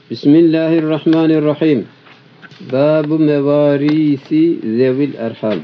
Bismillahirrahmanirrahim. Bab-ı mevarisi zevil erham.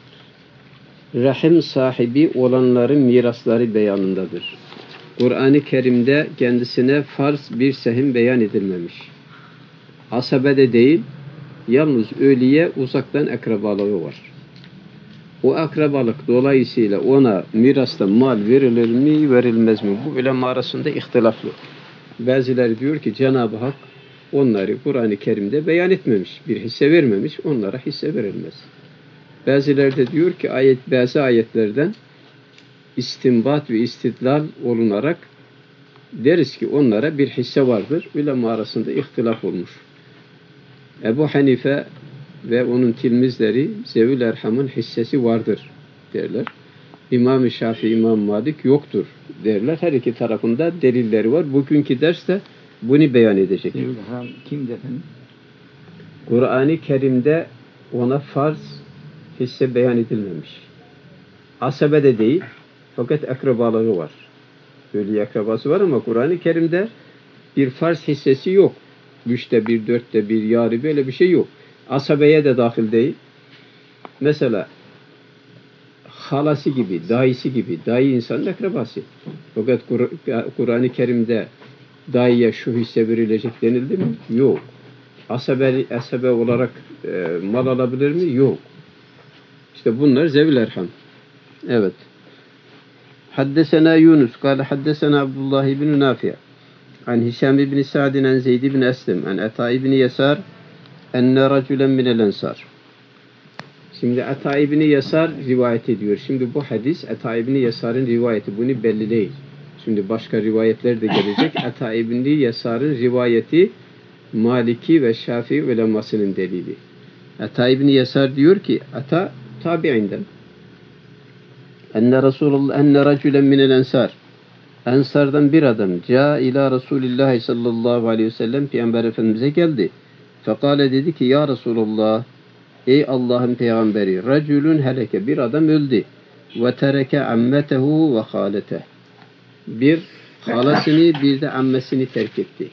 Rahim sahibi olanların mirasları beyanındadır. Kur'an-ı Kerim'de kendisine farz bir sehim beyan edilmemiş. Asabede değil, yalnız ölüye uzaktan akrabalığı var. O akrabalık dolayısıyla ona mirasta mal verilir mi, verilmez mi? Bu ulema arasında ihtilaflı. Bazıları diyor ki Cenab-ı Hak onları Kur'an-ı Kerim'de beyan etmemiş, bir hisse vermemiş, onlara hisse verilmez. Bazıları da diyor ki bazı ayetlerden istinbat ve istidlal olunarak deriz ki onlara bir hisse vardır. Ulema arasında ihtilaf olmuş. Ebu Hanife ve onun tilmizleri Zevül Erham'ın hissesi vardır derler. İmam-ı Şafii, İmam Malik yoktur derler. Her iki tarafında delilleri var. Bugünkü derste bunu beyan edecek. Zevül Erham kimdi efendim? Kur'an-ı Kerim'de ona farz hisse beyan edilmemiş. Asabede değil, fakat akrabalığı var. Böyle akrabası var ama Kur'an-ı Kerim'de bir farz hissesi yok. 3'te 1, 4'te 1, yarı böyle bir şey yok. Asabeye de dahil değil. Mesela halası gibi, dayısı gibi, dayı insanın akrabası. Fakat Kur'an-ı Kerim'de dayıya şu hisse verilecek denildi mi? Yok. Asabe olarak mal alabilir mi? Yok. İşte bunlar Zevil Erham. Evet. Haddesena Yunus, kâle haddesena Abdullah ibn Nafi' an Hişam ibn Sa'din an Zeyd ibn Eslem an Ata ibn Yasar enne racülen minel ensar. Şimdi Ata ibn Yasar rivayet ediyor. Şimdi bu hadis Ata ibn Yasar'ın rivayeti. Bunu belli değil. Şimdi başka rivayetler de gelecek. Ata ibn Yasar'ın rivayeti Maliki ve Şafii ulemasının delili. Ata ibn Yasar diyor ki Ata tabi'inden enne Resulullah enne racülen minel ensar. Ensardan bir adam ca ila Resulillah sallallahu aleyhi ve sellem Peygamber Efendimiz'e geldi. Fekale dedi ki ya Resulullah, ey Allah'ın peygamberi, racülün heleke, bir adam öldü. Ve tereke ammetehu ve halete. Bir halasını bir de ammesini terk etti.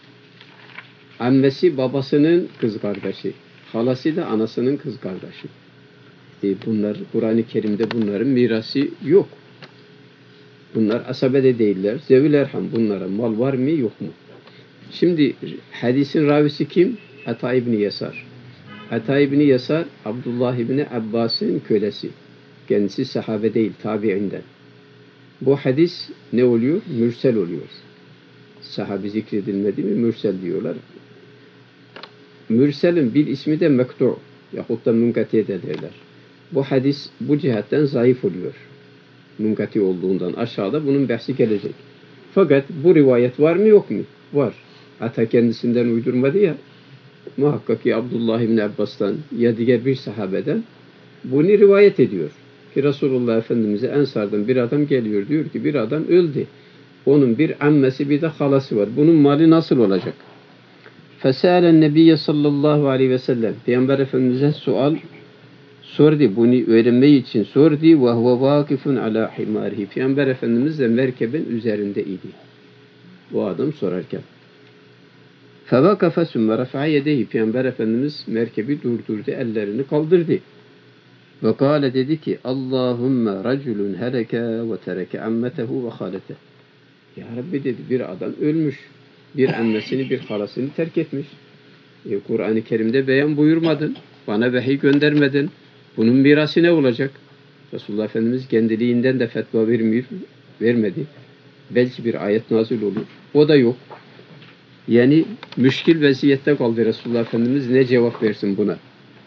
Ammesi babasının kız kardeşi. Halası da anasının kız kardeşi. Bunlar Kur'an-ı Kerim'de bunların mirası yok. Bunlar asabede değiller. Zevil Erham, bunlara mal var mı yok mu? Şimdi hadisin ravisi kim? Ata ibn Yasar. Ata ibn Yasar Abdullah ibn Abbas'ın kölesi. Kendisi sahabe değil, tabi'inden. Bu hadis ne oluyor? Mürsel oluyor. Sahabe zikredilmedi mi? Mürsel diyorlar. Mürsel'in bir ismi de mektu' yahut da münkati de derler. Bu hadis bu cihetten zayıf oluyor. Münkati olduğundan aşağıda bunun bahsi gelecek. Fakat bu rivayet var mı yok mu? Var. Ata kendisinden uydurmadı ya. Muhakkak ki Abdullah ibn Abbas'tan ya diğer bir sahabeden bunu rivayet ediyor. Ki Resulullah Efendimiz'e Ensar'dan bir adam geliyor. Diyor ki bir adam öldü. Onun bir ammesi bir de halası var. Bunun mali nasıl olacak? Fesâlen Nebiyye sallallahu aleyhi ve sellem. Peygamber Efendimiz'e sordu. Bunu öğrenmeyi için sordu. Ve huve vâkifun alâ himârihi. Peygamber Efendimiz de merkebin üzerinde idi. Bu adam sorarken. Fevakafe sümme refa'a yedehi. Peygamber Efendimiz merkebi durdurdu, ellerini kaldırdı. Ve kâle dedi ki Allahümme racülün heleke ve tereke ammetehu ve halete. Ya Rabbi dedi bir adam ölmüş. Bir annesini bir halasını terk etmiş. Kur'an-ı Kerim'de beyan buyurmadın. Bana vahiy göndermedin. Bunun mirası ne olacak? Resulullah Efendimiz kendiliğinden de fetva vermedi. Belki bir ayet nazil olur. O da yok. Yani müşkil vaziyette kaldı Resulullah Efendimiz. Ne cevap versin buna?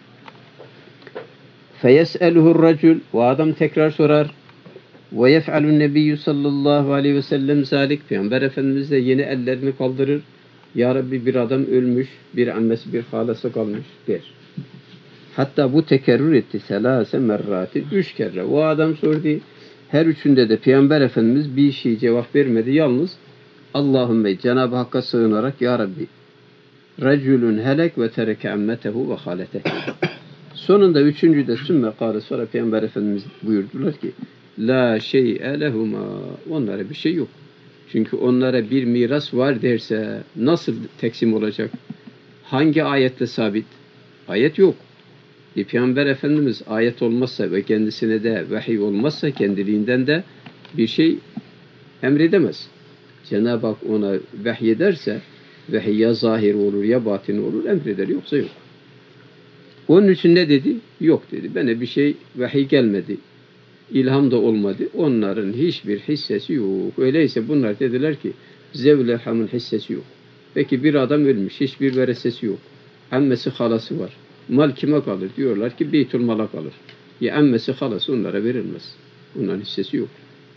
Feyes'eluhur racül. O adam tekrar sorar. Ve yef'alun nebiyyü sallallahu aleyhi ve sellem zalik. Peygamber Efendimiz de yine ellerini kaldırır. Ya Rabbi bir adam ölmüş. Bir annesi bir halası kalmış der. Hatta bu tekerrür etti. Selase merrati. 3 kere. O adam sordu. Her üçünde de Peygamber Efendimiz bir şey cevap vermedi. Yalnız Allahümme Cenab-ı Hakk'a sığınarak Ya Rabbi racülün helek ve tereke ammetehu ve halete. Sonunda üçüncüde sümme kâle sonra Peygamber Efendimiz buyurdular ki La şey'e lehuma. Onlara bir şey yok. Çünkü onlara bir miras var derse nasıl teksim olacak? Hangi ayette sabit? Ayet yok. Peygamber Efendimiz ayet olmazsa ve kendisine de vahiy olmazsa kendiliğinden de bir şey emredemez. Cenab-ı Hak ona vahiy ederse vahiy ya zahir olur ya batın olur, emreder, yoksa yok. Onun için ne dedi? Yok dedi. Bana bir şey vahiy gelmedi. İlham da olmadı. Onların hiçbir hissesi yok. Öyleyse bunlar dediler ki zevl-i erhamın hissesi yok. Peki bir adam ölmüş. Hiçbir veresesi yok. Emmesi halası var. Mal kime kalır? Diyorlar ki Beytülmal'a kalır. Ya emmesi halası onlara verilmez. Onların hissesi yok.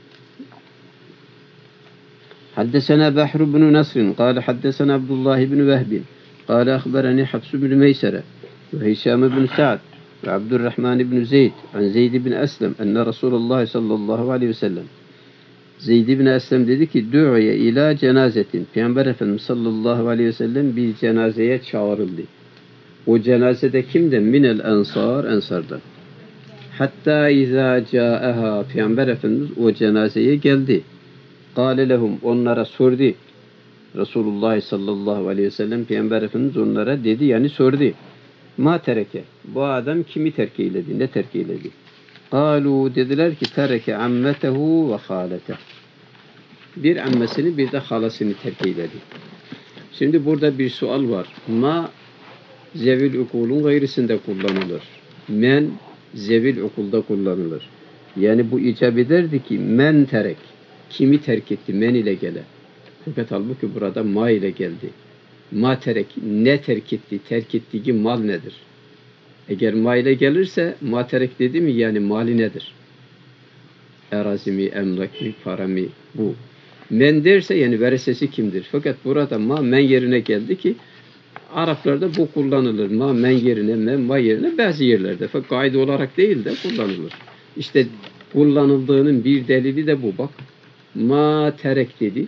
حدثنا بحر بن نصر قال حدثنا عبد الله بن وهب قال أخبرني حفص بن ميسرة وهشام بن سعد وعبد الرحمن بن زيد عن زيد بن أسلم أن رسول الله صلى الله عليه وسلم Zeyd ibn Eslem dedi ki du'ye ila cenazetin. Peygamber Efendimiz sallallahu aleyhi ve sellem bir cenazeye çağrıldı. O cenazede kimden? Minel ensar, ensardan. Hatta izâ câeha. Peygamber Efendimiz o cenazeye geldi. Kâle lehum, onlara sordu. Resulullah sallallahu aleyhi ve sellem Peygamber Efendimiz onlara dedi, yani sordu. Ma tereke. Bu adam kimi terk eyledi? Ne terk eyledi? Kâlu, dediler ki tereke ammetehu ve hâlete. Bir ammesini bir de halasını terk eyledi. Şimdi burada bir sual var. Ma zevil ukulun gayrısında kullanılır. Men zevil ukulda kullanılır. Yani bu icap ederdi ki men terek. Kimi terk etti? Men ile gele. Fakat halbuki burada ma ile geldi. Ma terek. Ne terk etti? Terk ettiği mal nedir? Eğer ma ile gelirse ma terek dedi mi? Yani mali nedir? Erazi mi, emlak mi, para mı? Bu. Men derse yani veresesi kimdir? Fakat burada ma men yerine geldi ki Araplarda bu kullanılır. Ma men yerine, men ma yerine bazı yerlerde. Fakat kaide olarak değil de kullanılır. İşte kullanıldığının bir delili de bu. Bak. Ma terek dedi.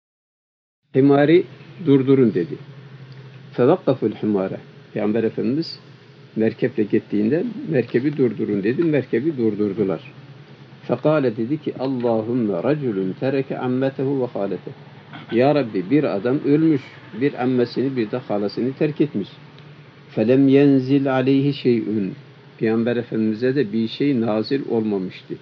Himari durdurun dedi. Fevakkaful himare. Peygamber Efendimiz merkeple gittiğinde merkebi durdurun dedi. Merkebi durdurdular. Fekale dedi ki Allahümme raculun tereke ammetehu ve halete. Ya Rabbi, bir adam ölmüş. Bir ammesini bir de halasını terk etmiş. Felem yenzil aleyhi şey'ün. Peygamber Efendimiz'e de bir şey nazil olmamıştı.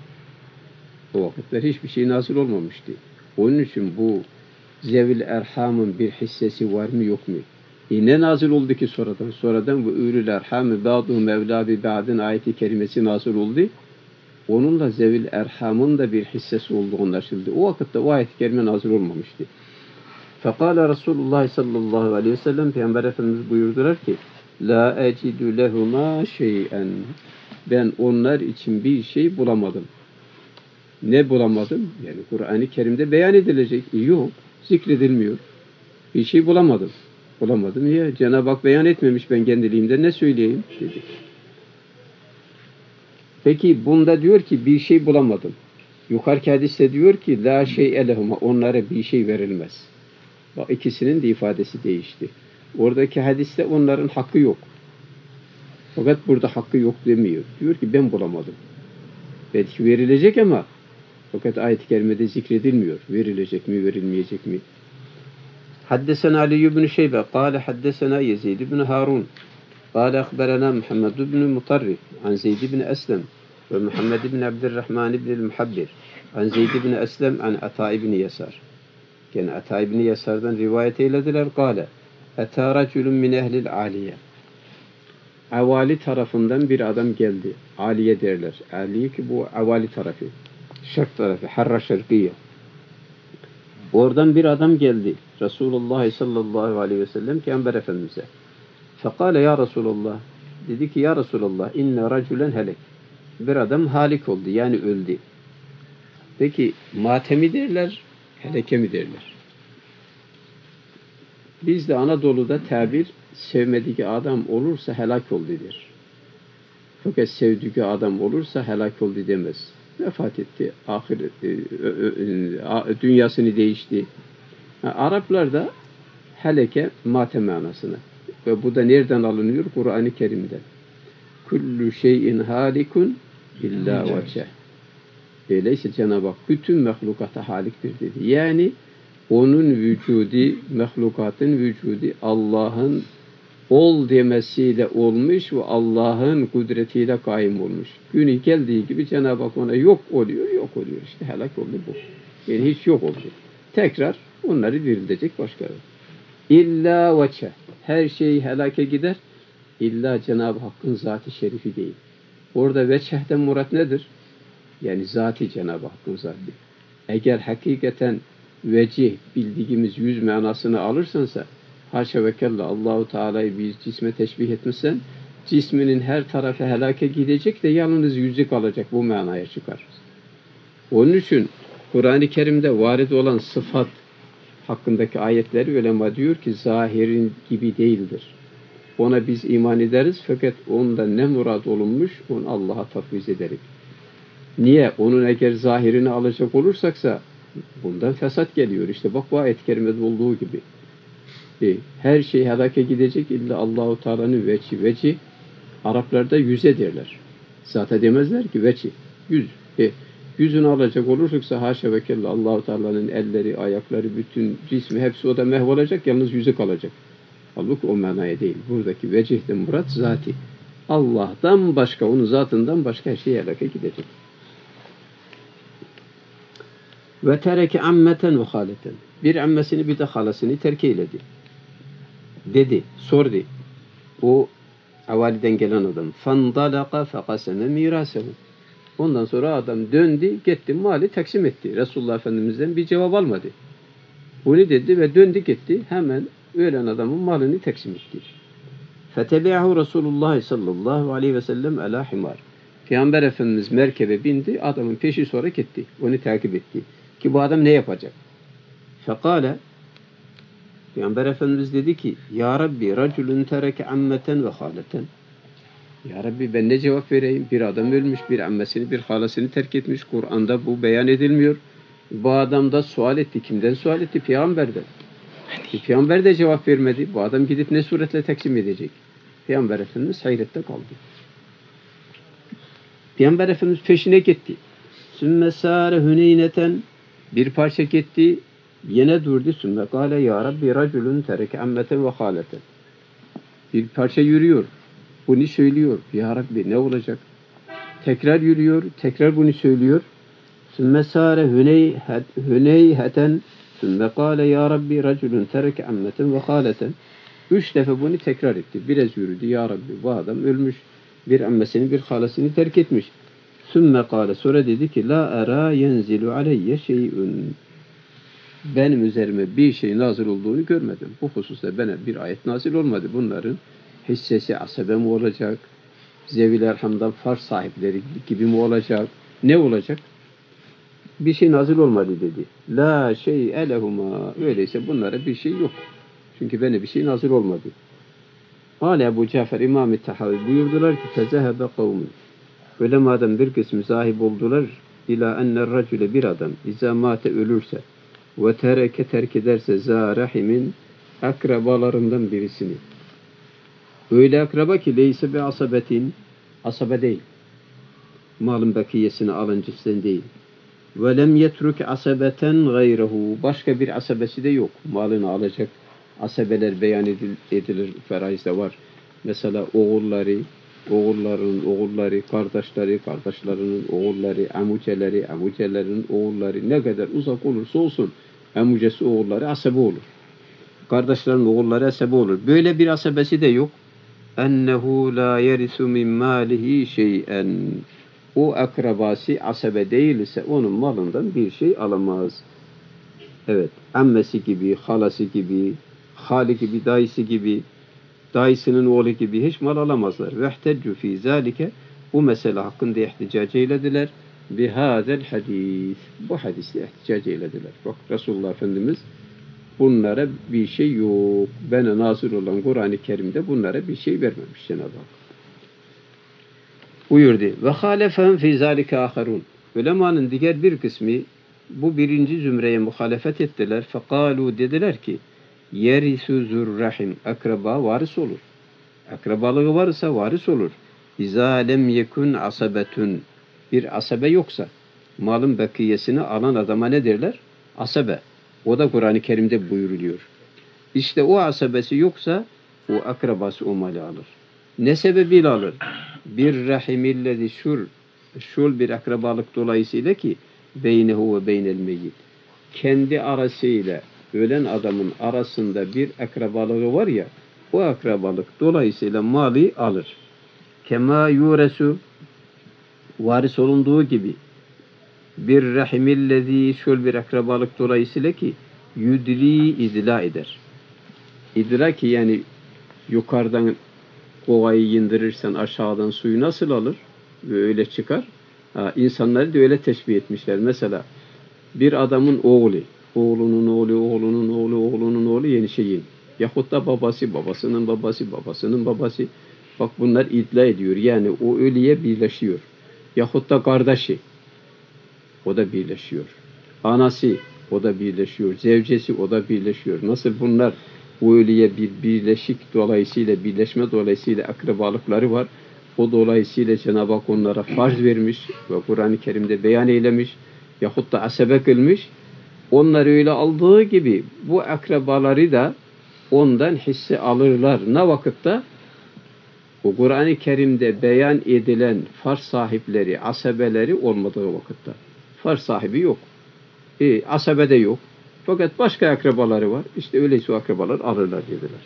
O vakitler hiçbir şey nazil olmamıştı. Onun için bu zevil erhamın bir hissesi var mı yok mu? Ne nazil oldu ki sonradan? Sonradan bu ülül erhamı ba'duhum evlâ bi ba'din ayeti kerimesi nazil oldu. Onunla zevil erhamın da bir hissesi olduğu anlaşıldı. O vakitte o ayet-i kerime nazil olmamıştı. Fekâle Resulullah sallallahu aleyhi ve sellem Peygamber Efendimiz buyurdular ki la ecidü lehuma şey'en. Ben onlar için bir şey bulamadım. Ne bulamadım? Yani Kur'an-ı Kerim'de beyan edilecek. Yok. Zikredilmiyor. Bir şey bulamadım. Bulamadım ya. Cenab-ı Hak beyan etmemiş, ben kendiliğimde ne söyleyeyim dedi. Peki bunda diyor ki bir şey bulamadım. Yukarıki hadiste diyor ki la şey'e lehuma. Onlara bir şey verilmez. Bak, ikisinin de ifadesi değişti. Oradaki hadiste onların hakkı yok. Fakat burada hakkı yok demiyor. Diyor ki ben bulamadım. Belki verilecek ama fakat ayet-i kerimede zikredilmiyor. Verilecek mi, verilmeyecek mi? Haddesena Ali ibn Şeybe, kâle haddesena Yezid ibn Harun, kâle akberena Muhammed ibn Mutarrif, an Zeyd ibn Eslem ve Muhammed ibn Abdurrahman ibn Muhabbir, an Zeyd ibn Eslem, an Ata ibn Yasar. Yani Ata ibn Yasar'dan rivayet eylediler. Kâle, Ata raculun min ehlil aliye. Avali tarafından bir adam geldi. Aliye derler. Aliye ki bu avali tarafı. Şark tarafı. Harra şarkiye. Oradan bir adam geldi. Resulullah sallallahu aleyhi ve sellem Peygamber Efendimiz'e. Fekale ya Resulullah. Dedi ki ya Resulullah inne raculen helek. Bir adam halik oldu. Yani öldü. Peki matemi derler, heleke mi derler? Bizde Anadolu'da tabir sevmediği adam olursa helak oldu der. Fakat sevdiği adam olursa helak oldu demez. Vefat etti. Dünyasını değişti. Araplarda heleke matem manasına. Ve bu da nereden alınıyor? Kur'an-ı Kerim'den. Kullu şeyin halikun illa veceh. Öyleyse Cenab-ı Hak bütün mehlukata haliktir dedi. Yani onun vücudi, mehlukatın vücudi Allah'ın ol demesiyle olmuş ve Allah'ın kudretiyle kaim olmuş. Günü geldiği gibi Cenab-ı Hak ona yok oluyor. İşte helak oldu bu. Yani hiç yok oldu. Tekrar onları dirilecek başkaları. İlla veçe. Her şey helake gider. İlla Cenab-ı Hakk'ın zat-ı şerifi değil. Orada veçehten murat nedir? Yani zati Cenab-ı Hakk'ın zati. Eğer hakikaten vecih bildiğimiz yüz manasını alırsansa haşa ve kella Allahu Teala'yı bir cisme teşbih etmişsen cisminin her tarafı helake gidecek de yalnız yüzü kalacak, bu manaya çıkar. Onun için Kur'an-ı Kerim'de varid olan sıfat hakkındaki ayetleri ulema diyor ki zahirin gibi değildir. Ona biz iman ederiz fakat onda ne murad olunmuş onu Allah'a tafviz ederiz. Niye? Onun eğer zahirini alacak olursaksa bundan fesat geliyor. İşte bak bu ayet-i kerimede olduğu gibi. Her şey helake gidecek illa Allahu Teala'nın veci. Araplarda yüze derler. Zaten demezler ki veci. Yüz. Yüzünü alacak olursa haşa ve kella Allahu Teala'nın elleri, ayakları, bütün cismi hepsi o da mahvolacak, yalnız yüzü kalacak. Halbuki o manaya değil. Buradaki vecihten murat zati. Allah'tan başka, onun zatından başka her şey helake gidecek. Ve tereke ammeten ve haleten. Bir ammesini bir de halasını terk eyledi. Dedi, sordu. O avaliden gelen adam. Fandalaka fekaseme mirasehu. Ondan sonra adam döndü, gitti, mali taksim etti. Resulullah Efendimiz'den bir cevap almadı. Bunu dedi ve döndü gitti. Hemen ölen adamın malını taksim etti. Fetebi'ahu Resulullah sallallahu aleyhi ve sellem ala himar. Peygamber Efendimiz merkebe bindi, adamın peşi sonra gitti. Onu takip etti. Ki bu adam ne yapacak? Fekale, Peygamber Efendimiz dedi ki, Ya Rabbi, raculun tereke ammeten ve haleten. Ya Rabbi ben ne cevap vereyim? Bir adam ölmüş, bir ammesini, bir halasını terk etmiş. Kur'an'da bu beyan edilmiyor. Bu adam da sual etti. Kimden sual etti? Peygamberden. Peygamber de cevap vermedi. Bu adam gidip ne suretle taksim edecek? Peygamber Efendimiz hayrette kaldı. Peygamber Efendimiz peşine gitti. Sümme sâre hüneyneten, bir parça gitti. Yine durdu. Sümme kâle ya Rabbi raculun tereke ammeten ve haleten. Bir parça yürüyor. Bunu söylüyor. Ya Rabbi ne olacak? Tekrar yürüyor. Tekrar bunu söylüyor. Sümme sâre hüneyheten. Sümme kâle ya Rabbi raculun tereke ammeten ve haleten. 3 defa bunu tekrar etti. Biraz yürüdü. Ya Rabbi bu adam ölmüş. Bir ammesini bir halasını terk etmiş. Sümme kâle sonra dedi ki la ara yenzilu aleyye şey'ün. Benim üzerime bir şey nazil olduğunu görmedim. Bu hususta bana bir ayet nazil olmadı. Bunların hissesi asabe mi olacak? Zevil erhamdan farz sahipleri gibi mi olacak? Ne olacak? Bir şey nazil olmadı dedi. La şey'e lehuma. Öyleyse bunlara bir şey yok. Çünkü bana bir şey nazil olmadı. Hâle Ebu Cafer İmam-ı Tahavi buyurdular ki fezehebe kavmun. Öyle madem bir kısmı sahip oldular ila enne racüle bir adam izâ mâte ölürse ve tereke terk ederse zâ rahimin akrabalarından birisini. Öyle akraba ki leyse be asabetin, asabe değil. Malın bakiyesini alıncısından değil. Ve lem yetruk asabeten gayrehu. Başka bir asabesi de yok. Malını alacak asabeler beyan edilir. Feraizde var. Mesela oğulların oğulları, kardeşlerinin oğulları, amucelerinin oğulları ne kadar uzak olursa olsun amucesi oğulları asabe olur. Kardeşlerin oğulları asabe olur. Böyle bir asabesi de yok. Ennehu la yerisu min malihi şey'en. O akrabası asabe değilse onun malından bir şey alamaz. Evet, ammesi gibi, halası gibi, hali gibi, dayısı gibi, dayısının oğlu gibi hiç mal alamazlar. Vehteccu fî zâlike, bu mesele hakkında ihticac eylediler. Bihâzel hadis. Bu hadisle ihticac eylediler. Bak Resulullah Efendimiz bunlara bir şey yok. Bana nazil olan Kur'an-ı Kerim'de bunlara bir şey vermemiş Cenab-ı Hak. Buyurdu. Ve halefehum fî zâlike âherûn. Ulemanın diğer bir kısmı bu birinci zümreye muhalefet ettiler. Fekâlû dediler ki yerisu zurrahim. Akraba varis olur. Akrabalığı varsa varis olur. İzâ lem yekun asabetun. Bir asabe yoksa. malın bakiyesini alan adama ne derler? Asabe. O da Kur'an-ı Kerim'de buyuruluyor. İşte o asabesi yoksa o akrabası o mali alır. Ne sebebiyle alır? Bir rahimillezi şul bir akrabalık dolayısıyla ki beynehu ve beynel meyyit. Kendi arasıyla ölen adamın arasında bir akrabalığı var ya, o akrabalık dolayısıyla mali alır. Kema yuresu varis olunduğu gibi bir rahimillezi şul bir akrabalık dolayısıyla ki yudri idla eder. İdra ki yani yukarıdan kovayı indirirsen aşağıdan suyu nasıl alır? Öyle çıkar. İnsanları da öyle teşbih etmişler. Mesela bir adamın oğlu, oğlunun oğlu, oğlunun oğlu, oğlunun oğlu yeni şeyin. Yahut da babası, babasının babası, babasının babası. Bak bunlar iddia ediyor. Yani o ölüye birleşiyor. Yahut da kardeşi. O da birleşiyor. Anası, o da birleşiyor. Zevcesi, o da birleşiyor. Nasıl bunlar o ölüye bir birleşik dolayısıyla, birleşme dolayısıyla akrabalıkları var. O dolayısıyla Cenab-ı Hak onlara farz vermiş ve Kur'an-ı Kerim'de beyan eylemiş. Yahut da asebe kılmış. Onları öyle aldığı gibi bu akrabaları da ondan hisse alırlar. Ne vakitte? O Kur'an-ı Kerim'de beyan edilen farz sahipleri, asabeleri olmadığı vakitte. Farz sahibi yok. Asabe de yok. Fakat başka akrabaları var. İşte öyleyse o akrabalar alırlar dediler.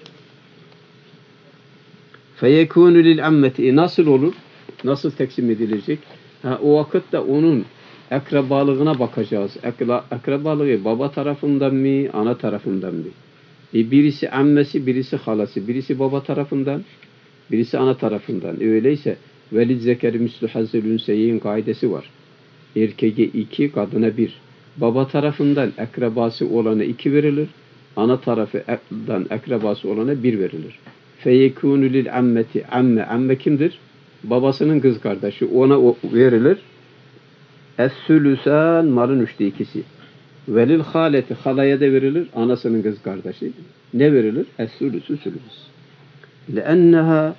فَيَكُونُ لِلْعَمَّةِ Nasıl olur? Nasıl teksim edilecek? O vakitte onun akrabalığına bakacağız. Akrabalığı baba tarafından mı, ana tarafından mı? Birisi ammesi, birisi halası. Birisi baba tarafından, birisi ana tarafından. Öyleyse velid zekeri mislu hazzül ünseyin kaidesi var. Erkeğe 2, kadına 1. Baba tarafından akrabası olana 2 verilir. Ana tarafından akrabası olana 1 verilir. Feyekûnü lil ammeti. Amme kimdir? Babasının kız kardeşi. Ona verilir. Es-sülüsen malın 3'te 2'si. Velil haleti. Halaya da verilir. Anasının kız kardeşi. Ne verilir? Es-sülüsü sülüs. Lenneha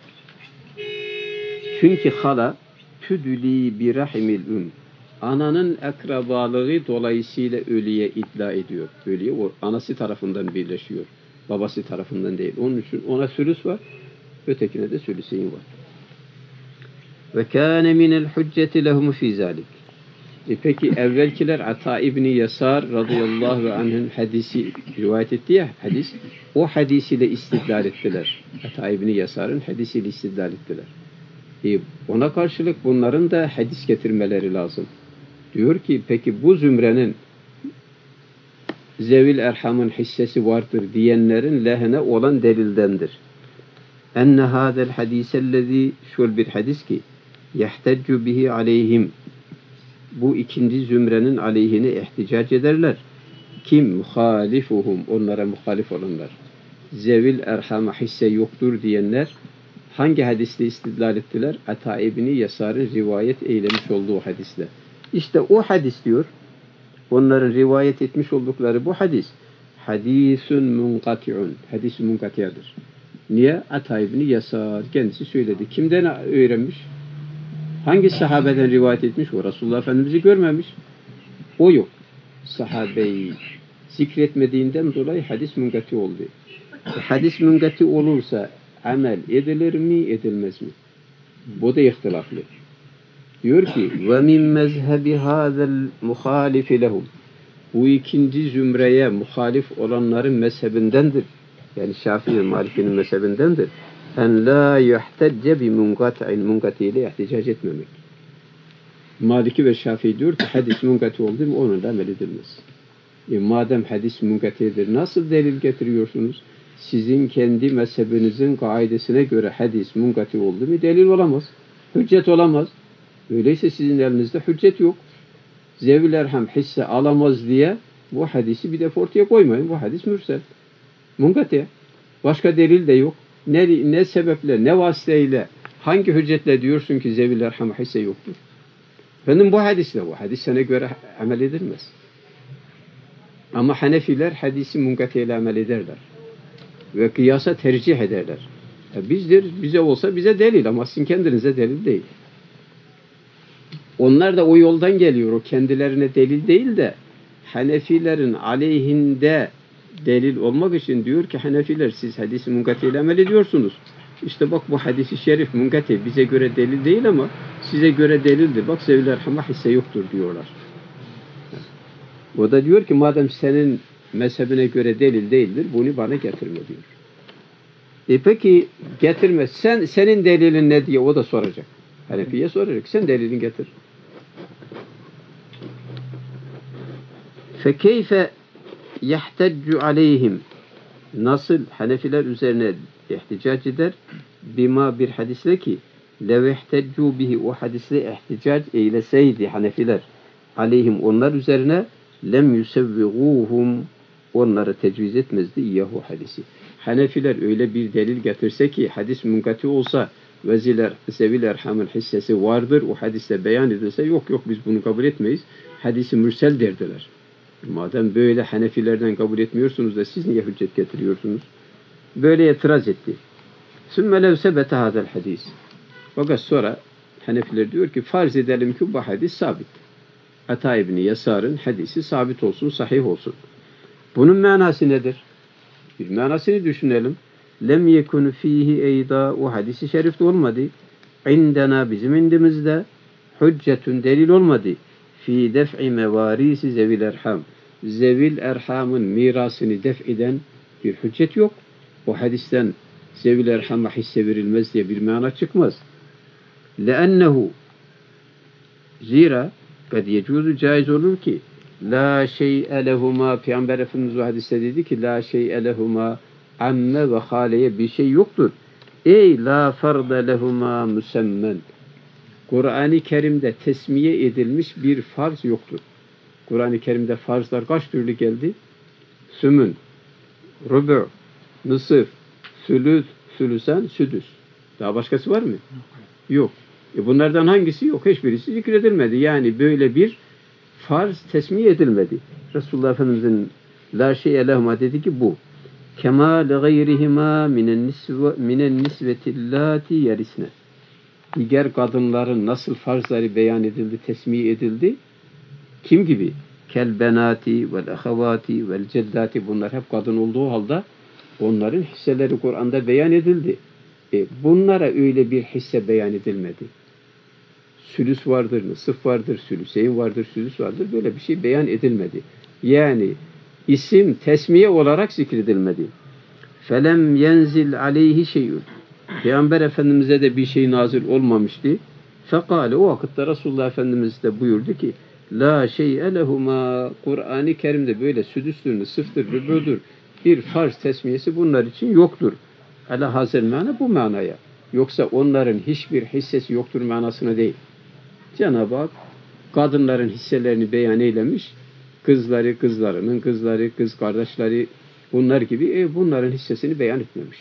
çünkü hala tüdüli bir rahimil ananın akrabalığı dolayısıyla ölüye iddia ediyor. Ölüye o anası tarafından birleşiyor. Babası tarafından değil. Onun için ona sülüs var. Ötekine de sülüseyin var. Ve kâne minel hücceti lehum fî zâlik. Peki evvelkiler Ata İbni Yasar radıyallahu anh'ın hadisi rivayet etti ya hadis. O hadisiyle istidlal ettiler. Ata İbni Yasar'ın hadisiyle istidlal ettiler. Ona karşılık bunların da hadis getirmeleri lazım. Diyor ki peki bu zümrenin zevil erhamın hissesi vardır diyenlerin lehine olan delildendir. Enne hâzel hadisellezî şöyle bir hadis ki yehteccu bihi aleyhim bu ikinci zümrenin aleyhine ihticac ederler. Kim? Muhalifuhum. Onlara muhalif olanlar. Zevil erhama hisse yoktur diyenler hangi hadisle istidlal ettiler? Ata İbni Yasar'ın rivayet eylemiş olduğu hadisle. İşte o hadis diyor. Onların rivayet etmiş oldukları bu hadis. Hadisun munkati'un. Hadis munkati'adır. Niye? Ata İbni Yasar kendisi söyledi. Kimden öğrenmiş? Hangi sahabeden rivayet etmiş? O Resulullah Efendimiz'i görmemiş. O yok. Sahabeyi zikretmediğinden dolayı hadis munkati oldu. Hadis munkati olursa amel edilir mi, edilmez mi? Bu da ihtilaflı. Diyor ki ve min mezhebi hazel muhalifi lehum. Bu ikinci zümreye muhalif olanların mezhebindendir. Yani Şafii Maliki'nin mezhebindendir. En la yuhtecce bi munkati'in munkatiyle ihticac etmemek. Maliki ve Şafii diyor ki hadis munkati oldu mu onunla amel edilmez. Madem hadis munkatidir nasıl delil getiriyorsunuz? Sizin kendi mezhebinizin kaidesine göre hadis munkati oldu mu delil olamaz. Hüccet olamaz. Öyleyse sizin elinizde hüccet yok. Zevil erham hisse alamaz diye bu hadisi bir defa ortaya koymayın. Bu hadis mürsel. Munkati. Başka delil de yok. Ne sebeple, ne vasıtayla, hangi hüccetle diyorsun ki zevil erham hisse yoktur? Benim bu hadisle bu. Hadis sana göre amel edilmez. Ama Hanefiler hadisi munkatiyle amel ederler. Ve kıyasa tercih ederler. Bize olsa bize delil ama sizin kendinize delil değil. Onlar da o yoldan geliyor. O kendilerine delil değil de Hanefilerin aleyhinde delil olmak için diyor ki Hanefiler siz hadis-i munkati ile amel ediyorsunuz. İşte bak bu hadis-i şerif munkati bize göre delil değil ama size göre delildir. Bak zevil erhama hisse yoktur diyorlar. O da diyor ki madem senin mezhebine göre delil değildir bunu bana getirme diyor. Peki getirme. Senin delilin ne diye o da soracak. Hanefi'ye soracak. Sen delilini getir. فَكَيْفَ يَحْتَجُّ عَلَيْهِمْ Nasıl Hanefiler üzerine ihticac eder? Bima bir hadisle ki lev ihteccu bihi o hadisle ihticac eyleseydi Hanefiler aleyhim onlar üzerine lem yusevviguhum onları tecviz etmezdi iyyahu hadisi. Hanefiler öyle bir delil getirse ki hadis munkati olsa zevil erhamın hissesi vardır. O hadiste beyan edilse yok biz bunu kabul etmeyiz. Hadisi mürsel derdiler. Madem böyle Hanefilerden kabul etmiyorsunuz da siz niye hüccet getiriyorsunuz? Böyle itiraz etti. Sümme lev sebete hadel hadis. Fakat sonra Hanefiler diyor ki farz edelim ki bu hadis sabit. Ata İbni Yasar'ın hadisi sabit olsun, sahih olsun. Bunun manası nedir? Bir manasını düşünelim. Lem yekun fihi eyda o hadisi şerifte olmadı. İndena bizim indimizde hüccetun delil olmadı. Fi def'i mevarisi zevil erham. Zevil erhamın mirasını def eden bir hüccet yok. O hadisten zevil erhama hisse verilmez diye bir mana çıkmaz. Lennehu zira kad yecuzu caiz olur ki la şey'e lehuma Peygamber Efendimiz o hadiste dedi ki la şey'e lehuma amme ve haleye bir şey yoktur. Ey la farda lehuma müsemmen. Kur'an-ı Kerim'de tesmiye edilmiş bir farz yoktur. Kur'an-ı Kerim'de farzlar kaç türlü geldi? Sümün, rubu, nısıf, sülüs, sülüsen, südüs. Daha başkası var mı? Yok. Bunlardan hangisi yok? Hiçbirisi zikredilmedi. Yani böyle bir farz tesmiye edilmedi. Resulullah Efendimiz'in la şey'e lehuma dedi ki bu. Kema le gayrihima minen nisvetillati yerisne. Diğer kadınların nasıl farzları beyan edildi, tesmiye edildi? Kim gibi? Kel benati vel ahavati vel ceddati bunlar hep kadın olduğu halde onların hisseleri Kur'an'da beyan edildi. Bunlara öyle bir hisse beyan edilmedi. Sülüs vardır, nısıf vardır, sülüseyn vardır, sülüs vardır. Böyle bir şey beyan edilmedi. Yani isim tesmiye olarak zikredilmedi. Felem yenzil aleyhi şeyun. Peygamber Efendimiz'e de bir şey nazil olmamıştı. Fekale o vakitte Resulullah Efendimiz de buyurdu ki la şey'e lehuma Kur'an-ı Kerim'de böyle südüstür, nısıftır, rübüdür bir farz tesmiyesi bunlar için yoktur. Ala hazel mana bu manaya. Yoksa onların hiçbir hissesi yoktur manasına değil. Cenab-ı Hak kadınların hisselerini beyan eylemiş. Kızları, kızlarının kızları, kız kardeşleri bunlar gibi bunların hissesini beyan etmemiş.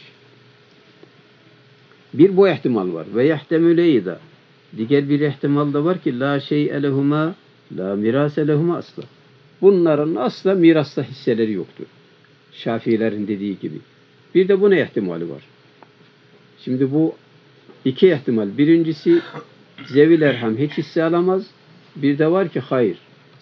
Bir bu ihtimal var. Ve yehtemüleyda. Diğer bir ihtimal da var ki la şey'e lehuma la mirase lehuma asla. Bunların asla mirasta hisseleri yoktur. Şafiilerin dediği gibi. Bir de buna ihtimali var. Şimdi bu iki ihtimal. Birincisi zevil erham hiç hisse alamaz. Bir de var ki hayır.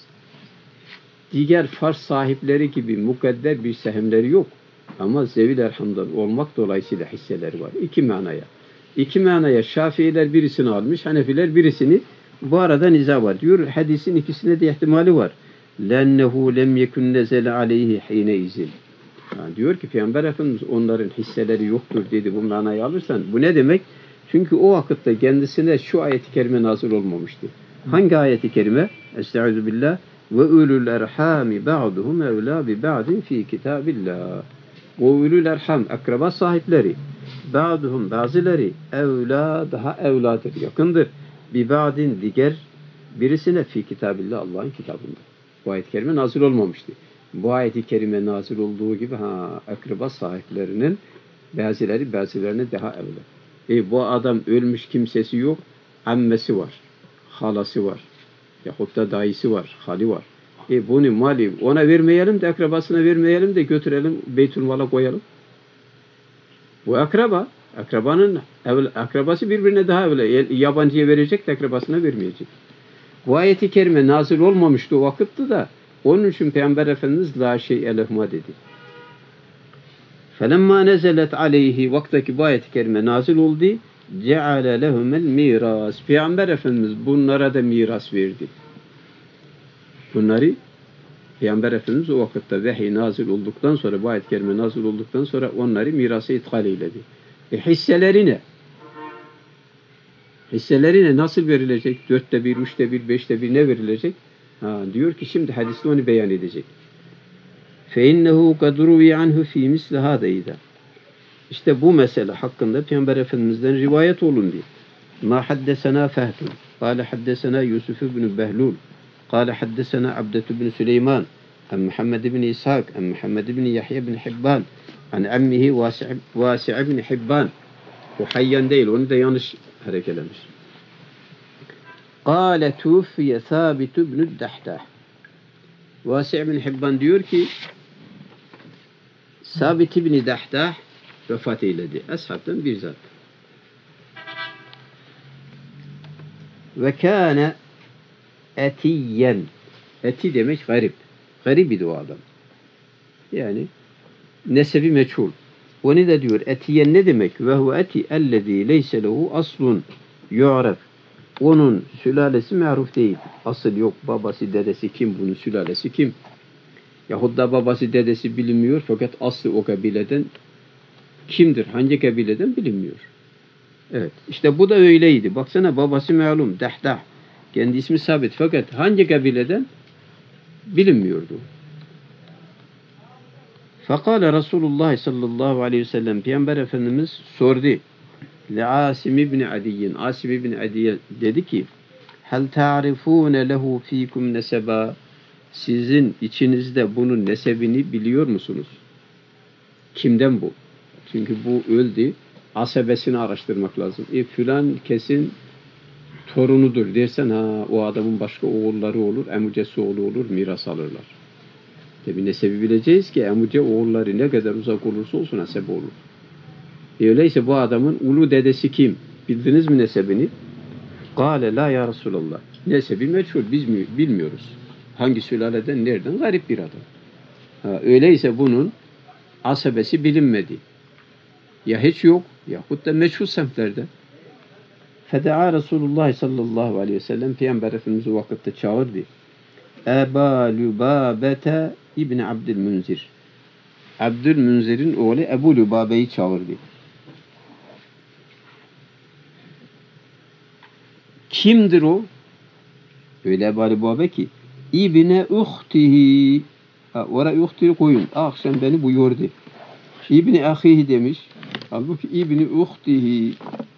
Diğer farz sahipleri gibi mukadder bir sehemleri yok. Ama zevil erhamdan olmak dolayısıyla hisseleri var. İki manaya. İki manaya Şafiiler birisini almış, Hanefiler birisini. Bu arada niza var. Diyor hadisin ikisine de ihtimali var. Lennehu lem yekun nezele aleyhi hine izin. Yani diyor ki Peygamber Efendimiz onların hisseleri yoktur dedi bu manayı alırsan. Bu ne demek? Çünkü o vakitte kendisine şu ayet-i kerime nazil olmamıştı. Hangi ayet-i kerime? Estaizu billah. Ve ulul erhami ba'duhum evla bi ba'din fi kitabillah. Ve ulul erham akraba sahipleri ba'duhum bazıları evla daha evladır, yakındır. Bi ba'din diğer birisine fi kitabillah Allah'ın kitabında. Bu ayet-i kerime nazil olmamıştı. Bu ayet-i kerime nazil olduğu gibi akraba sahiplerinin bazılarına daha evla. Bu adam ölmüş kimsesi yok. Ammesi var. Halası var. Yahut da dayısı var. Hali var. Bunu mali ona vermeyelim de akrabasına vermeyelim de götürelim Beytülmal'a koyalım. Bu akraba. Akrabası birbirine daha evla. Yabancıya verecek de akrabasına vermeyecek. Bu ayeti kerime nazil olmamıştı o vakitte da onun için Peygamber Efendimiz la şey'e lehuma dedi. Felemma nezelet aleyhi vaktaki bu ayet-i kerime nazil oldu. Ceale lehumel miras. Peygamber Efendimiz bunlara da miras verdi. Bunları Peygamber Efendimiz o vakitte vahiy nazil olduktan sonra, bu ayet-i kerime nazil olduktan sonra onları mirasa ithal eyledi. Hisseleri ne nasıl verilecek? 4'te 1, 3'te 1, 5'te 1 ne verilecek? Diyor ki şimdi hadiste onu beyan edecek. فَاِنَّهُ قَدْ رُوِيَ عَنْهُ ف۪ي مِسْلِ هَذَا. İşte bu mesele hakkında Peygamber Efendimiz'den rivayet olundu. مَا حَدَّسَنَا فَهْدٌ قَالَ حَدَّسَنَا يُوسُفُ بْنُ بَهْلُولُ قَالَ حَدَّسَنَا عَبْدَةُ بْنُ سُلَيْمَانَ عن محمد بن إسحاق عن محمد بن يحيى بن حبان عن عمه واسع بن حبان. O Hayyan değil, onu da yanlış harekelemiş. قَالَ تُوفِيَ ثَابِتُ بْنُ الدَّحْدَةِ. Vasi' bin Hibban diyor ki Sabit ibn Dahdah vefat eyledi. Eshabtan bir zat. Ve kâne etiyen. Eti demek garip. Garip idi o adam. Yani nesebi meçhul. Onu da diyor etiyen ne demek? Ve hu eti ellezî leyse lehu aslun yu'raf. Onun sülalesi ma'ruf değil. Asıl yok. Babası, dedesi kim? Bunun sülalesi kim? Yahut da babası, dedesi bilinmiyor fakat aslı o kabileden kimdir? Hangi kabileden bilinmiyor. Evet. İşte bu da öyleydi. Baksana babası malum. Dahdah. Kendi ismi sabit. Fakat hangi kabileden bilinmiyordu. Fakale Resulullah sallallahu aleyhi ve sellem Peygamber Efendimiz sordu. Asim ibn Adiyyin. Asim ibn Adiyye dedi ki hel ta'rifune lehu fikum neseba. Sizin içinizde bunun nesebini biliyor musunuz? Kimden bu? Çünkü bu öldü. Asebesini araştırmak lazım. Filan kesin torunudur dersen o adamın başka oğulları olur, emucesi oğlu olur, miras alırlar. Tabi nesebi bileceğiz ki emuce oğulları ne kadar uzak olursa olsun nesebe olur. Öyleyse bu adamın ulu dedesi kim? Bildiniz mi nesebini? Kâle la ya Resulallah. Nesebi meçhul, biz bilmiyoruz. Hangi sülaleden, nereden? Garip bir adam. Öyleyse bunun asabesi bilinmedi. Ya hiç yok, yahut da meçhul semtlerde. Feda'a Resulullah sallallahu aleyhi ve sellem Peygamber Efendimiz o vakitte çağırdı. Eba Lübabete İbni Abdülmünzir. Abdülmünzir'in oğlu Ebu Lübabe'yi çağırdı. Kimdir o? Öyle Ebu Lübabe ki İbne uhtihi. Oraya uhtihi koyun. Sen beni buyurdu. İbni ahihi demiş. Halbuki İbni uhtihi.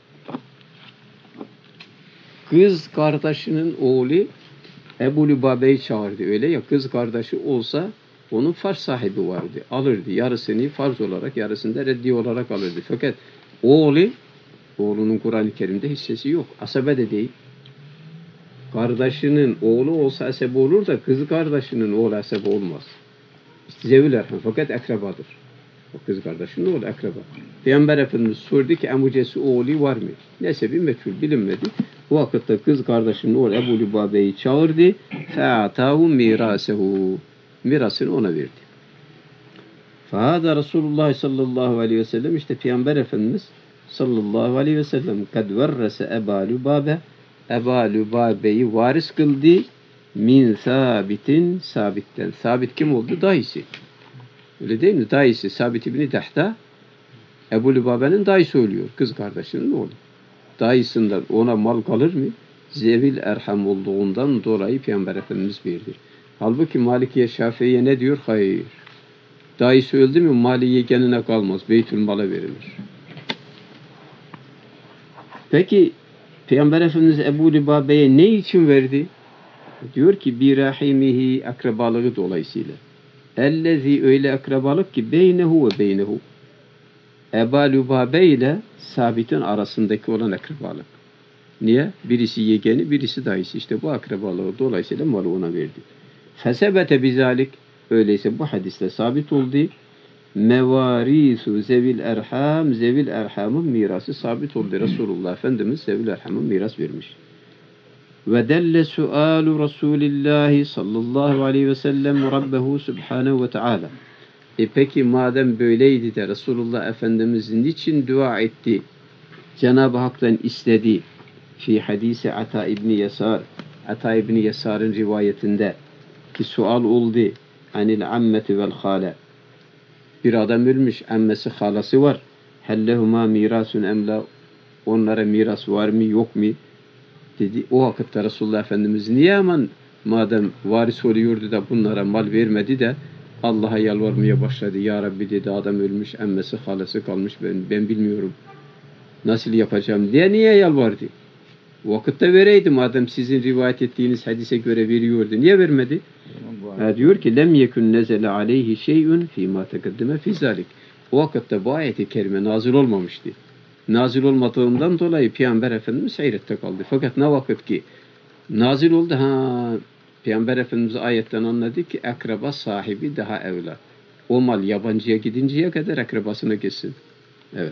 Kız kardeşinin oğlu Ebu Lübabe'yi çağırdı. Öyle ya, kız kardeşi olsa onun farz sahibi vardı. Alırdı. Yarısını farz olarak, yarısını da reddi olarak alırdı. Fakat oğlunun Kur'an-ı Kerim'de hissesi yok. Asabe de değil. Kardeşinin oğlu olsa asebe olur da kız kardeşinin oğlu asebe olmaz. İşte zevil erham fakat akrabadır. O kız kardeşinin oğlu akraba. Peygamber Efendimiz sordu ki emucesi oğlu var mı? Nesebi meçhul bilinmedi. Bu vakitte kız kardeşinin oğlu Ebu Lübabe'yi çağırdı. Fe'atahu mirasehu. Mirasını ona verdi. Fehâdâ Resulullah sallallahu aleyhi ve sellem işte Peygamber Efendimiz sallallahu aleyhi ve sellem kad verrese Ebu Lübabe Ebu Lübabe'yi varis kıldı min Sabit'in Sabit'ten. Sabit kim oldu? Dayısı. Öyle değil mi? Dayısı Sabit ibn Dahdah Ebu Lübabe'nin dayısı oluyor. Kız kardeşinin oğlu. Dayısından ona mal kalır mı? Zevil erham olduğundan dolayı Peygamber Efendimiz verdi. Halbuki Malikiye Şafii'ye ne diyor? Hayır. Dayısı öldü mü mali yegenine kalmaz. Beytülmal'a verilir. Peki Peygamber Efendimiz Ebu Lübabe'ye ne için verdi? Diyor ki bir rahimihi akrabalığı dolayısıyla. Ellezî öyle akrabalık ki beynehu ve beynehu. Ebu Lübabe ile Sabit'in arasındaki olan akrabalık. Niye? Birisi yegeni, birisi dayısı. İşte bu akrabalığı dolayısıyla malı ona verdi. Fesebete bizalik. Öyleyse bu hadiste sabit oldu. Mevarisu zevil erham, zevil erhamın mirası sabit oldu. Resulullah Efendimiz zevil erhamın miras vermiş. Ve delle sualu Resulillahi sallallahu aleyhi ve sellem Rabbehu subhanehu ve teala. Peki madem böyleydi de Resulullah Efendimiz niçin dua etti? Cenab-ı Hak'tan istedi. Fi hadisi Ata İbni Yasar. Ata İbni Yasar'ın rivayetinde ki sual oldu. Anil ammeti vel hale. Bir adam ölmüş, emmesi, halası var. Hellehuma mirasun emla. Onlara miras var mı, yok mu? Dedi. O vakitte Resulullah Efendimiz niye aman madem varis oluyordu da bunlara mal vermedi de Allah'a yalvarmaya başladı. Ya Rabbi dedi, adam ölmüş, emmesi, halası kalmış, ben bilmiyorum. Nasıl yapacağım diye niye yalvardı? Vakitte vereydi madem sizin rivayet ettiğiniz hadise göre veriyordu. Niye vermedi? Diyor ki lem yekun nezele aleyhi şey'un fîmâ tekeddeme fî zâlik. O vakitte bu ayet-i kerime nazil olmamıştı. Nazil olmadığından dolayı Peygamber Efendimiz hayrette kaldı. Fakat ne vakit ki nazil oldu, Peygamber Efendimiz ayetten anladı ki akraba sahibi daha evla. O mal yabancıya gidinceye kadar akrabasına gitsin. Evet.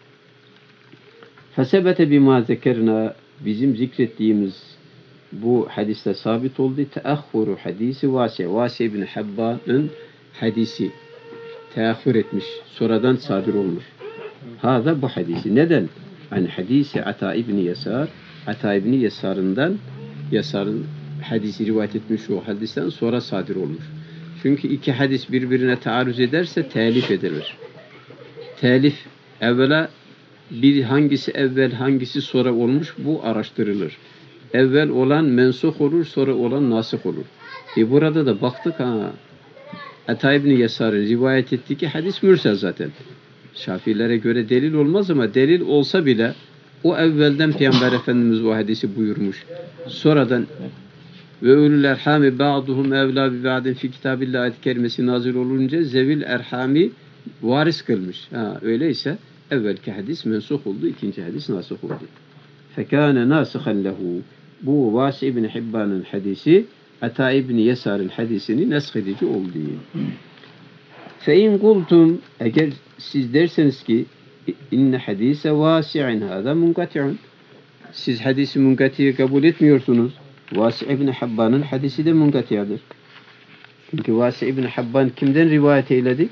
Fesebete bima zekerna, bizim zikrettiğimiz bu hadiste sabit oldu. Teahhuru hadisi Vasi ibn Habban'ın hadisi teahhür etmiş. Sonradan sadır olmuş. Hâzâ bu hadisi. Neden? Yani hadisi Ata İbni Yasar. Ata İbni Yasar'ın hadisi rivayet etmiş o hadisten sonra sadır olmuş. Çünkü iki hadis birbirine taarruz ederse telif edilir. Telif evvela hangisi evvel hangisi sonra olmuş bu araştırılır. Evvel olan mensuh olur, sonra olan nasih olur. Burada da baktık Ata İbni Yasar'ın rivayet ettiği ki hadis mürsel zaten. Şafilere göre delil olmaz ama delil olsa bile o evvelden Peygamber Efendimiz o hadisi buyurmuş. Sonradan ve ulul erhami ba'duhum evla bi ba'din fi kitabillah ayet-i kerimesi nazil olunca zevil erhami varis kılmış. Öyleyse evvelki hadis mensuh oldu, ikinci hadis nasih oldu. Fekâne nâsihan lehu. Bu Vasi ibn Hibban'ın hadisi Ata İbni Yasar'ın hadisini nesk edici oldu. Fe in kultum, eğer siz derseniz ki inne hadise vasi'in hâzâ munkati'un, siz hadisi munkati'yi kabul etmiyorsunuz. Vasi ibn Habban'ın hadisi de munkati'adır. Çünkü Vasi ibn Habban kimden rivayet eyledi?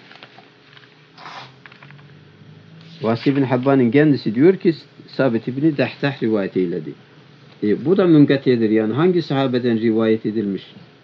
Vasi ibn Habban'ın kendisi diyor ki Sabit ibn Dahtah rivayet eyledi. Bu da munkati'dir. Yani hangi sahabeden rivayet edilmiş?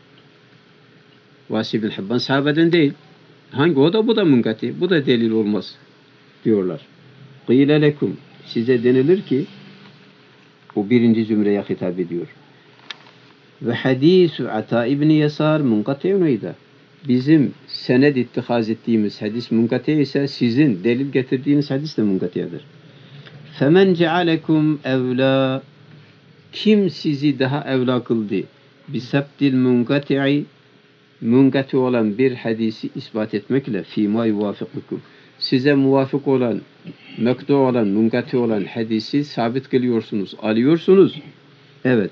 Vasi ibn Habban sahabeden değil. O da bu da munkati. Bu da delil olmaz diyorlar. Qîle lekum, size denilir ki bu birinci zümreye hitap ediyor. Ve hadisu Ata İbni Yasar munkati'un eyda. Bizim sened ittihaz ettiğimiz hadis munkati ise sizin delil getirdiğiniz hadis de munkati'dir. Femen cealekum evla, kim sizi daha evla kıldı? Bisabdil munkati'i, munkati olan bir hadisi ispat etmekle fîmâ yuvâfikukum, size muvafık olan, mektu olan, munkati olan hadisi sabit kılıyorsunuz, alıyorsunuz. Evet.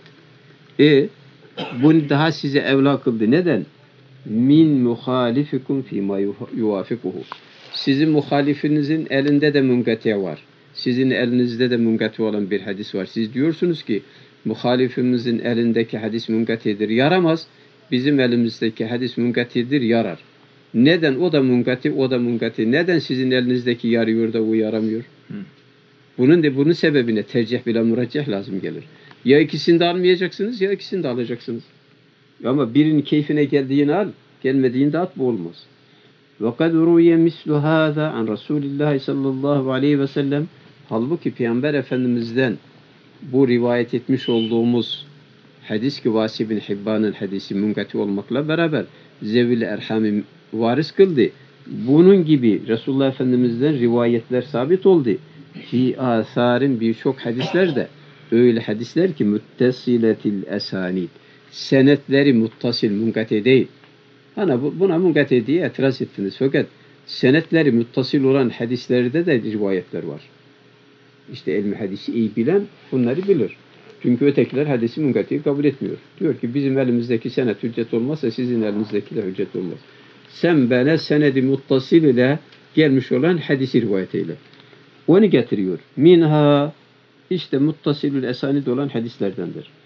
Bunu daha size evla kıldı. Neden? Min muhalifikum fîmâ yuvâfikuhu. Sizin muhalifinizin elinde de munkati var. Sizin elinizde de munkati olan bir hadis var. Siz diyorsunuz ki muhalifimizin elindeki hadis munkatidir, yaramaz. Bizim elimizdeki hadis munkatidir, yarar. Neden? O da munkati, o da munkati. Neden sizin elinizdeki yarıyor da o yaramıyor? Bunun sebebine tercih bile muraceh lazım gelir. Ya ikisini de almayacaksınız ya ikisini de alacaksınız. Ama birinin keyfine geldiğini al, gelmediğinde at, bu olmaz. وَقَدْ رُوِيَ مِثْلُ هَذَا عَنْ رَسُولِ اللّٰهِ sallallahu aleyhi ve sellem. Halbuki Peygamber Efendimiz'den bu rivayet etmiş olduğumuz hadis ki Vasi bin Hibban'ın hadisi munkati olmakla beraber zevil erhami varis kıldı. Bunun gibi Resulullah Efendimiz'den rivayetler sabit oldu. Fi asarin, birçok hadisler de öyle hadisler ki muttesiletil esanid, senetleri muttasil, munkati değil. Buna munkati diye itiraz ettiniz. Fakat senetleri muttasil olan hadislerde de rivayetler var. İşte ilmi hadisi iyi bilen bunları bilir. Çünkü ötekiler hadisi munkatiyi kabul etmiyor. Diyor ki bizim elimizdeki senet hüccet olmazsa sizin elinizdeki de hüccet olmaz. Sen bana senedi muttasil ile gelmiş olan hadisi rivayet eyle. Onu getiriyor. Minha, işte muttasilül esanid olan hadislerdendir.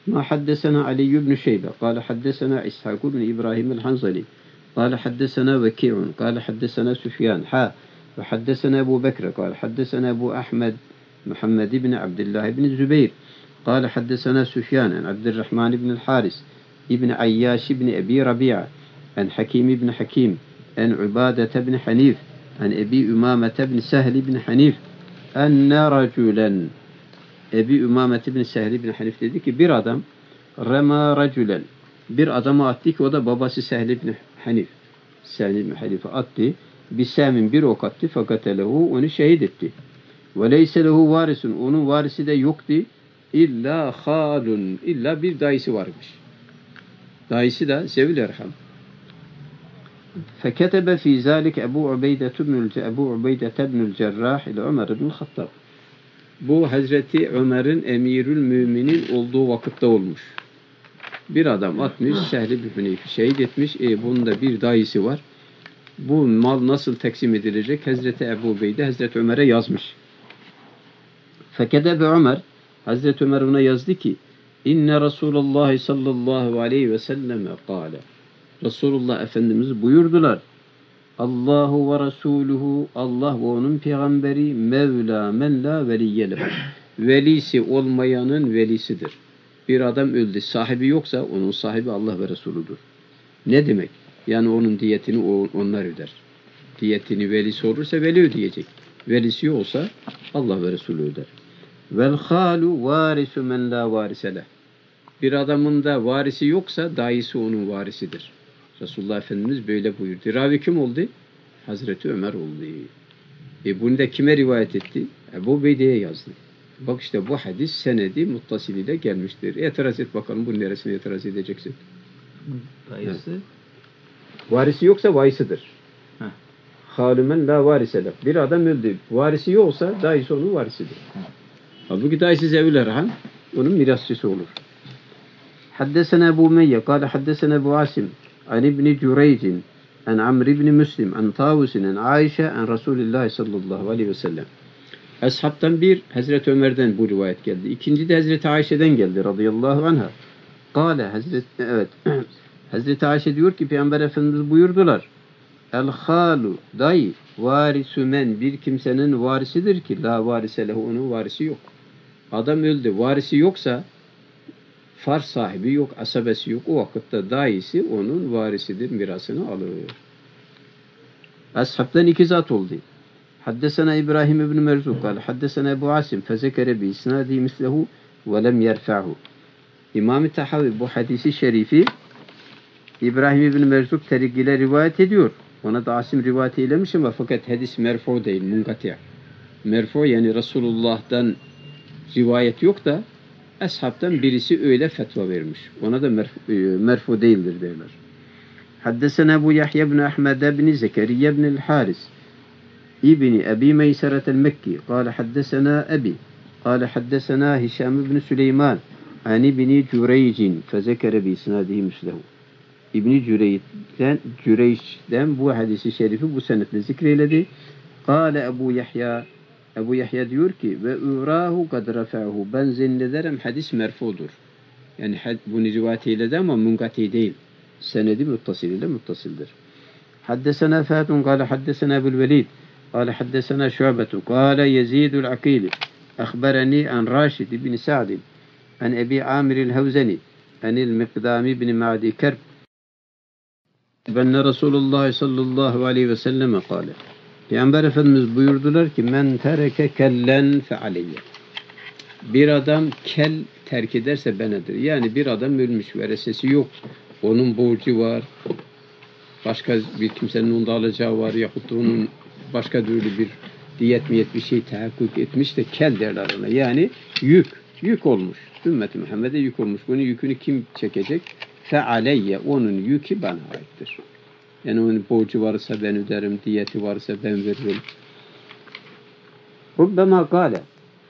ما حدثنا علي بن شيبة قال حدثنا إسحاق بن إبراهيم الحنظلي قال حدثنا وكيع قال حدثنا سفيان وحدثنا أبو بكر قال حدثنا أبو أحمد محمد بن عبد الله بن الزبير قال حدثنا سفيان عن عبد الرحمن بن الحارث ابن عياش بن أبي ربيعة عن حكيم بن حكيم عن عبادة بن حنيف عن أبي أمامة بن سهل بن حنيف أن رجلا Ebi Ümame bin Sehl bin Hanif dedi ki bir adam rema raculen bir adama attı ki o da babası Sehl bin Hanif. Sehl bin Hanif'e attı. Bisemin bir ok attı fakat onu şehit etti. Ve leyse lehu varisun onun varisi de yoktu. İlla halun illa bir dayısı varmış. Dayısı da Zevil Erham. Feketebe fi zalik Ebu Ubeyde ibnül Cerrah ile Ömer ibn Hattab. Bu Hazreti Ömer'in Emirül Müminin olduğu vakitte olmuş. Bir adam atmış, Sehl bin Hanif'i şehit etmiş. Bunun da bir dayısı var. Bu mal nasıl taksim edilecek? Hazreti Ebu Beyde Hazreti Ömer'e yazmış. Fekede be Ömer, Hazreti Ömer ona yazdı ki İnne Resulullah sallallahu aleyhi ve selleme kâle. Resulullah Efendimiz buyurdular. Allahu ve Resuluhu Allah ve onun peygamberi Mevla men la veliyelehu. Velisi olmayanın velisidir. Bir adam öldü. Sahibi yoksa onun sahibi Allah ve Resuludur. Ne demek? Yani onun diyetini onlar öder. Diyetini velisi olursa veli ödeyecek. Velisi yoksa Allah ve Resulü öder. Vel halu varisu men la variseleh. Bir adamın da varisi yoksa dayısı onun varisidir. Resulullah Efendimiz böyle buyurdu. Ravi kim oldu? Hazreti Ömer oldu. Bunu da kime rivayet etti? Ebu Beyde'ye yazdı. Bak işte bu hadis senedi muttasil ile gelmiştir. İtiraz et bakalım bunun neresine itiraz edeceksin? Dayısı? Varisi yoksa varisidir. Halümen la variseleh. Bir adam öldü. Varisi yoksa dayısı onun varisidir. Halbuki dayısı Zevil Erham onun mirasçısı olur. Haddesena Ebu Meyye kâle haddesena Ebu Asim an İbni Cüreycin an Amr ibn Müslim an Tavusin an Ayşe an Resulullah sallallahu aleyhi ve sellem. Ashabtan bir Hazreti Ömer'den bu rivayet geldi. İkinci de Hazreti Ayşe'den geldi radıyallahu anha. Kâle Hazreti Ayşe diyor ki Peygamber Efendimiz buyurdular. El halu dayı varisu men bir kimsenin varisidir ki la varise lehu onun varisi yok. Adam öldü. Varisi yoksa farz sahibi yok, asabesi yok. O vakitte dayısı onun varisidir, mirasını alır. Ashabtan iki zat oldu. Haddesena İbrahim ibn Merzuk kâle haddesena Ebu Asim fezekere bi isnadi mislehu ve lem yerfa'hu. İmam-ı Tahavi bu hadisi şerifi İbrahim ibn Merzuk terikile rivayet ediyor. Ona da Asim rivayet eylemiş ama fakat hadis merfu değil, munkati'. Merfu yani Resulullah'tan rivayet yok da ashabtan birisi öyle fetva vermiş. Ona da merfu değildir derler. Haddesena Ebu Yahya ibn Ahmed ibn Zekeriya ibn el-Haris ibn Ebi Meyseret el-Mekki kâle haddesena Ebi kâle haddesena Hişam ibn Süleyman an ibn Cüreycin fezekere bi isnadihi mislehu. İbn-i Cüreyş'den bu hadisi şerifi bu senetle zikreyledi. Kâle Ebu Yahya diyor ki ve urahu kad rafa'hu ben zannederim hadis merfudur. Yani bunu rivayet eyledi ama munkati değil. Senedi muttasil ile muttasildir. Haddesena Fatun kâle haddesena Ebu'l-Velid kâle haddesena Şu'betu kâle Yezidul Akili akhbarani an Raşid ibn Sa'd an Ebi Amir el-Havzani anil Miqdam ibn Ma'di Kerb benne Resulullah sallallahu aleyhi ve selleme kâle. Peygamber Efendimiz buyurdular ki men tereke kellen fe aleyye. Bir adam kel terk ederse benedir. Yani bir adam ölmüş, veresesi yok. Onun borcu var. Başka bir kimsenin onda alacağı var. Yahut da onun başka türlü bir diyet miyet bir şey tahakkuk etmiş de kel derler ona. Yani yük olmuş. Ümmet-i Muhammed'e yük olmuş. Bunun yükünü kim çekecek? Fe aleyye. Onun yükü bana aittir. Yani onun borcu varsa ben öderim, diyeti varsa ben veririm. Rubbema kâle.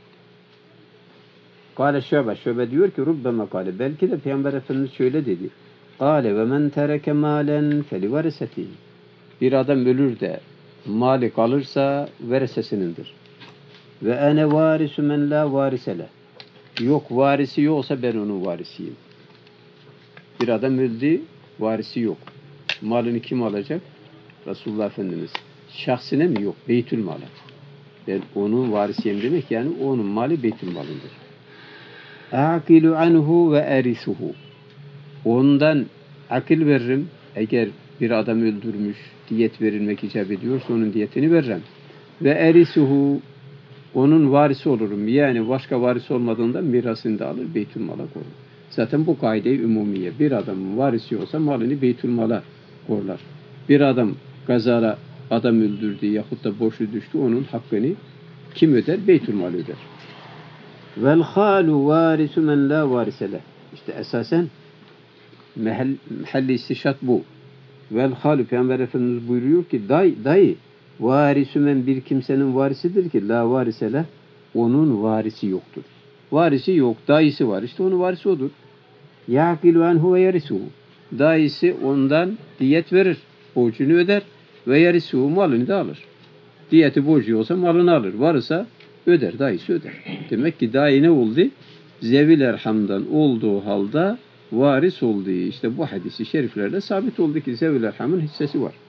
Kâle Şöbe diyor ki Rubbema kâle. Belki de Peygamber Efendimiz şöyle dedi. Kâle ve men tereke mâlen felivarisetihi. Bir adam ölür de mali kalırsa veresesinindir. Ve ene varisu men la varisele. Yok, varisi yoksa ben onun varisiyim. Bir adam öldü, varisi yok. Malını kim alacak? Resulullah Efendimiz. Şahsine mi? Yok, beytül malı. Ben onun varisiyim demek yani onun mali beytül malındır. Akilu anhu ve erisuhu. Ondan akıl veririm. Eğer bir adam öldürmüş, diyet verilmek icap ediyorsa onun diyetini veririm. Ve erisuhu, onun varisi olurum. Yani başka varis olmadığında mirasını da alır, beytülmala koyar. Zaten bu kaide-i umumiye. Bir adamın varisi olsa malını beytülmala koyarlar. Bir adam kazara adam öldürdü yahut da borçlu düştü, onun hakkını kim öder? Beytülmal öder. Vel halu varisu men la varisele. İşte esasen mehalli istişat bu. Vel halu, Peygamber Efendimiz buyuruyor ki dayı varisu men, bir kimsenin varisidir ki la varisele, onun varisi yoktur. Varisi yok, dayısı var. İşte onun varisi odur. Yakilu anhu ve yarisuhu. Dayısı ondan diyet verir, borcunu öder ve yarisuhu, malını da alır. Diyeti borcu olsa malını alır. Varsa öder, dayısı öder. Demek ki dayı ne oldu? Zevil erhamdan olduğu halde varis olduğu. İşte bu hadisi şeriflerde sabit oldu ki zevil erhamın hissesi var.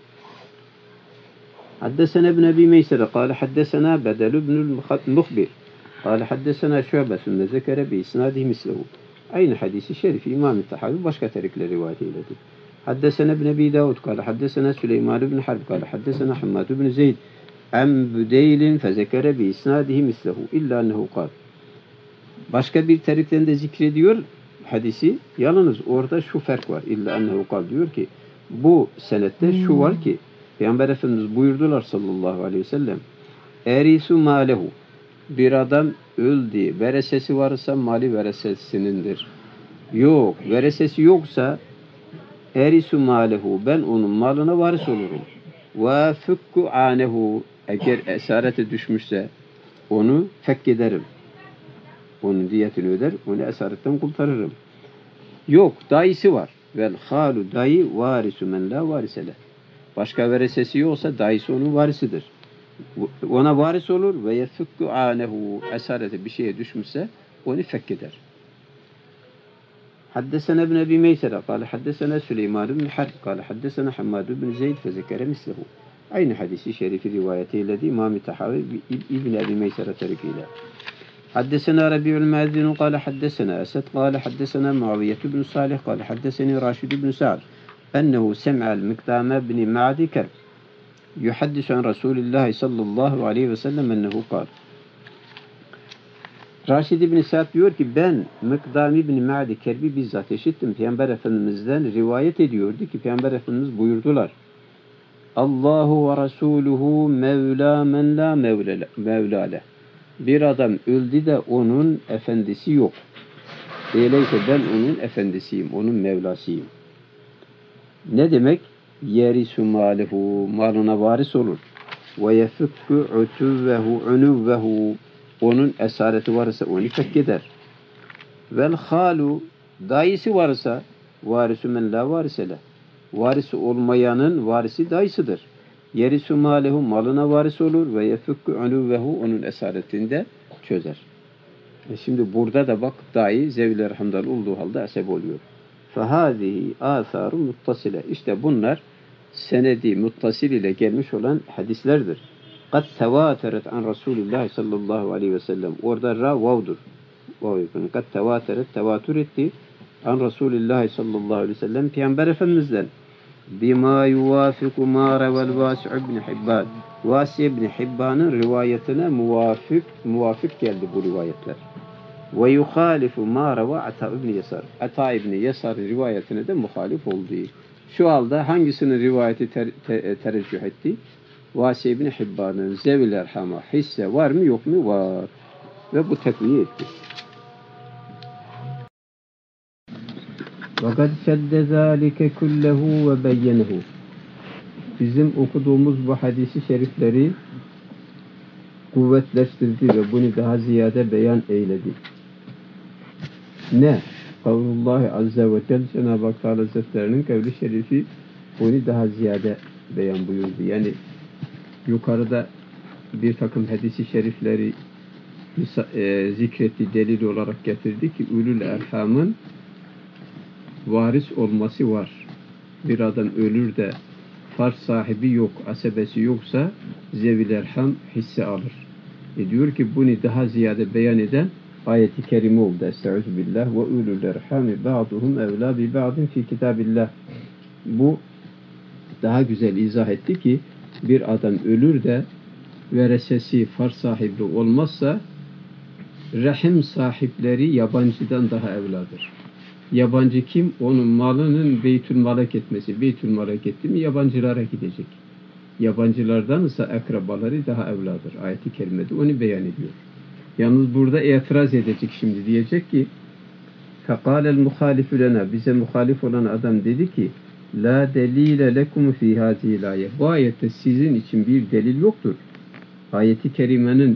حدثنا ابن أبي ميسرة قال حدثنا بدل بن المخبر قال حدثنا شعبة ثم ذكر بإسناده مثله. Aynı hadisi şerifi İmam-ı Tahavi başka tarikle rivayet eyledi. حدثنا ابن أبي داود قال حدثنا سليمان بن حرب قال حدثنا حماد بن زيد عن بديل فذكر بإسناده مثله إلا أنه قال. Başka bir tarikten de zikrediyor hadisi. Yalnız orada şu fark var. İlla ennehu kal, diyor ki bu senette şu var ki Peygamber Efendimiz buyurdular sallallahu aleyhi ve sellem, erisu malehu, bir adam öldü, veresesi varsa mali veresesinindir. Yok, veresesi yoksa erisu malehu, ben onun malına varis olurum. Ve fukku anehu, eğer esarete düşmüşse onu fek ederim. Onun diyetini öder, onu esaretten kurtarırım. Yok, dayısı var. Vel halu, dayı varisu men la varisele. Başka veresesi yoksa dayısı onun varisidir. Ona varis olur ve yefukku anehu, esarete bir şeye düşmüşse onu fek eder. Haddesena ibn Ebi Meysere kâle haddesena Süleyman ibn Harb kâle haddesena Hammad ibn Zeyd fezekere mislehu. Aynı hadisi şerifi rivayet eyledi İmam-ı Tahavi İbn Ebi Meysere tarikiyle. حدثنا ربيع المازن قال حدثنا أسد قال حدثنا معاوية بن صالح قال حدثني راشد بن سعد أنه سمع المقدام بن معد كرب يحدث عن رسول الله صلى الله عليه وسلم أنه قال. Raşid ibn Sa'd diyor ki ben Mikdam ibn Ma'di Kerbi bizzat işittim. Peygamber Efendimiz'den rivayet ediyordu ki Peygamber Efendimiz buyurdular. Allahu ve Resuluhu mevla men la mevla leh. Bir adam öldü de onun efendisi yok. Öyleyse ben onun efendisiyim, onun mevlasıyım. Ne demek? Yerisu malehu, malına varis olur. Ve yefukku utuvvehu unuvvehu, onun esareti varsa onu fek eder. Vel halu, dayısı varsa varisu men la varisele. Varisi olmayanın varisi dayısıdır. Yerisu malehu, malına varis olur ve yefukku unuvvehu, onun esaretinde çözer. Şimdi burada da bak dayı zevil-i erhamdan olduğu halde eseb oluyor. Fehâzihi âthâru muttasile. İşte bunlar senedi muttasil ile gelmiş olan hadislerdir. Kad tevâteret an Resulullah sallallahu aleyhi ve sellem. Orada ra vavdur. Kad tevâteret, tevatür etti an Resulullah sallallahu aleyhi ve sellem. Peygamber Efendimiz'den bima yuvafiku ma revel Vasi' ibn Hibban. Vasi' ibn Hibban'ın rivayetine muvafık geldi bu rivayetler. Ve yuhalifu ma reva Ata ibn Yasar. Ata ibn Yasar rivayetine de muhalif olduğu. Şu halde hangisinin rivayeti tereccüh etti? Vasi ibn Hibban'ın zevil erhama hisse var mı yok mu? Var. Ve bu tekviye etti. وَقَدْ شَدَّ ذَٰلِكَ كُلَّهُ وَبَيَّنَهُ. Bizim okuduğumuz bu hadisi şerifleri kuvvetleştirdi ve bunu daha ziyade beyan eyledi. Ne? Kavlullahi Azze ve Celle, Cenab-ı Hak Teala Hazretlerinin kavli şerifi bunu daha ziyade beyan buyurdu. Yani yukarıda bir takım hadisi şerifleri zikretti, delil olarak getirdi ki ulul erhamın varis olması var. Bir adam ölür de farz sahibi yok, asebesi yoksa zevil erham hisse alır. Diyor ki bunu daha ziyade beyan eden ayeti kerime oldu. Estağfirullah ve ulul erhami ba'duhum evla bi ba'din fi kitabillah. Bu daha güzel izah etti ki bir adam ölür de veresesi farz sahibi olmazsa rahim sahipleri yabancıdan daha evladır. Yabancı kim? Onun malının beytülmala etmesi. Beytülmala etti mi yabancılara gidecek. Yabancılardan ise akrabaları daha evladır. Ayet-i kerimede onu beyan ediyor. Yalnız burada itiraz edecek şimdi. Diyecek ki فَقَالَ الْمُخَالِفُ لَنَا bize muhalif olan adam dedi ki لَا دَلِيلَ لَكُمْ فِي هَذِهِ الْآيَةِ bu ayette sizin için bir delil yoktur. Ayet-i kerimenin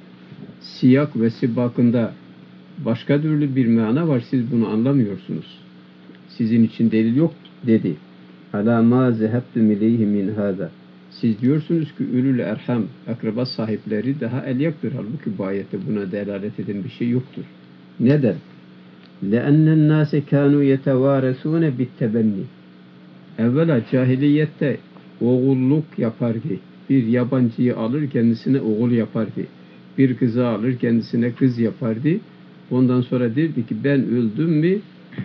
siyak ve sibakında başka türlü bir mana var. Siz bunu anlamıyorsunuz. Sizin için delil yok dedi. Ala ma zehebtum ileyhi min hada. Siz diyorsunuz ki ülül erham, akraba sahipleri daha elyaktır. Halbuki bu ayette buna delalet eden bir şey yoktur. Neden? لَأَنَّ النَّاسَ كَانُوا يَتَوَارَسُونَ بِالتَّبَنِّ evvela cahiliyette oğulluk yapardı. Bir yabancıyı alır kendisine oğul yapardı. Bir kızı alır kendisine kız yapardı. Ondan sonra derdi ki ben öldüm mü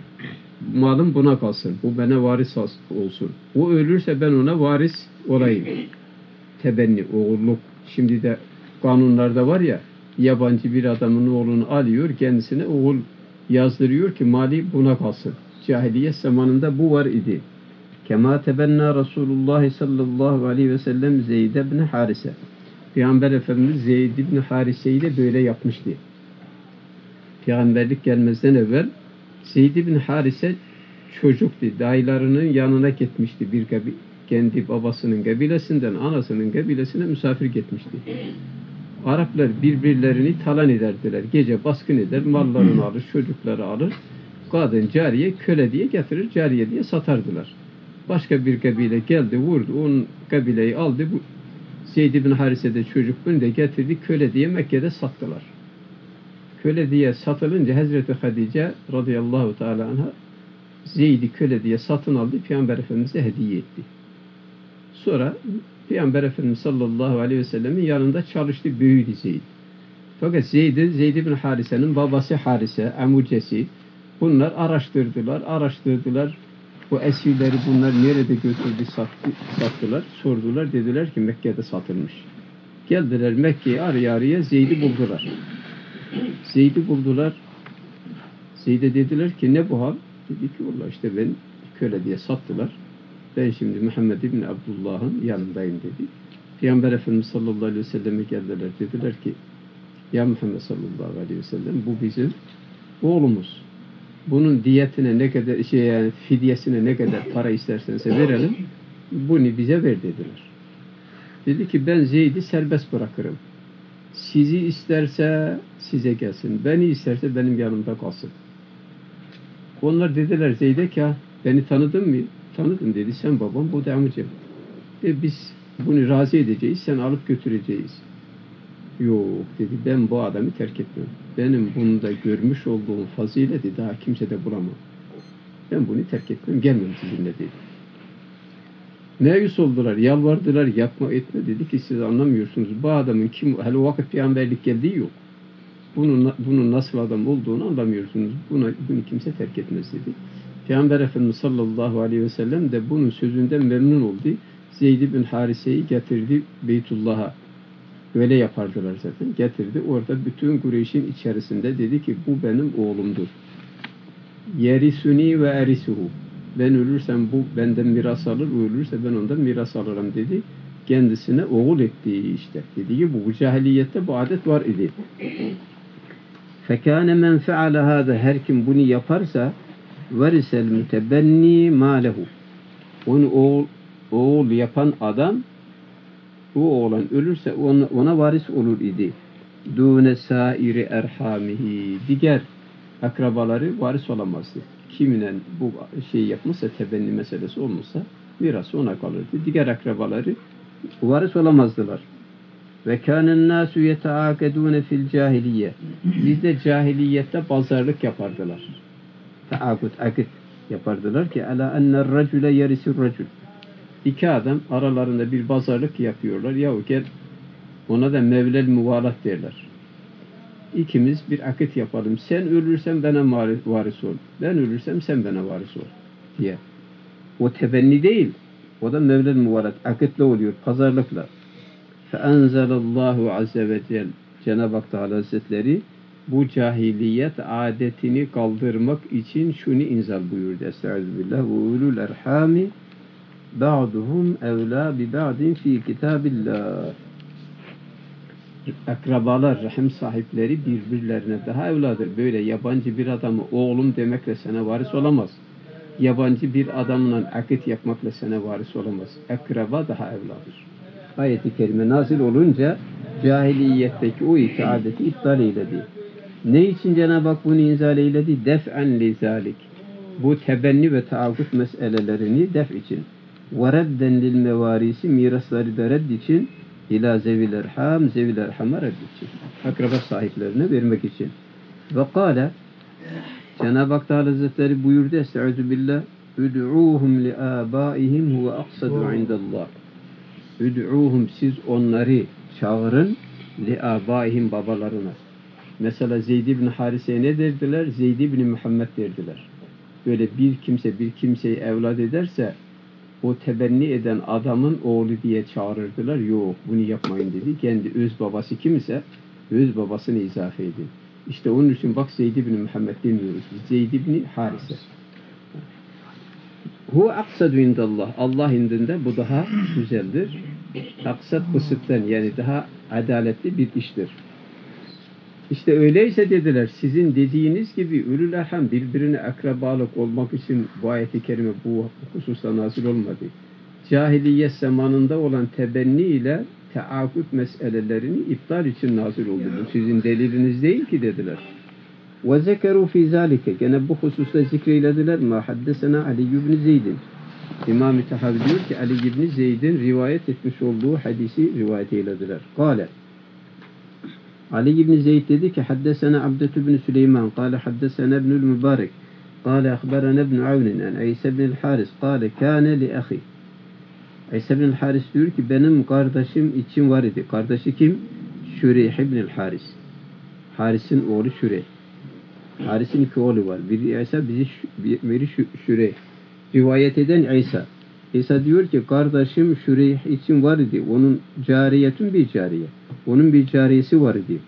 malım buna kalsın. Bu bana varis olsun. O ölürse ben ona varis olayım. Tebenni, oğulluk. Şimdi de kanunlarda var ya yabancı bir adamın oğlunu alıyor kendisine oğul yazdırıyor ki mali buna kalsın. Cahiliye zamanında bu var idi. Kema tebenna Resulullah sallallahu aleyhi ve sellem Zeyd ibn Harise. Peygamber Efendimiz Zeyd ibn Harise'yi de böyle yapmıştı. Peygamberlik gelmezden evvel Zeyd ibn Harise çocuktu. Dayılarının yanına gitmişti. Kendi babasının kabilesinden anasının kabilesine misafir gitmişti. Araplar birbirlerini talan ederdiler. Gece baskın eder, mallarını alır, çocukları alır. Kadın cariye köle diye getirir, cariye diye satardılar. Başka bir kabile geldi, vurdu, onun kabileyi aldı. Bu Zeyd ibn Harise'de çocuk bunu da getirdi, köle diye Mekke'de sattılar. Köle diye satılınca Hazreti Hatice radıyallahu teala anha Zeyd'i köle diye satın aldı, Peygamber Efendimiz'e hediye etti. Sonra Peygamber Efendimiz sallallahu aleyhi ve sellemin yanında çalıştı, büyüdü Zeyd. Fakat Zeyd ibn Harise'nin babası Harise, amucesi, bunlar araştırdılar. Bu esirleri bunlar nerede götürdü, sattılar. Sordular, dediler ki Mekke'de satılmış. Geldiler Mekke'ye araya Zeyd'i buldular. Zeyd'e dediler ki ne bu hal? Dedi ki vallahi işte ben köle diye sattılar. Ben şimdi Muhammed İbni Abdullah'ın yanındayım dedi. Peygamber Efendimiz sallallahu aleyhi ve selleme geldiler. Dediler ki ya Muhammed sallallahu aleyhi ve sellem bu bizim oğlumuz. Bunun diyetine ne kadar yani fidyesine ne kadar para isterseniz verelim. Bunu bize ver dediler. Dedi ki ben Zeyd'i serbest bırakırım. Sizi isterse size gelsin. Beni isterse benim yanımda kalsın. Onlar dediler Zeyd'e ki beni tanıdın mı? Tanıdım dedi. Sen babam, bu da amcam. Biz bunu razı edeceğiz. Sen alıp götüreceğiz. Yok dedi. Ben bu adamı terk etmem. Benim bunda görmüş olduğum fazileti daha kimse de bulamam. Ben bunu terk etmem. Gelmem sizinle dedi. Meyus oldular. Yalvardılar. Yapma etme dedi ki siz anlamıyorsunuz. Bu adamın kim? Hele o vakit peygamberlik geldiği yok. Bunun nasıl adam olduğunu anlamıyorsunuz. Bunu kimse terk etmez dedi. Peygamber Efendimiz sallallahu aleyhi ve sellem de bunun sözünden memnun oldu. Zeyd bin Harise'yi getirdi Beytullah'a. Öyle yapardılar zaten. Getirdi. Orada bütün Kureyş'in içerisinde dedi ki bu benim oğlumdur. Yerisuni ve erisuhu. Ben ölürsem bu benden miras alır, o ölürse ben ondan miras alırım dedi. Kendisine oğul ettiği işte. Dediği gibi bu cahiliyette bu adet var idi. Fekâne men feale hâde her kim bunu yaparsa verisel mütebenni mâlehu. Onu oğul yapan adam o oğlan ölürse ona varis olur idi. Dûne sâiri erhamihi. Diğer akrabaları varis olamazdı. Kiminen bu şey yapmışsa, tebenni meselesi olmuşsa miras ona kalırdı. Diğer akrabaları varis olamazdılar. Ve kânen nâsû yeteâkedûne fil cahiliye. Bizde cahiliyette pazarlık yapardılar. Akit yapardılar ki ala enner racule yerisur racul. İki adam aralarında bir pazarlık yapıyorlar. Yahu gel, ona da mevlel muvalat derler. İkimiz bir akit yapalım. Sen ölürsen bana varis ol. Ben ölürsem sen bana varis ol diye. O tebenni değil. O da mevlel muvalat. Akitle oluyor. Pazarlıkla. Feenzelallahu azze ve celle. Cenab-ı Hak Teala Hazretleri bu cahiliyet adetini kaldırmak için şunu inzal buyurdu. Estağfirullah. Ve ulul erhami ba'duhum evlâ bi ba'din fî kitâbillah. Akrabalar, rahim sahipleri birbirlerine daha evladır. Böyle yabancı bir adamı oğlum demekle sana varis olamaz. Yabancı bir adamla akit yapmakla sana varis olamaz. Akraba daha evladır. Ayet-i kerime nazil olunca cahiliyetteki o iki adeti iptal eyledi. Ne için Cenab-ı Hak bunu inzal eyledi? Def'en li zalik. Bu tebenni ve taakkut meselelerini def için. Ve redden lil mevarisi, mirasları da redd için. İlâ zevil erham, zevil erham'a redd için. Akraba sahiplerine vermek için. Ve kâle, Cenab-ı Hak Teala Hazretleri buyurdu. Estaizu billah. Üd'ûhum li âbâihim huve aksadu indallah. Üd'ûhum, siz onları çağırın, li âbâihim, babalarına. Mesela Zeyd ibn Harise'ye ne derdiler? Zeyd ibn Muhammed derdiler. Böyle bir kimseyi evlat ederse o tebenni eden adamın oğlu diye çağırırdılar. Yok, bunu yapmayın dedi. Kendi öz babası kim ise öz babasını izafe edin. İşte onun için bak Zeyd ibn Muhammed demiyoruz. Zeyd ibn Harise. Hu aksadu indallah. Allah indinde bu daha güzeldir. Aksat bısıttan, yani daha adaletli bir iştir. İşte öyleyse dediler, sizin dediğiniz gibi ülül erham birbirine akrabalık olmak için bu ayet-i kerime bu hususta nazil olmadı. Cahiliyet zamanında olan tebenni ile teakut meselelerini iptal için nazil oldu. Bu sizin deliliniz değil ki dediler. Ve zekeru fi zalike, gene bu hususta zikreylediler. Ma haddesena Ali ibn Zeyd'in. İmam-ı Tahavi diyor ki Ali ibn Zeyd'in rivayet etmiş olduğu hadisi rivayet eylediler. Kale, Ali ibn Zeyd dedi ki haddesena Abdü ibn Süleyman kâle haddesena ibnül Mübarek kâle ahberana ibn Avnin en İsa ibn Haris kâle kâne li ahi. İsa ibn Haris diyor ki benim kardeşim için var idi. Kardeşi kim? Şureyh ibn Haris. Haris'in oğlu Şureyh. Haris'in iki oğlu var. Biri İsa, biri Şureyh. Rivayet eden İsa. İsa diyor ki kardeşim Şureyh için var idi. Onun cariyetun bir cariye. Onun bir cariyesi var idi.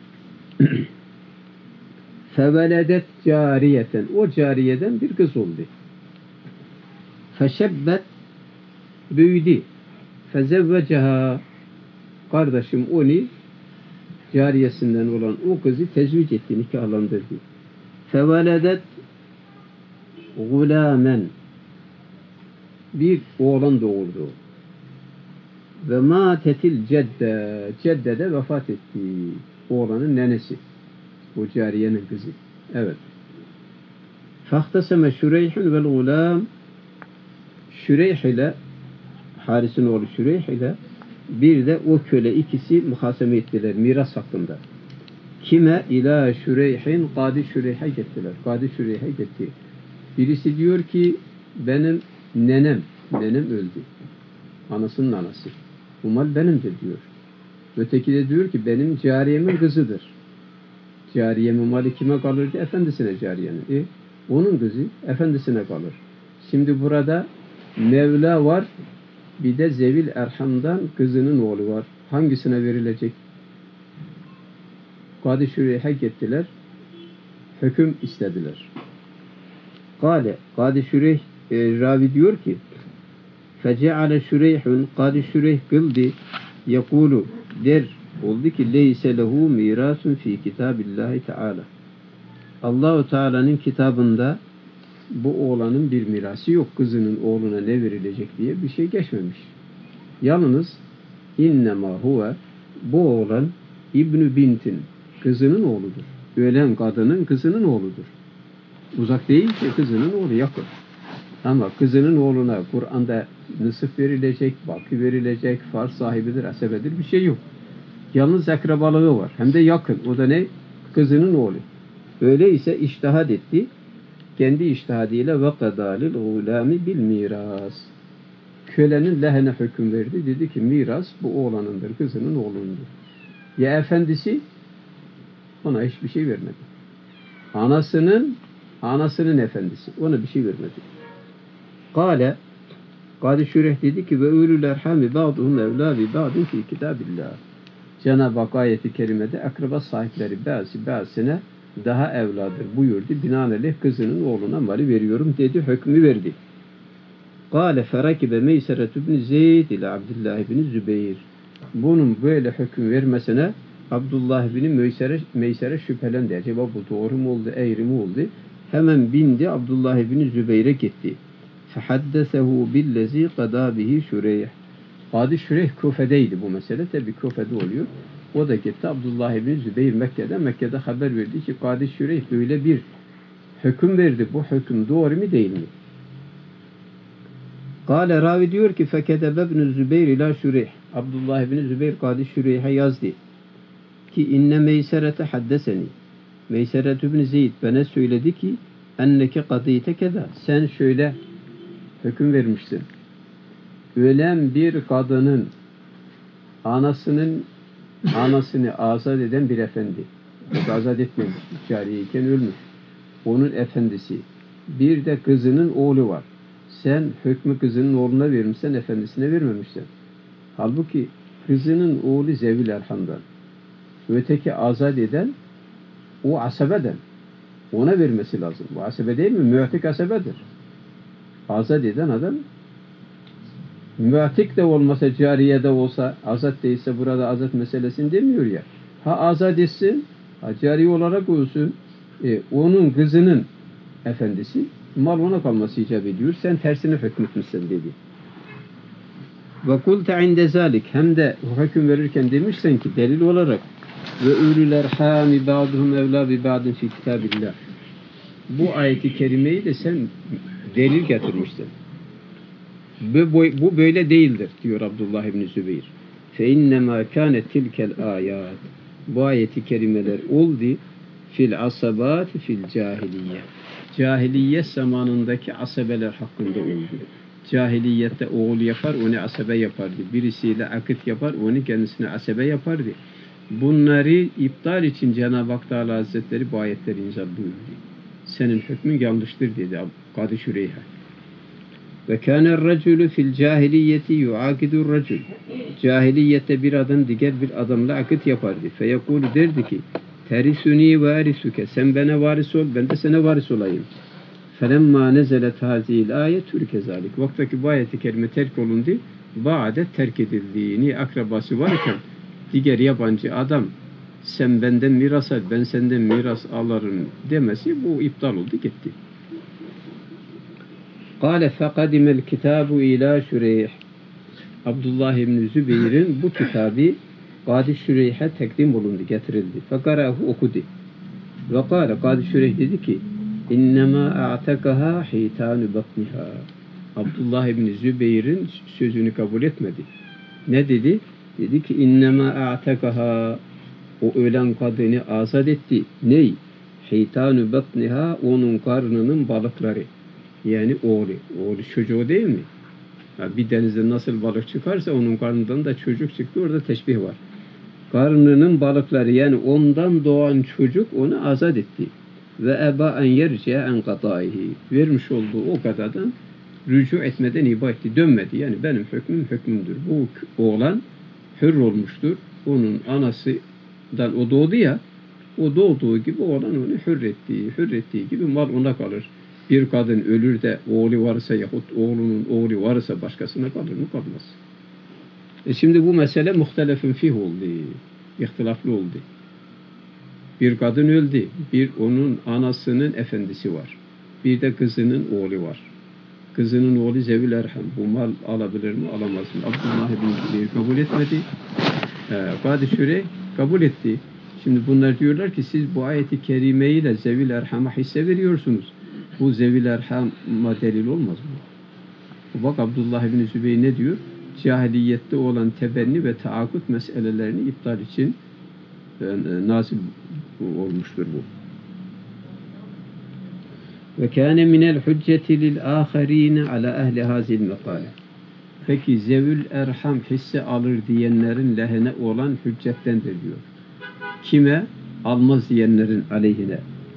Feveledet cariyeten. O cariyeden bir kız oldu. Feşebbet, büyüdü. Fezevvecaha. Kardeşim onu cariyesinden olan o kızı tezvic etti, nikahlandırdı. Feveledet gulamen. Bir oğlan doğurdu. Ve matetil cedde. Cedde de vefat etti. Oğlanın nenesi. O cariyenin kızı. Evet. Fahtaseme Şureyh'ün vel gulam. Şureyh ile Haris'in oğlu Şureyh ile bir de o köle ikisi muhaseme ettiler miras hakkında. Kime? İlâ Şureyh'in Kâdi Şureyh'e gittiler. Kâdi Şureyh'e gitti. Birisi diyor ki benim nenem öldü. Anasının anası. Bu mal benimdir diyor. Öteki de diyor ki benim cariyemin kızıdır. Cariyemin mali kime kalır diye efendisine cariyenin. Onun kızı efendisine kalır. Şimdi burada Mevla var, bir de Zevil Erham'dan kızının oğlu var. Hangisine verilecek? Kâdi Şureyh'e gittiler. Hüküm istediler. Kâdi Şureyh ravi diyor ki fece'ale Şureyh'un Kâdi Şureyh kıldı yekulu der oldu ki leyse lehu mirasun fi kitabillahi teala. Allah-u Teala'nın kitabında bu oğlanın bir mirası yok. Kızının oğluna ne verilecek diye bir şey geçmemiş. Yalnız innema huve bu oğlan İbn Bintin kızının oğludur. Ölen kadının kızının oğludur. Uzak değil ki kızının oğlu, yakın. Ama kızının oğluna Kur'an'da nısıf verilecek, bakı verilecek, farz sahibidir, asebedir bir şey yok. Yalnız akrabalığı var. Hem de yakın. O da ne? Kızının oğlu. Öyleyse iştihad etti. Kendi iştihadıyla ve kadalil gulami bil miras. Kölenin lehine hüküm verdi. Dedi ki miras bu oğlanındır, kızının oğlundur. Ya efendisi ona hiçbir şey vermedi. Anasının efendisi ona bir şey vermedi. Kale Kâdi Şüreh dedi ki ve ulul erhami ba'duhum evlâ bi ba'din fi kitâbillah. Cenab-ı Hak ayeti kerimede akraba sahipleri bazısına daha evladır buyurdu. Binaenaleyh kızının oğluna mali veriyorum dedi, hükmü verdi. Kâle ferakibe Meyseret ibn Zeyd ile Abdullah ibn Zübeyir. Bunun böyle hüküm vermesine Abdullah ibn Meysere şüphelendi. Acaba bu doğru mu oldu, eğri mi oldu? Hemen bindi Abdullah ibn Zübeyir'e gitti. فَحَدَّثَهُ بِالَّذ۪ي قَدَى بِهِ Şüreyh. Kâdi Şüreyh Kufe'deydi bu mesele. Tabi Kufe'de oluyor. O da gitti Abdullah ibn Zübeyir Mekke'de haber verdi ki Kâdi Şüreyh böyle bir hüküm verdi. Bu hüküm doğru mu değil mi? Kâle ravi diyor ki فَكَدَبَ ibn Zübeyir ila Şüreyh. Abdullah ibn Zübeyir Kâdi Şüreyh'e yazdı ki inne Meyserete haddeseni. Meyseret ibn Zeyd bana söyledi ki enneke kadîte keda. Sen şöyle hüküm vermiştin. Ölen bir kadının anasını azat eden bir efendi. O azat etmemiş. Cariyeyken ölmüş. Onun efendisi. Bir de kızının oğlu var. Sen hükmü kızının oğluna vermişsen, efendisine vermemişsin. Halbuki kızının oğlu zevil erhamdan. Öteki azat eden o asabeden. Ona vermesi lazım. Bu asabe değil mi? Mü'tik asabedir. Azat eden adam mü'tik de olmasa, cariye de olsa, azat değilse burada azat meselesini demiyor ya. Ha azat etsin, ha cariye olarak olsun, onun kızının efendisi, mal ona kalması icap ediyor. Sen tersine hükmetmişsin dedi. Ve kulte inde zalik, hem de hüküm verirken demişsen ki delil olarak ve ulul erhami ba'duhum evlâ bi ba'din fi kitâbillah. Bu ayeti kerimeyi de sen delil getirmiştin. Bu böyle değildir diyor Abdullah ibn Zübeyir. Fe innemâ kânet tilkel âyât. Bu ayeti kerimeler oldu fil asabat fil cahiliye. Cahiliye zamanındaki asabeler hakkında oldu. Cahiliyette oğul yapar, onu asabe yapardı. Birisiyle akit yapar, onu kendisine asabe yapardı. Bunları iptal için Cenab-ı Hak Teala Hazretleri bu ayetleri inzal buyurdu. Senin hükmün yanlıştır dedi Kâdi Şüreyh'e. Ve kâner racülü fil cahiliyeti yuakidur racül. Cahiliyette bir adam diğer bir adamla akit yapardı. Feyekûlü derdi ki terisuni ve erisuke. Sen bana varis ol, ben de sana varis olayım. Felemma nezelet hazîl ayet türke zâlik. Vaktaki bu ayeti kerime terk olundu. Ba'de terk edildiğini akrabası varken diğer yabancı adam sen benden miras al, ben senden miras alırım demesi bu iptal oldu gitti. Kâle fekadimel kitabu ilâ Şüreyh. Abdullah ibn Zübeyir'in bu kitabı Kâdi Şüreyh'e tekdim olundu, getirildi. Fekarahu okudu. Ve kâle Kâdi Şüreyh dedi ki innemâ a'tekaha hitânu batniha. Abdullah ibn Zübeyir'in sözünü kabul etmedi. Ne dedi? Dedi ki innemâ a'tekaha. O ölen kadını azat etti. Ney? Hitânu batniha, onun karnının balıkları. Yani oğlu. Oğlu çocuğu değil mi? Bir denizde nasıl balık çıkarsa onun karnından da çocuk çıktı. Orada teşbih var. Karnının balıkları, yani ondan doğan çocuk onu azat etti. Ve eba en yerce en kataihi. Vermiş olduğu o kadardan rücu etmeden iba etti. Dönmedi. Yani benim hükmüm hükmümdür. Bu oğlan hür olmuştur. Onun anasından o doğdu ya, o doğduğu gibi oğlan onu hür ettiği gibi mal ona kalır. Bir kadın ölür de oğlu varsa yahut oğlunun oğlu varsa başkasına kalır mı? Kalmaz. Şimdi bu mesele muhtelefin fih oldu. İhtilaflı oldu. Bir kadın öldü. Bir onun anasının efendisi var. Bir de kızının oğlu var. Kızının oğlu zevil erham. Bu mal alabilir mi? Alamaz mı? Abdullah ibn Zübeyir kabul etmedi. Kâdi Şüreyh kabul etti. Şimdi bunlar diyorlar ki siz bu ayeti kerimeyi de zevil erhama hisse veriyorsunuz. Bu zevil erhama delil olmaz mı? Bak Abdullah ibn Zübeyir ne diyor? cahiliyette olan tebenni ve taakkut meselelerini iptal için nazil olmuştur bu. Ve kâne minel hücceti lil âkharîne alâ ehli hâzil mekâle. Peki zevül erham hisse alır diyenlerin lehine olan hüccettendir diyor. Kime? Almaz diyenlerin aleyhine.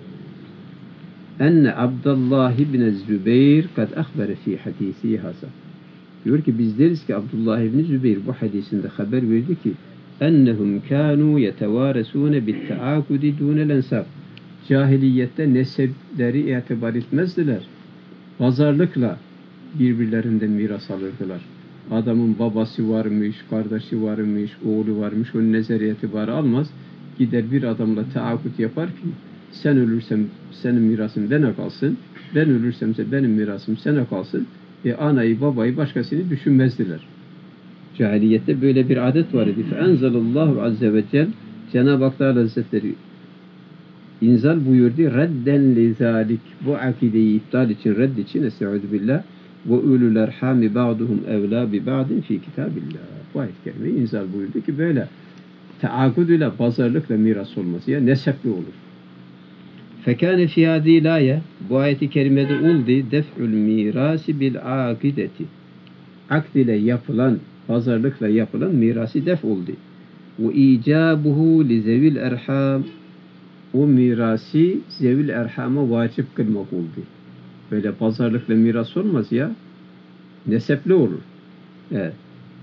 Enne Abdullah ibn Zübeyir kad ahbere fi hadisi hasa. Diyor ki biz deriz ki Abdullah ibn Zübeyir bu hadisinde haber verdi ki ennehum kânû yetevâresûne bit teâkudi dûnel ensab. Cahiliyette nesepleri itibar etmezdiler. Pazarlıkla birbirlerinden miras alırdılar. Adamın babası varmış, kardeşi varmış, oğlu varmış, onun nezeri itibarı almaz. Gider bir adamla taahhüt yapar ki sen ölürsen senin mirasın bana kalsın, ben ölürsemse benim mirasım sana kalsın. Anayı babayı başkasını düşünmezdiler. Cahiliyette böyle bir adet var idi. Feenzelallahu azze ve cel Cenab-ı Hak Teala Hazretleri inzal buyurdu. Redden lizalik. Bu akideyi iptal için, redd için estaizu billah ve ulul erhami ba'duhum evla bi ba'din fi kitabillah. Bu ayet-i kerime inzal buyurdu ki böyle taakuduyla, pazarlıkla miras olması ya nesepli olur. Fekâne fî hâzî lâye bu ayet-i kerimede oldu def'ül mirasi bil akideti. Akd ile yapılan, pazarlıkla yapılan mirası def oldu. Ve icabuhu li zevil erham o mirası zevil erhama vacip kılmak oldu. Böyle pazarlıkla miras olmaz ya. Nesepli olur. Evet.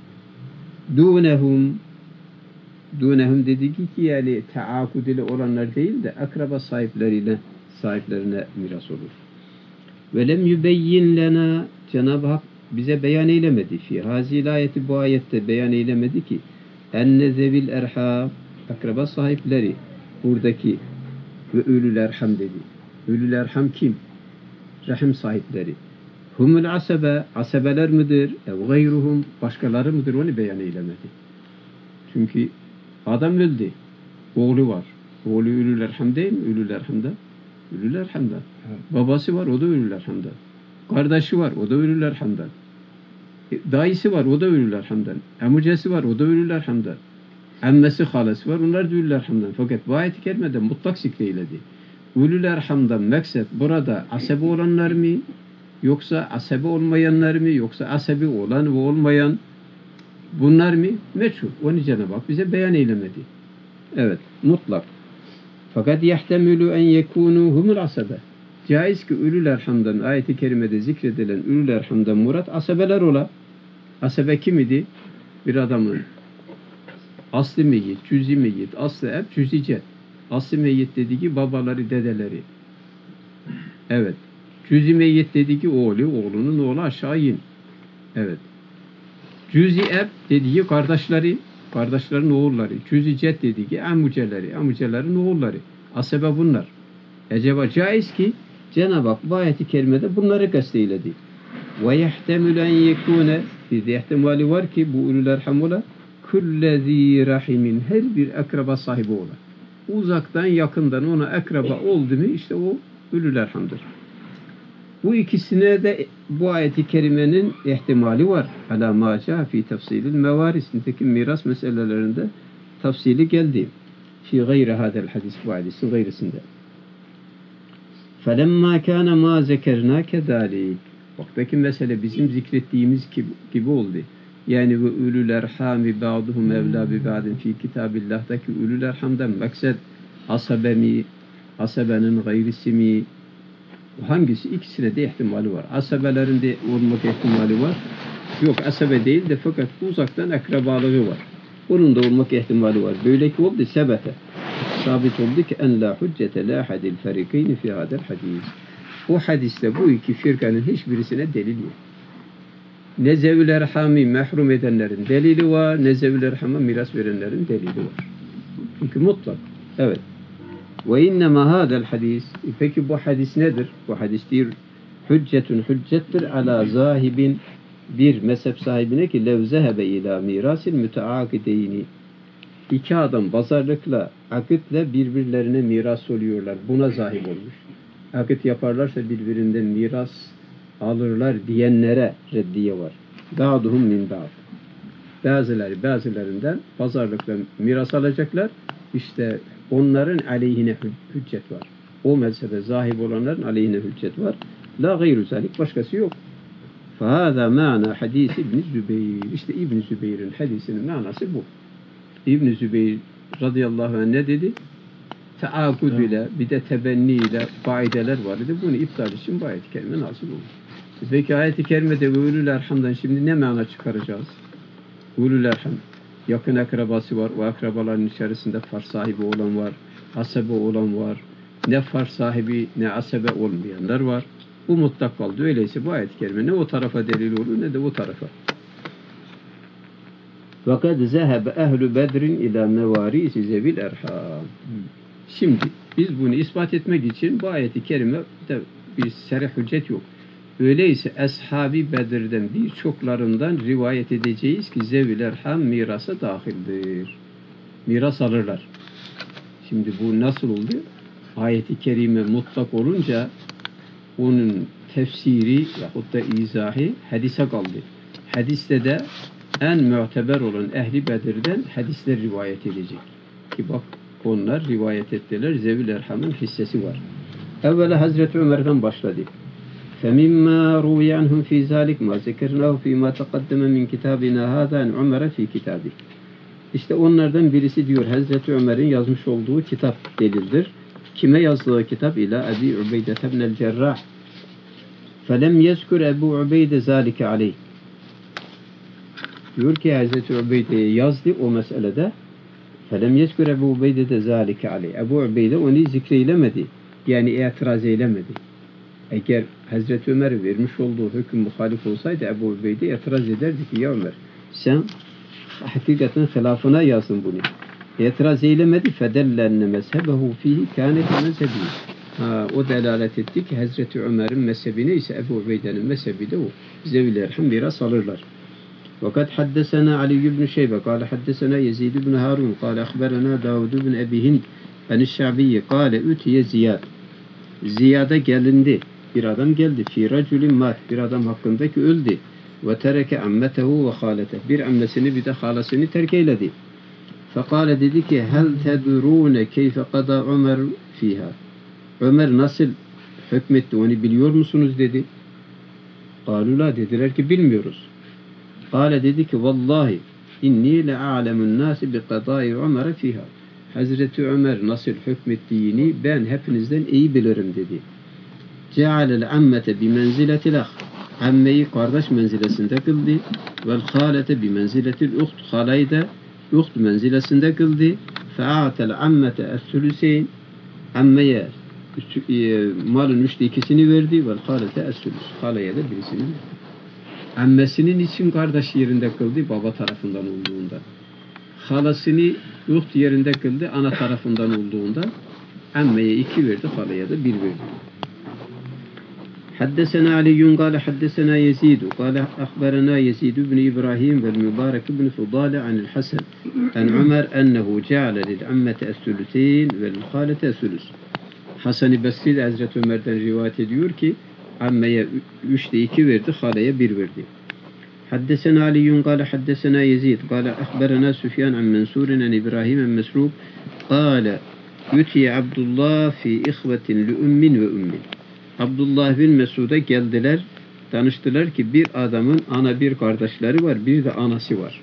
Dûnehum dedi ki yani taakkud ile olanlar değil de akraba sahiplerine miras olur. Ve lem yübeyyin lena Cenab-ı Hak bize beyan eylemedi fi hazil ayeti bu ayette beyan eylemedi ki enne zevil erham akraba sahipleri buradaki ve ölül erham dedi. Ölül erham kim? Rahim sahipleri. Humul asebe asebeler midir? Ev gayruhum başkaları mıdır? Onu beyan eylemedi. Çünkü adam öldü. Oğlu var. Oğlu ölül erham değil mi? Ölül erhamda. Ölül erhamda. Babası var. O da ölül erhamda. Kardeşi var. O da ölül erhamda. Dayısı var. O da ölül erhamdan. Amcası var. O da ölül erhamdan. Emmesi, halası var. Onlar da ölül erhamdan. Fakat bu ayet-i kerimede mutlak zikreyledi. Ölül erhamdan maksat burada asabi olanlar mı? Yoksa asabi olmayanlar mı? Yoksa asabi olan ve olmayan bunlar mı? Meçhul. Onu Cenab-ı Hak bize beyan eylemedi. Evet. Mutlak. Fakat yehtemülü en yekûnû humul asabe. Caiz ki ölül erhamdan ayet-i kerimede zikredilen ölül erhamdan murat asabeler ola. Asabe kim idi? Bir adamın aslı meyyit, cüzi meyyit, aslı hep cüzi cet. Aslı meyyit dediği ki babaları, dedeleri. Evet. Cüzi meyyit dediği ki oğlunun oğlu aşağı in. Evet. Cüzi eb dediği kardeşleri, kardeşlerin oğulları. Cüzi cet dediği ki amcaları, amcaların oğulları. Asebe bunlar. Acaba caiz ki Cenab-ı Hak bu ayet-i kerimede bunları kasteyledi. Ve yehtemül en yekûne bir de ihtimali var ki bu ulul erham ola kullezî rahimin her bir akraba sahibi ola. Uzaktan yakından ona akraba oldu mu işte o ulul erhamdır. Bu ikisine de bu ayet-i kerimenin ihtimali var. Alâ mâ câ fî tefsilil mevaris. Nitekim miras meselelerinde tafsili geldi. Fî gayri hâdel hadis bu hadisin gayrısında. فَلَمَّا كَانَ مَا زَكَرْنَا كَذَٰلِكَ Baktaki mesele bizim zikrettiğimiz gibi oldu. Yani ve ulul erhami ba'duhum evlâ bi ba'din fî kitâbillâhdaki ulul erhamdan maksat asabe mi, asabenin gayrisi mi? Hangisi? İkisine de ihtimali var. Asabelerin de olmak ihtimali var. Yok asabe değil de fakat uzaktan akrabalığı var. Onun da olmak ihtimali var. Böyle ki oldu sebete. Sabit oldu ki en la hüccete la hadil ferikeyni fi hadel hadis. Bu hadiste bu iki firkanın hiçbirisine delil yok. Ne zevül erhami mahrum edenlerin delili var, ne zevül erhama miras verenlerin delili var. Çünkü mutlak. Evet. Ve innema hadel hadis. Peki bu hadis nedir? Bu hadis değil. Hüccettir ala zahibin bir mezhep sahibine ki lev zehebe ila mirasil müteakideyni. İki adam pazarlıkla, akitle birbirlerine miras oluyorlar. Buna zahip olmuş. Akit yaparlarsa birbirinden miras alırlar diyenlere reddiye var. Da'duhum min da'd. Bazılarından pazarlıkla miras alacaklar. İşte onların aleyhine hüccet var. O mezhebe zahib olanların aleyhine hüccet var. La gayru zalik, başkası yok. Fahâzâ mâna hadîs İbn Zübeyir. İşte İbn Zübeyir'in hadisinin manası bu. İbn Zübeyir radıyallahu anh ne dedi? Teâkud ile, bir de tebenni ile faideler var idi. Bunu iptal için bu ayet-i kerime nasıl olur? Peki ayet-i kerimede ulul erhamdan şimdi ne mana çıkaracağız? Ulul erham, yakın akrabası var. O akrabaların içerisinde farz sahibi olan var. Asebe olan var. Ne farz sahibi ne asebe olmayanlar var. Bu mutlak kaldı. Öyleyse bu ayet-i kerime ne o tarafa delil olur ne de o tarafa. وَقَدْ زَهَبَ اَهْلُ بَدْرٍ اِلَى مَوَارِيسِ زَوِي الْاَرْحَامِ. Şimdi biz bunu ispat etmek için bu ayet-i kerimede bir serih hüccet yok. Öyleyse Ashab-ı Bedir'den birçoklarından rivayet edeceğiz ki zevil erham mirasa dahildir. Miras alırlar. Şimdi bu nasıl oldu? Ayet-i kerime mutlak olunca onun tefsiri yahut da izahı hadise kaldı. Hadiste de en muteber olan Ehli Bedir'den hadisler rivayet edecek. Ki bak onlar rivayet ettiler. Zevil erhamın hissesi var. Evvela Hazreti Ömer'den başladı. فَمِمَّا رُوِيَ عَنْهُمْ فِي ذَٰلِكَ مَا ذَكَرْنَاهُ فِي مَا تَقَدَّمَ مِنْ كِتَابِنَا هَذَا اَنْ عُمَرَ فِي كِتَابِهِ. İşte onlardan birisi diyor Hazreti Ömer'in yazmış olduğu kitap delildir. Kime yazdığı kitap? İlâ Ebi Ubeyde ibnel Cerrah. فَلَمْ يَذْكُرْ Ebu Ubeyde ذَٰلِكَ عَلَيْهِ. Diyor ki Hazreti Ubeyde'ye yazdı o meselede. فَلَمْ يَذْكُرْ Ebu Ubeyde de ذَٰلِكَ عَلَيْهِ. Ebu Ubeyde onu zikreylemedi. Yani itiraz eylemedi. Eğer Hazreti Ömer vermiş olduğu hüküm muhalif olsaydı Ebu Ubeyde itiraz ederdi ki ya Ömer sen hakikaten hilafına yazın bunu. İtiraz eylemedi. فَدَلَّنَّ مَذْهَبَهُ ف۪يهِ كَانَتْ مَذْهَبِهِ. O delalet etti ki Hazreti Ömer'in mezhebi neyse Ebu Ubeyde'nin mezhebi de o. Zevil erham miras alırlar. وقد حدثنا علي بن شيبة قال حدثنا يزيد بن هارون قال أخبرنا داود بن أبي هند عن الشعبي قال أتي زياد. Ziyad'a gelindi. Bir adam geldi. Fi raculin mat. Bir adam hakkındaki öldü. Ve tereke ammetehu ve halete. Bir ammesini bir de halasını terk eyledi. Fekale dedi ki hel tedrune keyfe kada Ömer fiha. Ömer nasıl hükmetti onu biliyor musunuz dedi. Kalula dediler ki bilmiyoruz. Kale dedi ki vallahi inni le a'lemun nasi bi kadai Ömer fiha. Hazreti Ömer nasıl hükmettiğini ben hepinizden iyi bilirim dedi. Cealel ammete bi menziletil ah. Ammeyi kardeş menzilesinde kıldı. Vel halete bi menziletil uht. Halayı da uht menzilesinde kıldı. Fe'atel ammete es-sülüseyn. Ammeye malın 3/2'sini verdi. Vel halete es-sülüs. Halaya da birisini verdi. Ammesinin için kardeş yerinde kıldı baba tarafından olduğunda. Halasını uht yerinde kıldı ana tarafından olduğunda. Ammeye 2 verdi, halaya da 1 verdi. حدثنا علي قال حدثنا يزيد قال أخبرنا يزيد بن إبراهيم والمبارك بن فضالة عن الحسن عن عمر أنه جعل للعمة الثلثين والخالة الثلث. Hasan-ı Basri de Hazreti Ömer'den rivayet ediyor ki ammeye 3/2 verdi, halaya 1 verdi. حدثنا علي قال حدثنا يزيد قال أخبرنا سفيان عن منصور عن إبراهيم عن مسروق قال يتي عبد الله في إخوة لأم وأم. Abdullah bin Mesud'a geldiler, danıştılar ki bir adamın ana bir kardeşleri var, bir de anası var.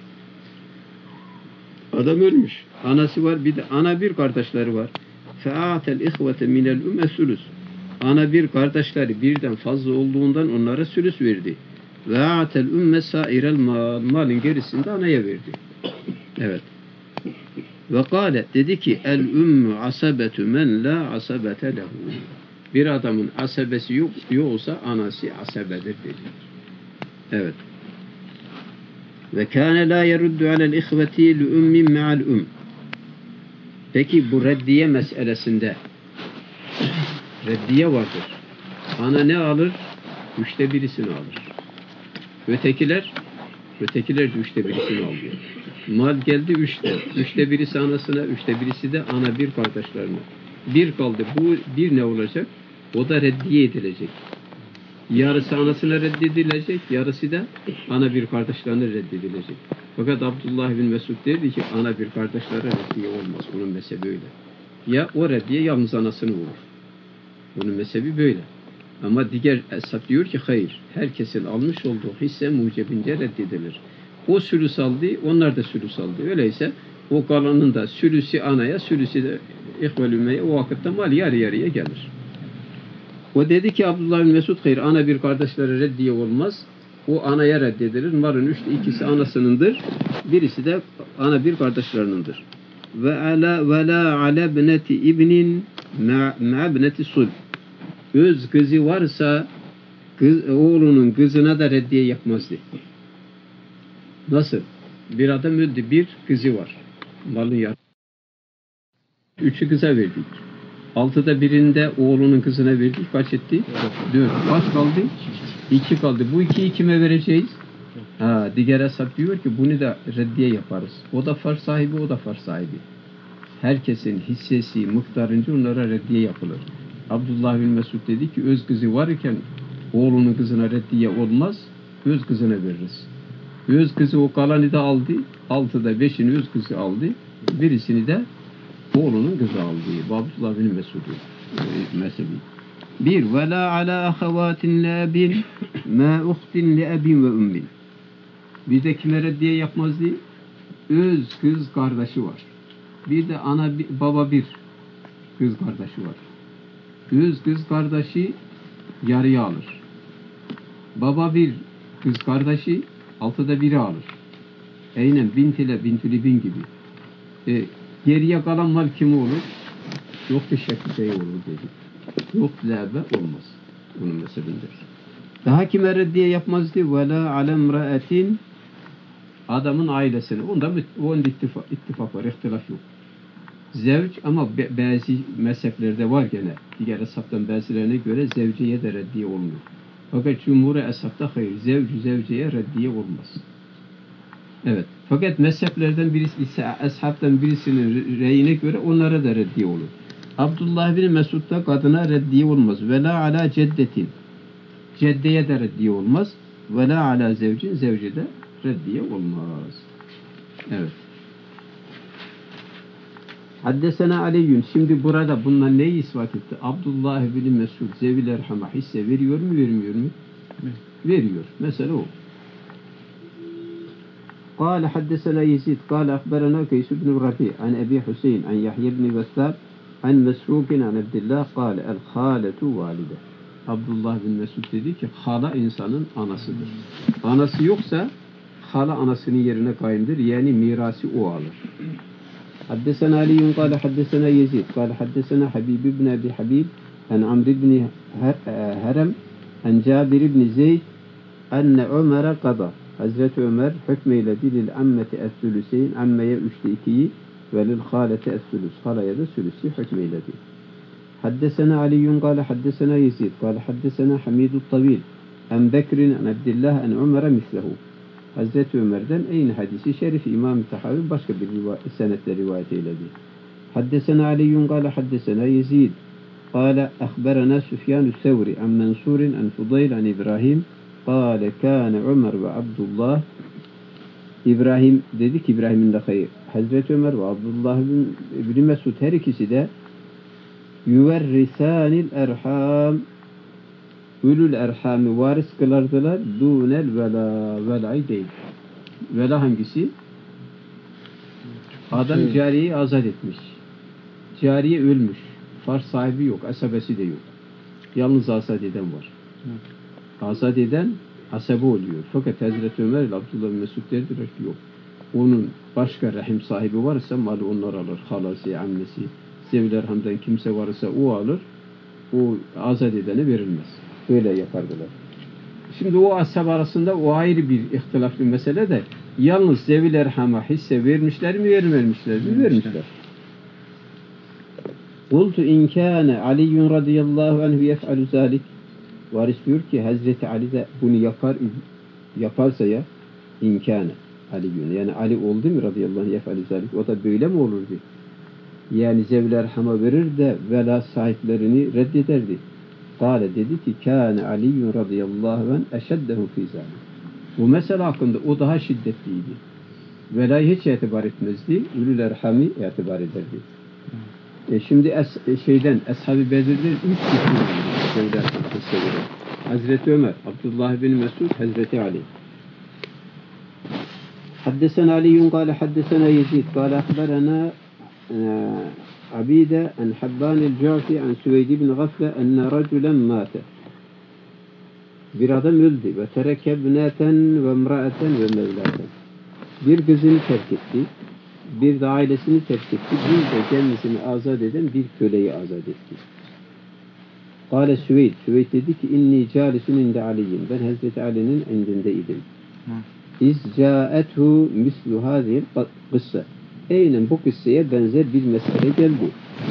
Adam ölmüş, anası var, bir de ana bir kardeşleri var. Fe'atel ihvete minel ümme sülüs. Ana bir kardeşleri birden fazla olduğundan onlara sülüs verdi. Ve a'tel ümme sairel mal. Malın gerisini de anaya verdi. Evet. Ve kâle dedi ki el ümmü asabetu men la asabete lehu. Bir adamın asabesi yoksa anası asabedir dedi. Evet. Ve kâne la yeruddu alel ihveti li ummin me'al Peki bu reddiye meselesinde reddiye vardır. Ana ne alır? 1/3'ünü alır. Ötekiler de 1/3'ünü alıyor. Mal geldi 3'te 1'isi anasına, 1/3'isi de ana bir kardeşlerine. 1 kaldı. Bu 1 ne olacak? O da reddiye edilecek. Yarısı anasına reddedilecek, yarısı da ana bir kardeşlerine reddedilecek. Fakat Abdullah bin Mesud dedi ki ana bir kardeşlere reddiye olmaz. Bunun mezhebi öyle. Ya o reddiye yalnız anasını vurur. Bunun mezhebi böyle. Ama diğer ashab diyor ki hayır. Herkesin almış olduğu hisse mucebince reddedilir. O sülüs aldı, onlar da sülüs aldı. Öyleyse o kalanın da sülüsü anaya, sülüsü de ihvel ümmeye o vakitte mal yarı yarıya gelir. O dedi ki Abdullah bin Mesud hayır ana bir kardeşlere reddiye olmaz. O anaya reddedilir. Malın ikisi anasınındır. Birisi de ana bir kardeşlerinindir. Ve la ala ibneti ibnin ma ibneti sul. Öz kızı varsa oğlunun kızına da reddiye yapmazdı. Nasıl? Bir adam öldü, bir kızı var. Malın yarısı. 3'ü kıza verdik. 6'da birinde oğlunun kızına verdik. Kaç etti? 4. Kaç kaldı? 2 kaldı. Bu 2'yi kime vereceğiz? Diğer hesap diyor ki bunu da reddiye yaparız. O da farz sahibi, o da farz sahibi. Herkesin hissesi, miktarınca onlara reddiye yapılır. Abdullah bin Mesud dedi ki öz kızı varken oğlunun kızına reddiye olmaz, öz kızına veririz. Öz kızı o kalanı da aldı, 6'da 5'ini öz kızı aldı, birisini de oğlunun kızı aldı. Abdullah bin Mesud'un mezhebi. Bir, ve la ala ahevatin la abin, ma uhtin li abin ve ummin. Bir de kime reddiye yapmaz diye, öz kız kardeşi var. Bir de baba bir kız kardeşi var. Öz kız kardeşi yarıya alır. Baba bir kız kardeşi 6'da 1'i alır. Aynen bint ile bintül bin gibi. Geriye kalan mal kimi olur? Yok bir şekilde olur dedi. Yok lâbe olmaz. Bunun mezhebindir. Daha kime reddiye yapmazdı? Ve la alemra'etin adamın ailesine. Onda ittifak var, ihtilaf yok. Zevç ama bazı mezheplerde var gene. Diğer hesaptan bazılarına göre zevceye de reddiye olmuyor. Fakat cumhur-i hesapta hayır. Zevceye reddiye olmaz. Evet. Fakat mezheplerden birisi ise ashabtan birisinin reyine göre onlara da reddiye olur. Abdullah bin Mesud'da kadına reddiye olmaz. Ve la ala ceddetin. Ceddeye de reddiye olmaz. Ve la ala zevcin. Zevce de reddiye olmaz. Evet. Haddesena Aliyyün. Şimdi burada bundan neyi ispat etti? Abdullah bin Mesud zevil erhama hisse veriyor mu, vermiyor mu? Veriyor. Mesela o. قال حدثنا يزيد قال أخبرنا كيس بن ربيع عن أبي حسين عن يحيى بن وثاب عن مسروق عن عبد الله قال الخالة والدة. Abdullah bin Mesud dedi ki hala insanın anasıdır. Anası yoksa hala anasının yerine kayımdır. Yani mirası o alır. حدثنا علي قال حدثنا يزيد قال حدثنا حبيب بن أبي حبيب عن عمرو بن هرم عن جابر بن زيد أن عمر قضى Hazreti Ömer hükmeyledi lil ammeti es-sülüseyn ammeye 3'te 2'yi ve lil halete es-sülüs halaya da sülüsü hükmeyledi. Haddesena Aliyyun kâle haddesena Yezid kâle haddesena Hamidut Tavil en Bekrin en Abdillah en Ömer'e mislehu. Hazreti Ömer'den aynı hadisi şerif İmam-ı Tahavi başka bir senetle rivayet eyledi. Haddesena Aliyyun kâle haddesena Yezid kâle ahberena Süfyan-ı Sevri en Mensur'in en Fudayl en İbrahim قال كان Ömer ve Abdullah İbrahim dedi ki İbrahim'in de hayır. Hazreti Ömer ve Abdullah bin Mesud her ikisi de yuverrisanil erham ulul erhamı varis kılardılar dunel vela'yı değil. Vela hangisi? Adam cariyeyi azat etmiş. Cariye ölmüş. Farz sahibi yok. Asabesi de yok. Yalnız azat eden var. Azat eden asabe oluyor. Fakat Hazreti Ömer ile Abdullah bin Mesud derdiler ki yok. Onun başka rahim sahibi varsa malı onlar alır. Halası, annesi, Zevil Erham'dan kimse varsa o alır. O azat edene verilmez. Böyle yapardılar. Şimdi o ashab arasında o ayrı bir ihtilaflı mesele de yalnız Zevil Erham'a hisse vermişler mi, vermemişler mi? Vermişler. Kultu in kâne Aliyyun radıyallahu anhu yef'alu zâlik. Varis diyor ki Hazreti Ali de bunu yaparsa ya imkanı Ali'yün. Yani Ali oldu mu radıyallahu anh yef'alü zalik. O da böyle mi olurdu? Yani zevler hama verir de vela sahiplerini reddederdi. Kale dedi ki kâne Ali'yün radıyallahu anh eşeddehu fî zalik. Bu mesele hakkında o daha şiddetliydi. Velayı hiç itibar etmezdi. Ulul erhami itibar ederdi. Şimdi Ashab-ı Bedir'den 3 kişi var. Hazreti Ömer, Abdullah bin Mesud, Hazreti Ali. حدثنا علي قال حدثنا يزيد قال أخبرنا عبيدة عن حبان الجعفي عن سويد بن غفلة أن رجلا مات. Bir adam öldü ve tereke ibneten ve imraeten ve mevlaten. Bir kızını terk etti, bir de ailesini terk etti, bir de kendisini azat eden bir köleyi azat etti. Kâle Süveyd dedi ki inni calisun inde Ali'yim. Ben Hazreti Ali'nin indindeydim. İz câethu mislu hâzihil kıssa. Aynen bu kıssaya benzer bir mesele geldi.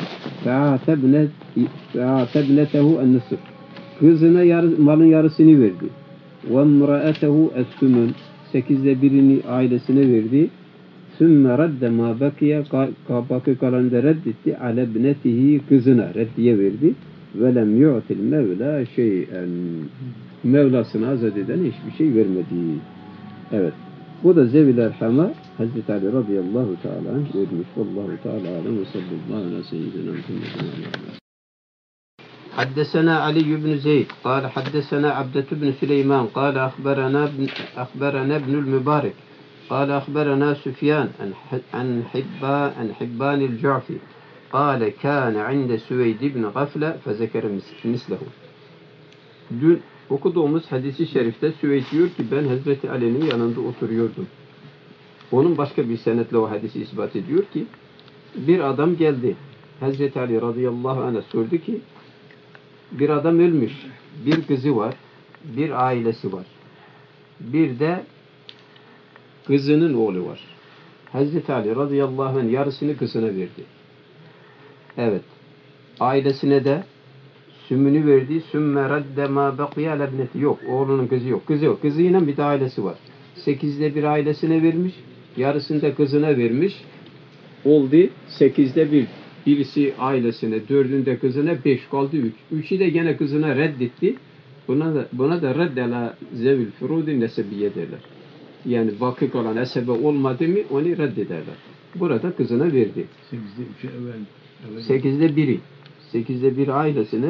Fe'atebnetehu en-nısr. Kızına malın yarısını verdi. Ve imra'etehu es-sümün. 1/8'ini ailesine verdi. Sümme redde ma bakiye. Bakı kalanı da reddetti. Ale ibnetihi, kızına reddiye verdi. Ve lem yu'til mevla şey'en. Mevlasını azat eden hiçbir şey vermedi. Evet. Bu da zevil erhama Hazreti Ali radıyallahu teala anh vermiş. Vallahu teala alem ve sallallahu ala seyyidina Muhammedin. حدثنا علي بن زيد قال حدثنا عبدة بن سليمان قال أخبرنا ابن المبارك قال أخبرنا سفيان عن حبان الجعفي قال كان عند سويد بن غفلة فذكر مثله. Dün okuduğumuz hadisi şerifte Süveyd diyor ki ben Hazreti Ali'nin yanında oturuyordum. Onun başka bir senetle o hadisi ispat ediyor ki bir adam geldi. Hazreti Ali radıyallahu anh'a sordu ki bir adam ölmüş. Bir kızı var. Bir ailesi var. Bir de kızının oğlu var. Hazreti Ali radıyallahu anh yarısını kızına verdi. Evet. Ailesine de sümünü verdi. Sümme redde ma baqiye lebneti. Yok. Oğlunun kızı yok. Kızı yok. Kızıyla bir de ailesi var. 8'de 1 ailesine vermiş. Yarısını da kızına vermiş. Oldu 8'de 1. Birisi ailesine, 4'ünde kızına, 5 kaldı 3. 3'ü de gene kızına reddetti. Buna da reddela zevil furudi nesebiye derler. Yani vakık olan esebe olmadı mı onu reddederler. Burada kızına verdi. 8'de 3'e evvel. 8'de 1'i. 8'de 1 ailesine,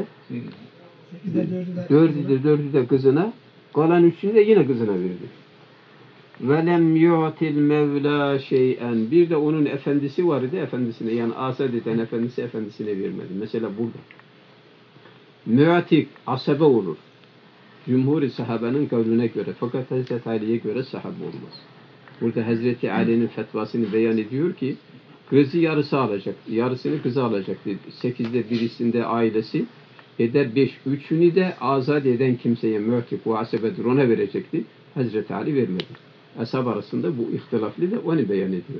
4'ü de kızına, kalan 3'ünü de yine kızına verdi. Ve lem yu'til mevla şey'en. Bir de onun efendisi vardı, efendisine yani azat eden efendisi efendisine vermedi. Mesela burada. Mü'atik asabe olur. Cumhur-i sahabenin kavline göre. Fakat Hazreti Ali'ye göre sahabe olmaz. Burada Hazreti Ali'nin fetvasını beyan ediyor ki kızı yarısı alacak. Yarısını kızı alacak. 8'de 1'isinde ailesi eder 5. 3'ünü de azat eden kimseye mü'atik ve asabedir ona verecekti. Hazreti Ali vermedi. Ashab arasında bu ihtilaflı da onu beyan ediyor.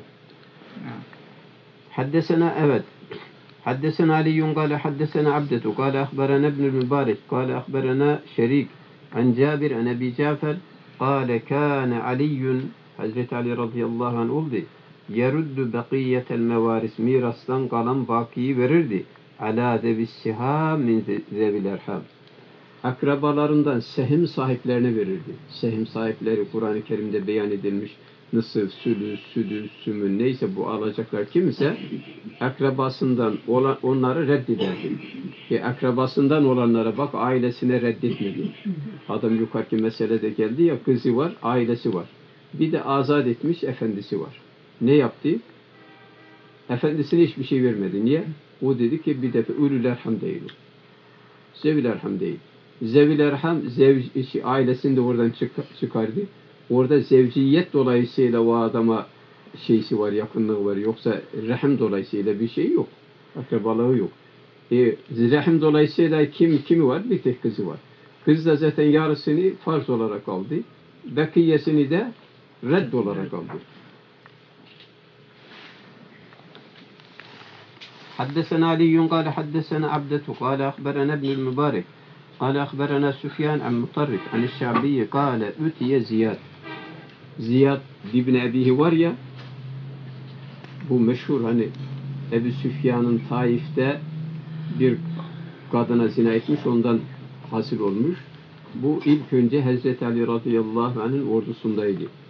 Haddesena Haddesena Ali قال حدثنا عبدة قال أخبرنا ابن المبارك قال أخبرنا شريك عن جابر عن أبي جعفر قال كان علي Hazreti Ali radıyallahu anh oldu. Yeruddu bakiyetel mevaris mirastan kalan bakiyi verirdi. Ala devissiha min zevil erham. Akrabalarından sehim sahiplerine verirdi. Sehim sahipleri Kur'an-ı Kerim'de beyan edilmiş. Nısıf, südüs, sümün neyse bu alacaklar kimse akrabasından onları reddederdi. Akrabasından olanlara bak ailesine reddetmedi. Adam yukarıki meselede geldi ya kızı var, ailesi var. Bir de azat etmiş efendisi var. Ne yaptı? Efendisine hiçbir şey vermedi. Niye? O dedi ki bir defa ulul erham değil. Zevil erham değil. Zevil erham ailesini de oradan çıkardı. Orada zevciyet dolayısıyla o adama şeysi var, yakınlığı var. Yoksa rahim dolayısıyla bir şey yok. Akrabalığı yok. Rahim dolayısıyla kimi var? Bir tek kızı var. Kız da zaten yarısını farz olarak aldı. Bakiyesini de redd olarak aldı. حدثنا علي قال حدثنا عبدة قال أخبرنا ابن المبارك قال أخبرنا سفيان عن مطرف عن الشعبي قال أتي زياد Ziyad ibn Ebihi var ya bu meşhur hani Ebu Süfyan'ın Taif'te bir kadına zina etmiş ondan hasıl olmuş. Bu ilk önce Hazreti Ali radıyallahu anh'ın ordusundaydı.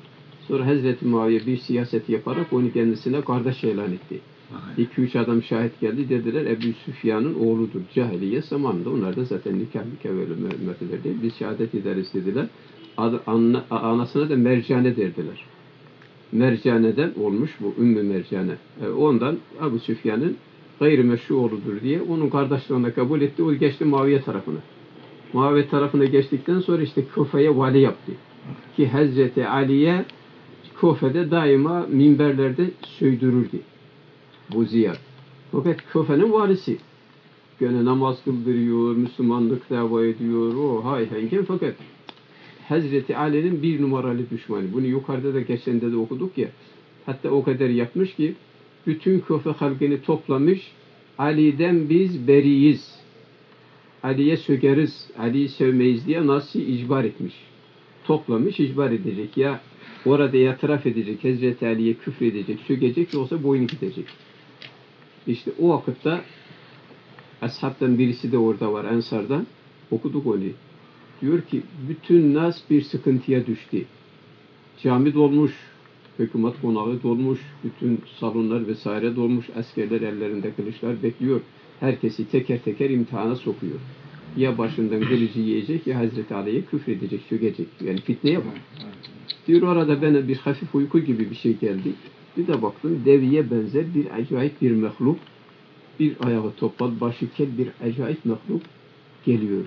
Sonra Hazreti Muaviye bir siyaset yaparak onu kendisine kardeş ilan etti. 2-3 adam şahit geldi, dediler Ebu Süfyan'ın oğludur. Cahiliye zamanında onlar da zaten nikah böyle müftedir değil. Biz şehadet ederiz dediler. Anasına da Mercane derdiler. Mercane'den olmuş bu Ümmü Mercane. Ondan Ebu Süfyan'ın gayrimeşru oğludur diye onun kardeşliğine kabul etti. O geçti Muaviye tarafına. Muaviye tarafına geçtikten sonra işte Kufa'ya vali yaptı. Ki Hazreti Ali'ye Kufa'da daima minberlerde söydürürdü. Bu Ziyad. Fakat Kufa'nın valisi. Gene namaz kıldırıyor, Müslümanlık dava ediyor, o hay hengem, fakat Hazreti Ali'nin bir numaralı düşmanı. Bunu yukarıda da geçende de okuduk ya. Hatta o kadar yapmış ki bütün Kufa halkını toplamış. Ali'den biz beriyiz. Ali'ye sökeriz, Ali'yi sevmeyiz diye nasıl icbar etmiş. Toplamış, icbar edecek. Ya orada itiraf edecek, Hazreti Ali'ye küfredecek, sökecek, yoksa boynu gidecek. İşte o vakitte ashabtan birisi de orada var, Ensar'dan. Okuduk onu. Diyor ki bütün nas bir sıkıntıya düştü. Cami dolmuş, hükümet konağı dolmuş, bütün salonlar vesaire dolmuş, askerler ellerinde kılıçlar bekliyor. Herkesi teker teker imtihana sokuyor. Ya başından kılıcı yiyecek ya Hazreti Ali'ye küfredecek, sökecek. Yani fitneye bak. Diyor orada bana bir hafif uyku gibi bir şey geldi. Bir de baktım deviye benzer bir acayip bir mehluk. Bir ayağı topal, başı kel bir acayip mehluk geliyor.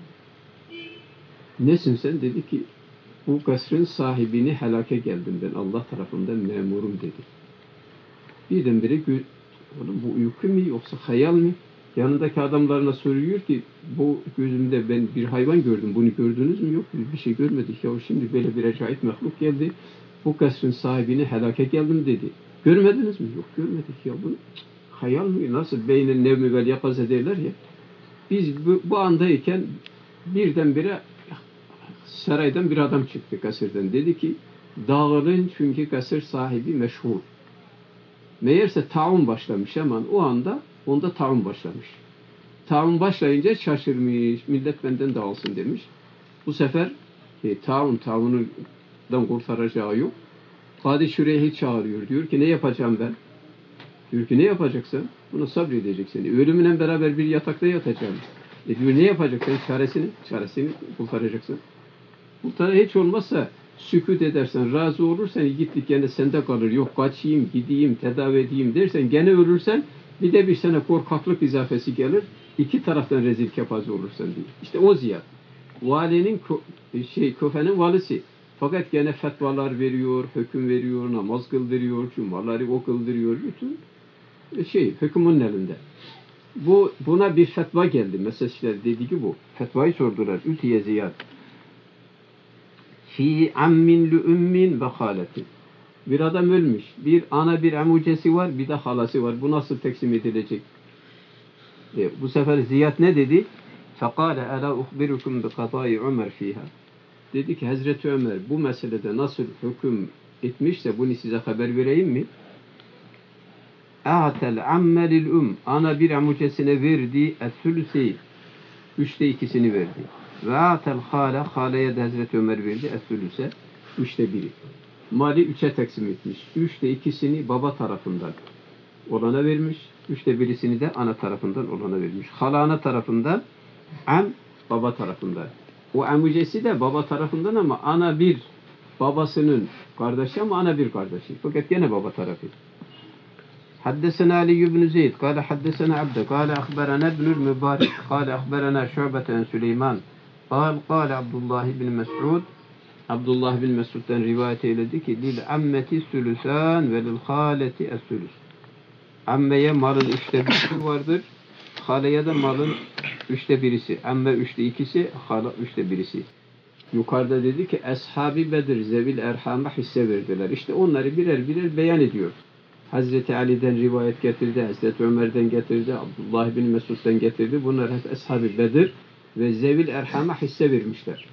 Nesin sen? Dedi ki bu kasrın sahibini helake geldim ben. Allah tarafından memurum dedi. Birdenbire bu uyku mu yoksa hayal mi? Yanındaki adamlarına soruyor ki bu gözümde ben bir hayvan gördüm. Bunu gördünüz mü? Yok, bir şey görmedik. Ya şimdi böyle bir acayip mehluk geldi. Bu kasrın sahibini helake geldim dedi. Görmediniz mi? Yok, görmedik ya bunu. Hayal mi? Nasıl beynin nevmi vel yakaze derler ya. Biz bu andayken birdenbire saraydan bir adam çıktı kasırdan. Dedi ki dağılın çünkü kasır sahibi meşhur. Meğerse taun başlamış, hemen o anda onda taun başlamış. Taun başlayınca şaşırmış. Millet benden dağılsın demiş. Bu sefer taunundan kurtaracağı yok. Hadi Şureyh'i çağırıyor. Diyor ki ne yapacağım ben? Diyor ki ne yapacaksın? Buna sabredeceksin. Ölümüne beraber bir yatakta yatacağım. Diyor ne yapacaksın? Çaresini kurtaracaksın. Hiç olmazsa sükût edersen, razı olursan gittik gene sende kalır. Yok kaçayım, gideyim, tedavi edeyim dersen gene ölürsen bir de bir sene korkaklık izafesi gelir. İki taraftan rezil kepaze olursan diye. İşte o Ziyad. Valinin Kufe'nin valisi. Fakat gene fetvalar veriyor, hüküm veriyor, namaz kıldırıyor, cumaları o kıldırıyor. Bütün hükümün elinde. Buna bir fetva geldi. Mesela işte dediği ki bu. Fetvayı sordular. Ütiye Ziyad. Fi ammin li ummin ve haletin. Bir adam ölmüş. Bir ana bir amucesi var, bir de halası var. Bu nasıl teksim edilecek? Bu sefer Ziyad ne dedi? Fekale ela uhbirukum bi kadai Ömer fiha. Dedi ki Hazreti Ömer bu meselede nasıl hüküm etmişse bunu size haber vereyim mi? A'tel amme lil ana bir amucesine verdi es-sülüsi. 3'te 2'sini verdi. Ve atel haleye de Hazreti Ömer verdi es-sülüse. 3'te 1'i. Mali 3'e taksim etmiş. 3'te 2'sini baba tarafından olana vermiş. 3'te 1'isini de ana tarafından olana vermiş. Hala ana tarafından, baba tarafından. O amucesi de baba tarafından ama ana bir babasının kardeşi ama ana bir kardeşi. Fakat gene baba tarafı. حدثنا علي بن زيد قال حدثنا عبده قال أخبرنا ابن المبارك قال أخبرنا شعبة عن سليمان قال عبد الله بن مسعود Abdullah bin Mesud'dan rivayet eyledi ki lil ammeti sülüsan ve lil haleti es-sülüs. Ammeye malın 3'te 1'i vardır. Haleye de malın 3'te 1'isi. Amme 3'te 2'si, hala 3'te 1'isi. Yukarıda dedi ki Ashab-ı Bedir zevil erhama hisse verdiler. İşte onları birer birer beyan ediyor. Hazreti Ali'den rivayet getirdi, Hazreti Ömer'den getirdi, Abdullah bin Mesud'dan getirdi. Bunlar hep Ashab-ı Bedir ve zevil erhama hisse vermişler.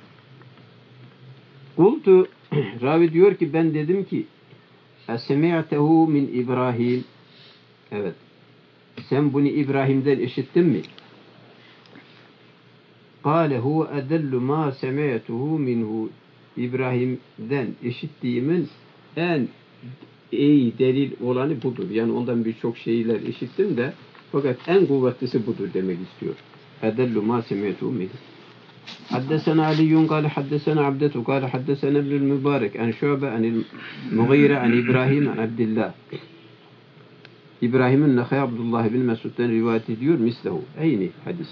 Kultu, ravi diyor ki ben dedim ki esemi'tehu min İbrahim. Evet. Sen bunu İbrahim'den işittin mi? Kâle huve edellu ma semi'tehu minhu. İbrahim'den işittiğimin en iyi delil olanı budur. Yani ondan birçok şeyler işittim de fakat en kuvvetlisi budur demek istiyor. Edellu ma semi'tu minhu. حدثنا علي قال حدثنا عبدة قال حدثنا ابن المبارك عن شعبة عن المغيرة عن إبراهيم عن عبد الله. İbrahim'in Nakhai Abdullah bin Mesud'dan rivayet ediyor mislehu. Aynı hadisi.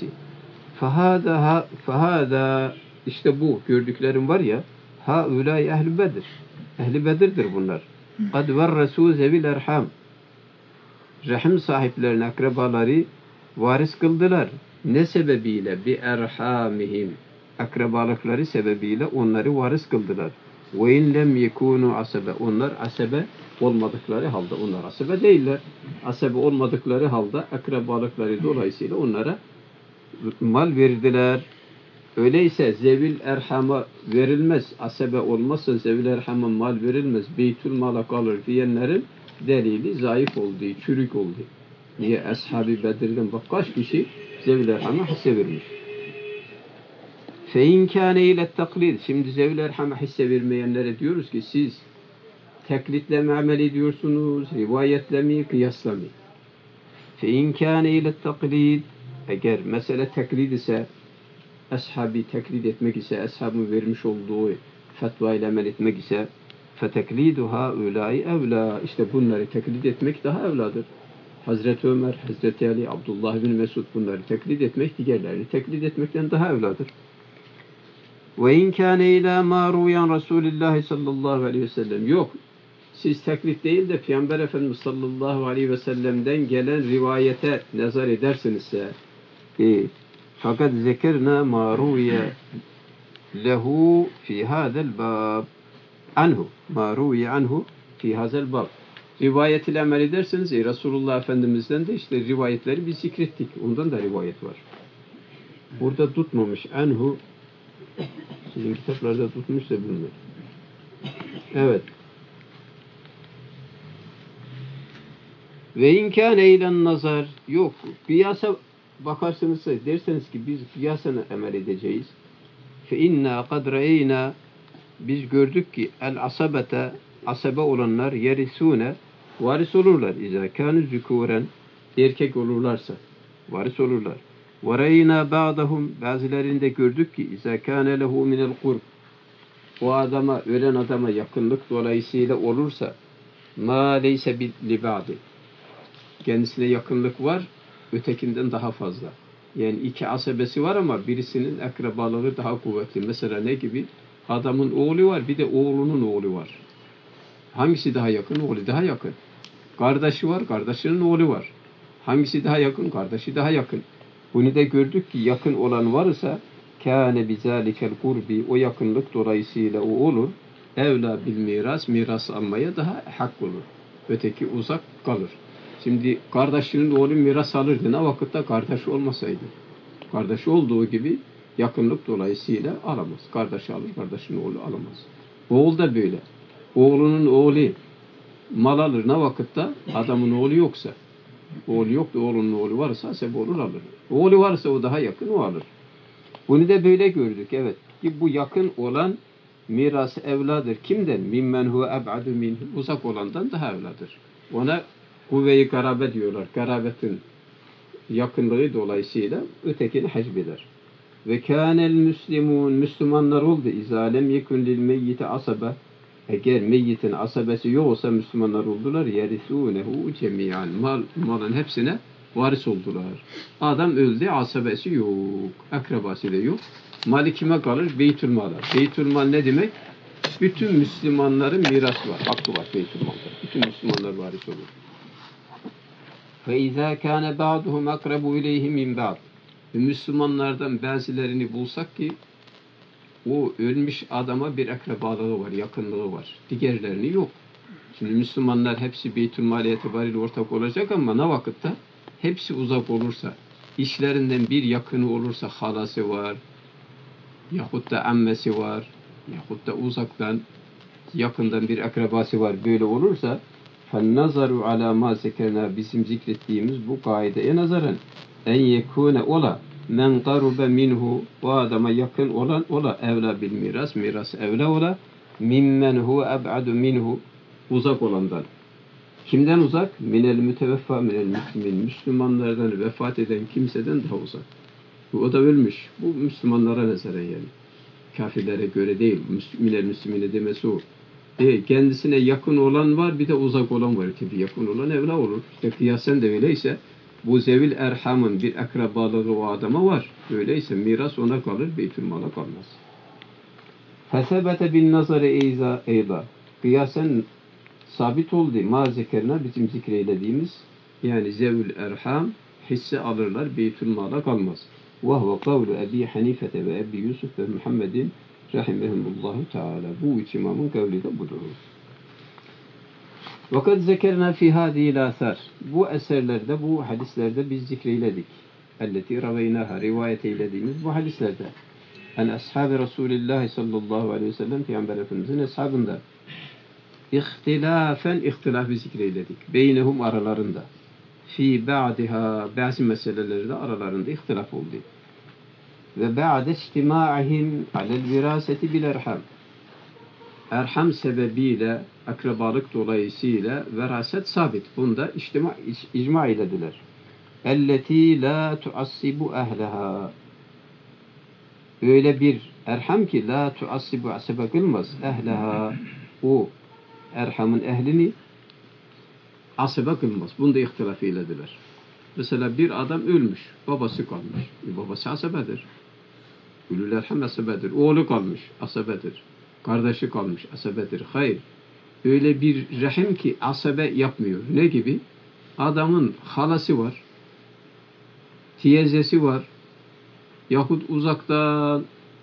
Fahada işte bu gördüklerim var ya haulâ ehl-i Bedir. Ehli Bedir'dir bunlar. Kad verresû zevil erham. Rahim sahiplerine akrabaları varis kıldılar. Ne sebebiyle? Bi erhamihim. Akrabalıkları sebebiyle onları varis kıldılar. Ve in lem yekûnû asebe. Onlar asebe olmadıkları halde. Onlar asebe değiller. Asebe olmadıkları halde akrabalıkları dolayısıyla onlara mal verdiler. Öyleyse zevil erhama verilmez. Asebe olmazsa zevil erhama mal verilmez. Beytül mala kalır diyenlerin delili zayıf oldu, çürük oldu. Niye? Ashab-ı Bedir'den bak kaç kişi zevil erhama hisse vermiş. Fein kâne ile taklid. Şimdi zevil erhama hisse vermeyenlere diyoruz ki siz teklitle mi amel ediyorsunuz, rivayetle mi, kıyasla mı? Fein kâne ile taklid. Eğer mesele teklid ise, ashabi teklid etmek ise, ashabın vermiş olduğu fetva ile amel etmek ise, feteklidu haulâi evlâ. İşte bunları teklid etmek daha evladır. Hazreti Ömer, Hazreti Ali, Abdullah bin Mesud bunları teklid etmek, diğerlerini teklid etmekten daha evladır. Ve in kâne ilâ mâ rûyan Resûlillâhi sallallahu aleyhi ve sellem. Yok. Siz teklif değil de Peygamber Efendimiz sallallahu aleyhi ve sellem'den gelen rivayete nazar edersinizse fakat zekerna ma ruya lehu fi hada'l bab anhu ma ruya anhu fi hada'l bab. Rivayet ile amel ederseniz Resulullah Efendimiz'den de işte rivayetleri biz zikrettik. Ondan da rivayet var. Burada tutmamış anhu. Sizin kitaplarda tutmuş da bilmiyorum. Evet. Ve inkâne ilen nazar. Yok. Kıyasa bakarsınız derseniz ki biz kıyasına emel edeceğiz. Fe inna kad re'eyna. Biz gördük ki el asabete asabe olanlar yerisune varis olurlar. İzâ kânü zükûren erkek olurlarsa varis olurlar. Ve re'eyna ba'dahum bazılarında gördük ki izâ kâne lehu minel kurb. O adama, ölen adama yakınlık dolayısıyla olursa ma leyse li ba'di. Kendisine yakınlık var, ötekinden daha fazla. Yani iki asabesi var ama birisinin akrabalığı daha kuvvetli. Mesela ne gibi? Adamın oğlu var, bir de oğlunun oğlu var. Hangisi daha yakın? Oğlu daha yakın. Kardeşi var, kardeşinin oğlu var. Hangisi daha yakın? Kardeşi daha yakın. Bunu da gördük ki yakın olan varsa kâne bizâlikel kurbi, o yakınlık dolayısıyla o olur. Evlâ bil miras almaya daha hak olur. Öteki uzak kalır. Şimdi kardeşinin oğlu miras alırdı. Ne vakitte kardeşi olmasaydı. Kardeşi olduğu gibi yakınlık dolayısıyla alamaz. Kardeşi alır, kardeşinin oğlu alamaz. Oğul da böyle. Oğlunun oğlu mal alır. Ne vakitte? Adamın oğlu yoksa. Oğlu yok da oğlunun oğlu varsa sebep olur alır. Oğlu varsa o daha yakın, o alır. Bunu da böyle gördük. Evet. Ki bu yakın olan mirası evladır. Kimden? Mimmen huve eb'adu minhu. Uzak olandan daha evladır. Ona kuvve-i garabe diyorlar. Garabetin yakınlığı dolayısıyla ötekini hecbeder. Ve kânel müslimun. Müslümanlar oldu. İzâ lem yekun lil meyyiti asabe. Eğer meyyitin asabesi yok olsa Müslümanlar oldular. Yerisûnehu cemiyan. Malın hepsine varis oldular. Adam öldü, asabesi yok. Akrabası da yok. Mali kime kalır? Beytülmal'a. Beytülmal ne demek? Bütün Müslümanların mirası var. Hakkı var Beytülmal'da. Bütün Müslümanlar varis olur. فَاِذَا كَانَ بَعْضُهُمْ اَقْرَبُ اِلَيْهِ مِنْ بَعْضٍ. Müslümanlardan bazılarını bulsak ki o ölmüş adama bir akrabalığı var, yakınlığı var. Diğerlerini yok. Şimdi Müslümanlar hepsi Beytülmal'e itibariyle ortak olacak ama ne vakitte? Hepsi uzak olursa, işlerinden bir yakını olursa halası var, yahut da ammesi var, yahut da uzaktan, yakından bir akrabası var. Böyle olursa فَالنَّظَرُ عَلَى مَا زِكَرْنَا bizim zikrettiğimiz bu kaideye nazaran en yekûne ola men qarube minhu, o adama yakın olan ola evla bil miras, miras evla ola, mimmen huve eb'adu minhu, uzak olandan. Kimden uzak? Minel müteveffa minel müslimin, Müslümanlardan vefat eden kimseden daha uzak. O da ölmüş. Bu Müslümanlara nazaran yani. Kafirlere göre değil. Minel müslimine demesi o. Kendisine yakın olan var, bir de uzak olan var. Tabii yakın olan evla olur. İşte kıyasen de öyleyse bu zevil erhamın bir akrabalığı o adama var. Öyleyse miras ona kalır, beytülmala kalmaz. Fesebete bin nazarı eyza. Kıyasen sabit oldu. Ma zekerna bizim zikreylediğimiz yani zevil erham hisse alırlar, beytülmala kalmaz. Ve huve kavlu Ebi Hanifete ve Ebi Yusuf ve Muhammedin rahimehumullahu teala. Bu üç imamın kavli de budur. Vakat zekerna fi hadihi asar. Bu eserlerde, bu hadislerde biz zikreyledik. Elleti raveynaha, rivayet eylediğimiz bu hadislerde. En ashab-ı Resulullah sallallahu aleyhi ve sellem Peygamber Efendimizin eshabında. İhtilafı zikreyledik. Beynehum aralarında. Fi ba'diha, bazı meselelerde aralarında ihtilaf oldu. Ve ba'de istima'ihim alel viraseti bil erham. Erham sebebiyle, akrabalık dolayısıyla veraset sabit. Bunda icma eylediler. Elleti la tuassibu ehleha. Öyle bir erham ki la tuassibu asebe kılmaz ehleha. O erhamın ehlini asebe kılmaz. Bunda ihtilaf eylediler. Mesela bir adam ölmüş, babası kalmış. Babası asebedir. Ülül erham asebedir. Oğlu kalmış, asebedir. Kardeşi kalmış, asebedir. Hayır. Öyle bir rahim ki asebe yapmıyor. Ne gibi? Adamın halası var, teyzesi var, yahut uzaktan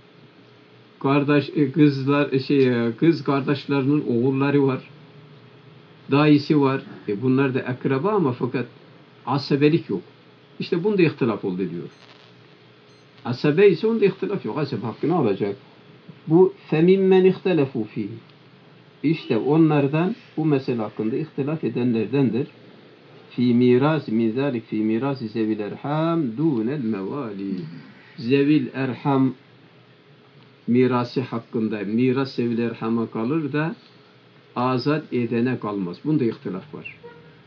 kız kardeşlerinin oğulları var, dayısı var. Bunlar da akraba ama fakat asebelik yok. İşte bunda ihtilaf oldu diyor. Asebe ise onda ihtilaf yok. Asebe hakkını alacak. Bu femimmen ihtelefu fihi. İşte onlardan bu mesele hakkında ihtilaf edenlerdendir. Fi miras min zalik fi miras zevil erham dunel mevali. Zevil erham mirası hakkında miras zevil erhama kalır da azat edene kalmaz. Bunda ihtilaf var.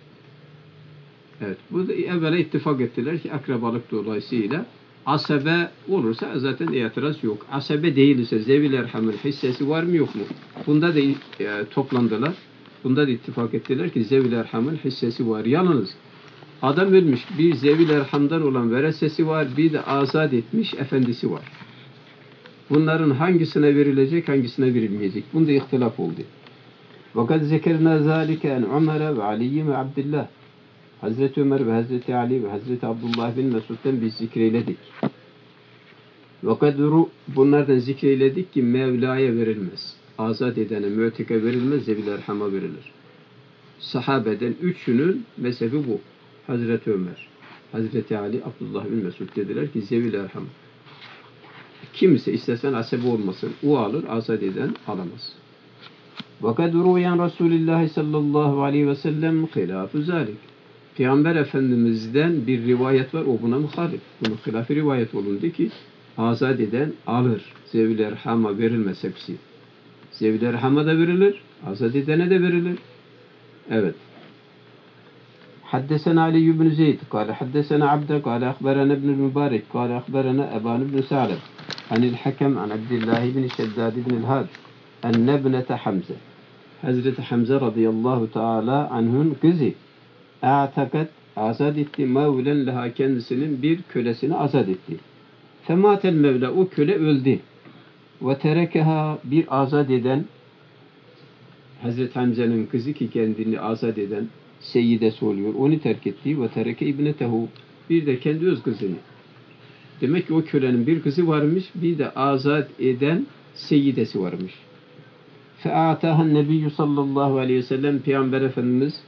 Evet. Bu da evvela ittifak ettiler ki akrabalık dolayısıyla asebe olursa zaten itiraz yok. Asebe değilse zevil erhamın hissesi var mı yok mu? Bunda da toplandılar. Bunda da ittifak ettiler ki zevil erhamın hissesi var. Yalnız adam ölmüş. Bir zevil erhamdan olan veresesi var. Bir de azat etmiş efendisi var. Bunların hangisine verilecek, hangisine verilmeyecek? Bunda ihtilaf oldu. Vakat zekerna zâlike en Ömer'e ve Ali'ye ve Abdullah. Hazreti Ömer ve Hazreti Ali ve Hazreti Abdullah bin Mesud'dan biz zikreyledik. Vakaduru bunlardan zikreyledik ki Mevla'ya verilmez. Azat edene, mü'teke verilmez, zevil erhama verilir. Sahabeden üçünün mezhebi bu. Hazreti Ömer, Hazreti Ali, Abdullah bin Mesud dediler ki zevil erham. Kimse istesen asebe olmasın, o alır, azat eden alamaz. Vakaduru yan Resulullah sallallahu aleyhi ve sellem hilâfu zâlik. Peygamber Efendimiz'den bir rivayet var, o buna muhalif. Bunun hilafı rivayet olundu ki azat eden alır. Zevil erhama verilmez hepsi. Zevil erhama da verilir, azat edene de verilir. Evet. Haddesena Ali ibn Zeyd, kâle haddesena Abde, kâle akberana ibn Mübarek, kâle akberana Eban ibn Sa'lem, anil hakem, an Abdillah ibn Şeddad ibn Had, enne ibnete Hamze. Hazreti Hamze radıyallahu teala anh'ın kızı a'takat azad etti mevlen leha kendisinin bir kölesini azad etti. Fematel mevla o köle öldü. Ve terekeha bir azad eden Hazreti Hamze'nin kızı ki kendini azad eden seyyidesi oluyor. Onu terk etti ve tereke ibnetehu bir de kendi öz kızını. Demek ki o kölenin bir kızı varmış, bir de azad eden seyyidesi varmış. Fe'atahan nebiyyü sallallahu aleyhi ve sellem Peygamber Efendimiz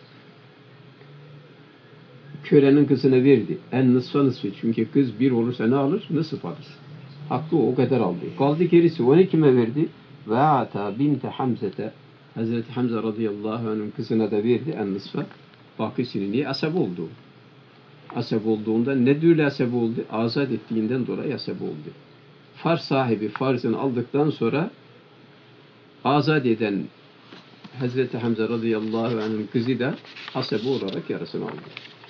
kölenin kızına verdi. En nısfa nısfı. Çünkü kız bir olursa ne alır? Nısf alır. Hakkı o kadar aldı. Kaldı gerisi. Onu kime verdi? Ve ata binte Hamzete. Hazreti Hamza radıyallahu anh'ın kızına da verdi. En nısfa. Bakisini niye? Asab oldu. asep olduğunda ne dürle asep oldu? Azat ettiğinden dolayı asep oldu. Farz sahibi farzını aldıktan sonra azat eden Hazreti Hamza radıyallahu anh'ın kızı da asep olarak yarısını aldı.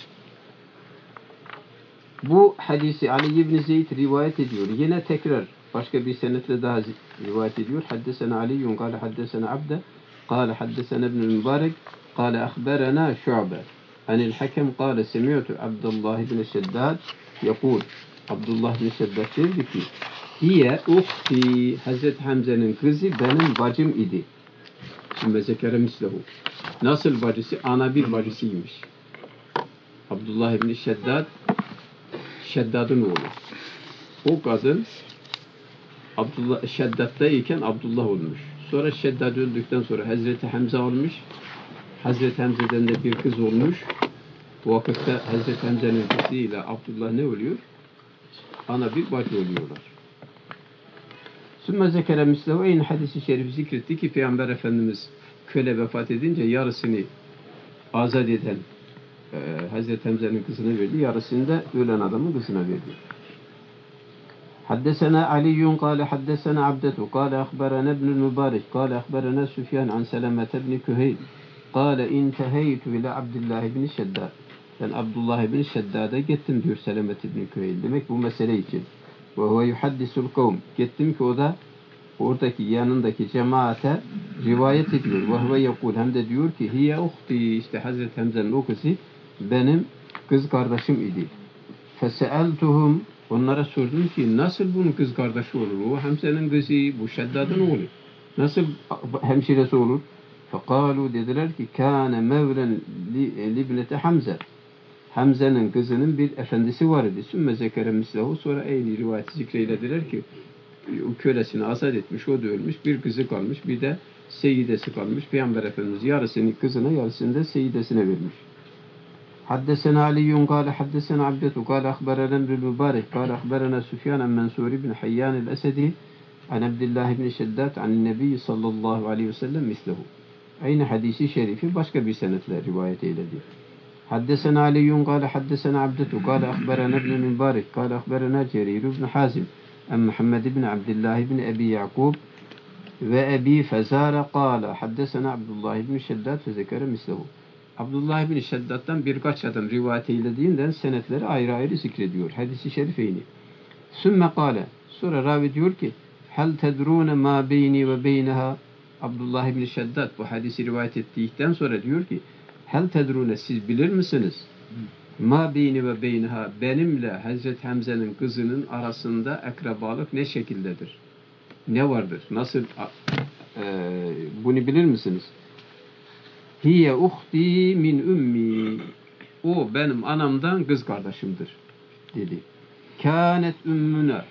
Bu hadisi Ali ibn Zeyd rivayet ediyor. Yine tekrar başka bir senetle daha rivayet ediyor. Haddesena Ali kâle haddesena Abde kâle haddesena ibn Mübarek kâle ahberena Şu'be anil hakem kâle semi'tu Abdullah ibn Şeddad yakul. Abdullah ibn Şeddad dedi ki hiye uhti, Hazreti Hamza'nın kızı benim bacım idi. Şimdi zekere mislehu. Nasıl bacısı? Ana bir bacısıymış. Abdullah ibn Şeddad Şeddad'ın oğlu. O kadın Abdullah Şeddad'dayken Abdullah olmuş. Sonra Şeddad öldükten sonra Hazreti Hamza olmuş. Hazreti Hamza'dan da bir kız olmuş. Bu vakitte Hazreti Hamza'nın kızıyla Abdullah ne oluyor? Ana bir bacı oluyorlar. Sümme zekere mislehu, aynı hadisi şerifi zikretti ki Peygamber Efendimiz köle vefat edince yarısını azat eden Hazreti Hamza'nın kızına verdi. Yarısını da ölen adamın kızına verdi. Haddesena Ali kâle haddesena Abdetu kâle ahberena ibn Mübarek kâle ahberena Süfyan an Selamet ibn Küheyl kâle inteheytu ile Abdullah ibn Şeddad. Ben Abdullah ibn Şeddad'a gittim diyor Selamet ibn Küheyl. Demek bu mesele için. Ve huve yuhaddisul kavm. Gittim ki o da oradaki yanındaki cemaate rivayet ediyor. Ve huve yekul, hem de diyor ki hiye uhti, işte Hazreti Hamza'nın o kızı benim kız kardeşim idi. Feseeltuhum, onlara sordum ki nasıl bunun kız kardeşi olur? O Hamza'nın kızı, bu Şeddad'ın oğlu. Nasıl hemşiresi olur? Fekalu, dediler ki kâne mevlen libnete Hamza. Hamza'nın kızının bir efendisi var idi. Sümme zekere mislahu, sonra aynı rivayeti zikreydediler ki o kölesini azat etmiş, o da ölmüş, bir kızı kalmış, bir de seyidesi kalmış. Peygamber Efendimiz yarısını kızına, yarısını da seyidesine vermiş. Haddesena Ali kâle haddesena Abdetu kâle ahberena ibn Mübarek kâle ahberena Süfyan en Mansur ibn Hayyan el-Esedi an Abdullah ibn Şeddad an Nebi sallallahu aleyhi ve sellem mislehu. Aynı hadisi şerifi başka bir senetle rivayet eyledi. Haddesena Ali kâle haddesena Abdetu kâle ahberena ibn Mübarek kâle ahberena Cerir ibn Hazim en Muhammed ibn Abdullah ibn Ebi Yaqub ve Ebi Fezare kâle haddesena Abdullah ibn Şeddad ve zekere mislehu. Abdullah ibn Şeddad'dan birkaç adam rivayet eylediğinden senetleri ayrı ayrı zikrediyor. Hadis-i şerifeyni. Sümme kâle, sonra ravi diyor ki hel tedrûne mâ beyni ve beyneha. Abdullah ibn Şeddad bu hadisi rivayet ettikten sonra diyor ki hel tedrûne, siz bilir misiniz? Ma beyni ve beyneha, benimle Hazreti Hamza'nın kızının arasında akrabalık ne şekildedir? Ne vardır? Nasıl bunu bilir misiniz? Hiye uhti min ümmi. O benim anamdan kız kardeşimdir dedi. Kânet ümmüne,